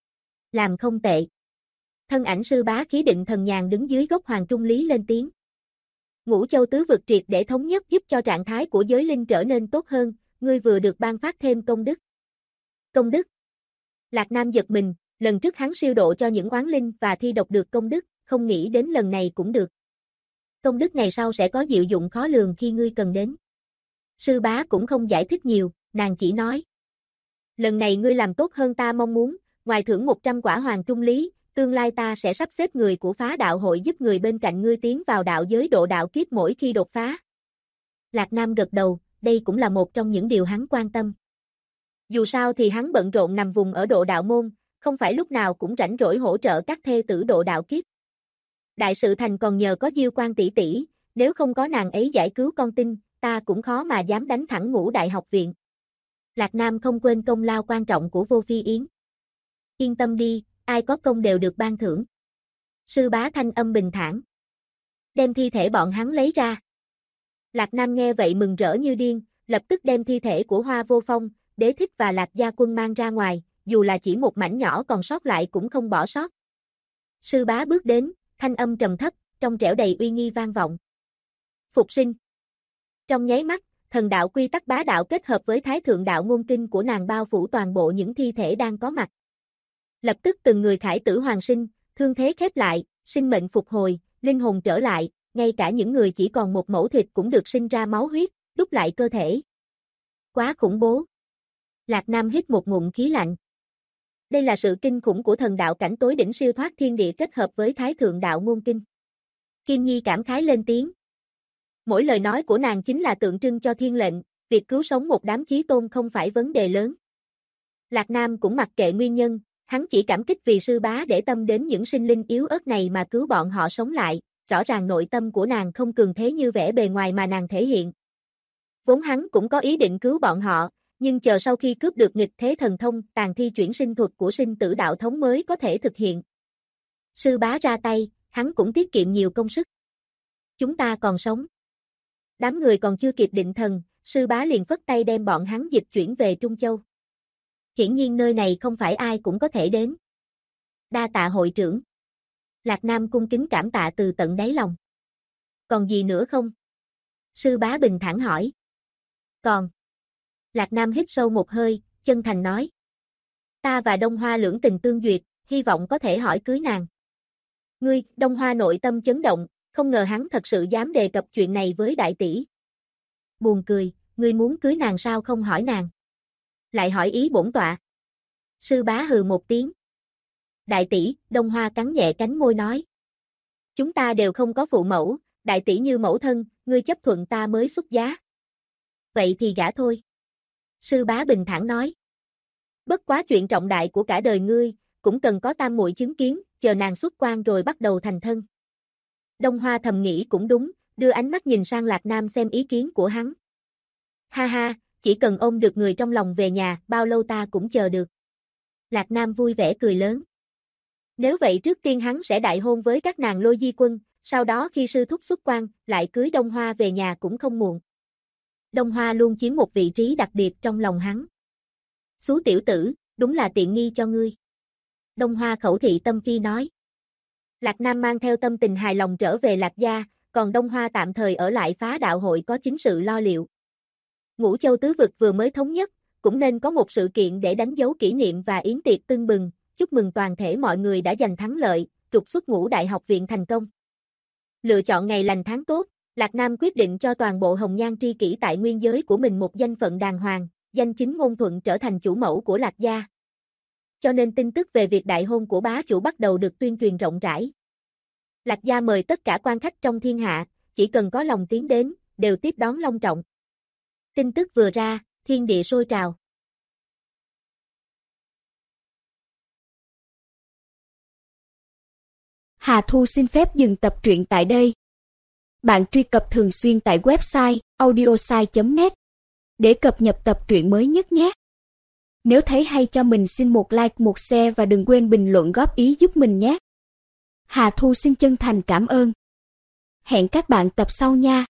Làm không tệ. Thân ảnh sư bá khí định thần nhàn đứng dưới gốc hoàng trung lý lên tiếng. Ngũ Châu tứ vực triệt để thống nhất giúp cho trạng thái của giới linh trở nên tốt hơn, ngươi vừa được ban phát thêm công đức. Công đức. Lạc Nam giật mình, lần trước hắn siêu độ cho những oán linh và thi độc được công đức, không nghĩ đến lần này cũng được. Công đức ngày sau sẽ có diệu dụng khó lường khi ngươi cần đến. Sư bá cũng không giải thích nhiều, nàng chỉ nói. Lần này ngươi làm tốt hơn ta mong muốn, ngoài thưởng 100 quả hoàng trung lý, tương lai ta sẽ sắp xếp người của phá đạo hội giúp người bên cạnh ngươi tiến vào đạo giới độ đạo kiếp mỗi khi đột phá. Lạc Nam gật đầu, đây cũng là một trong những điều hắn quan tâm. Dù sao thì hắn bận rộn nằm vùng ở độ đạo môn, không phải lúc nào cũng rảnh rỗi hỗ trợ các thê tử độ đạo kiếp. Đại sự thành còn nhờ có Diêu Quan tỷ tỷ, nếu không có nàng ấy giải cứu con tin, ta cũng khó mà dám đánh thẳng Ngũ Đại học viện. Lạc Nam không quên công lao quan trọng của Vô Phi Yến. Yên tâm đi, ai có công đều được ban thưởng. Sư bá thanh âm bình thản. Đem thi thể bọn hắn lấy ra. Lạc Nam nghe vậy mừng rỡ như điên, lập tức đem thi thể của Hoa Vô Phong, Đế Thích và Lạc Gia Quân mang ra ngoài, dù là chỉ một mảnh nhỏ còn sót lại cũng không bỏ sót. Sư bá bước đến, thanh âm trầm thấp, trong trẻo đầy uy nghi vang vọng. Phục sinh. Trong nháy mắt, thần đạo quy tắc bá đạo kết hợp với thái thượng đạo ngôn kinh của nàng bao phủ toàn bộ những thi thể đang có mặt. Lập tức từng người khải tử hoàng sinh, thương thế khép lại, sinh mệnh phục hồi, linh hồn trở lại, ngay cả những người chỉ còn một mẩu thịt cũng được sinh ra máu huyết, đúc lại cơ thể. Quá khủng bố. Lạc Nam hít một ngụm khí lạnh. Đây là sự kinh khủng của thần đạo cảnh tối đỉnh siêu thoát thiên địa kết hợp với thái thượng đạo ngôn kinh. Kim Nhi cảm khái lên tiếng. Mỗi lời nói của nàng chính là tượng trưng cho thiên lệnh, việc cứu sống một đám chí tôn không phải vấn đề lớn. Lạc Nam cũng mặc kệ nguyên nhân, hắn chỉ cảm kích vì sư bá để tâm đến những sinh linh yếu ớt này mà cứu bọn họ sống lại, rõ ràng nội tâm của nàng không cường thế như vẻ bề ngoài mà nàng thể hiện. Vốn hắn cũng có ý định cứu bọn họ, nhưng chờ sau khi cướp được nghịch thế thần thông tàn thi chuyển sinh thuật của sinh tử đạo thống mới có thể thực hiện. Sư bá ra tay, hắn cũng tiết kiệm nhiều công sức. Chúng ta còn sống. Đám người còn chưa kịp định thần, sư bá liền phất tay đem bọn hắn dịch chuyển về Trung Châu. Hiển nhiên nơi này không phải ai cũng có thể đến. Đa tạ hội trưởng. Lạc Nam cung kính cảm tạ từ tận đáy lòng. Còn gì nữa không? Sư bá bình thản hỏi. Còn. Lạc Nam hít sâu một hơi, chân thành nói. Ta và Đông Hoa lưỡng tình tương duyệt, hy vọng có thể hỏi cưới nàng. Ngươi, Đông Hoa nội tâm chấn động, không ngờ hắn thật sự dám đề cập chuyện này với đại tỷ. Buồn cười, ngươi muốn cưới nàng sao không hỏi nàng? Lại hỏi ý bổn tọa. Sư bá hừ một tiếng. Đại tỷ, Đông Hoa cắn nhẹ cánh môi nói. Chúng ta đều không có phụ mẫu, đại tỷ như mẫu thân, ngươi chấp thuận ta mới xuất giá. Vậy thì gả thôi. Sư bá bình thản nói. Bất quá chuyện trọng đại của cả đời ngươi, cũng cần có tam muội chứng kiến, chờ nàng xuất quan rồi bắt đầu thành thân. Đông Hoa thầm nghĩ cũng đúng, đưa ánh mắt nhìn sang Lạc Nam xem ý kiến của hắn. Ha ha, chỉ cần ôm được người trong lòng về nhà, bao lâu ta cũng chờ được. Lạc Nam vui vẻ cười lớn. Nếu vậy trước tiên hắn sẽ đại hôn với các nàng Lôi Di Quân, sau đó khi sư thúc xuất quan, lại cưới Đông Hoa về nhà cũng không muộn. Đông Hoa luôn chiếm một vị trí đặc biệt trong lòng hắn. Xú tiểu tử, đúng là tiện nghi cho ngươi. Đông Hoa khẩu thị tâm phi nói. Lạc Nam mang theo tâm tình hài lòng trở về Lạc Gia, còn Đông Hoa tạm thời ở lại phá đạo hội có chính sự lo liệu. Ngũ Châu tứ vực vừa mới thống nhất, cũng nên có một sự kiện để đánh dấu kỷ niệm và yến tiệc tưng bừng, chúc mừng toàn thể mọi người đã giành thắng lợi, trục xuất Ngũ Đại học viện thành công. Lựa chọn ngày lành tháng tốt, Lạc Nam quyết định cho toàn bộ hồng nhan tri kỷ tại nguyên giới của mình một danh phận đàng hoàng, danh chính ngôn thuận trở thành chủ mẫu của Lạc Gia. Cho nên tin tức về việc đại hôn của bá chủ bắt đầu được tuyên truyền rộng rãi. Lạc Gia mời tất cả quan khách trong thiên hạ, chỉ cần có lòng tiến đến, đều tiếp đón long trọng. Tin tức vừa ra, thiên địa sôi trào. Hà Thu xin phép dừng tập truyện tại đây. Bạn truy cập thường xuyên tại website audiosai.net để cập nhật tập truyện mới nhất nhé. Nếu thấy hay cho mình xin một like, một share và đừng quên bình luận góp ý giúp mình nhé. Hà Thu xin chân thành cảm ơn. Hẹn các bạn tập sau nha.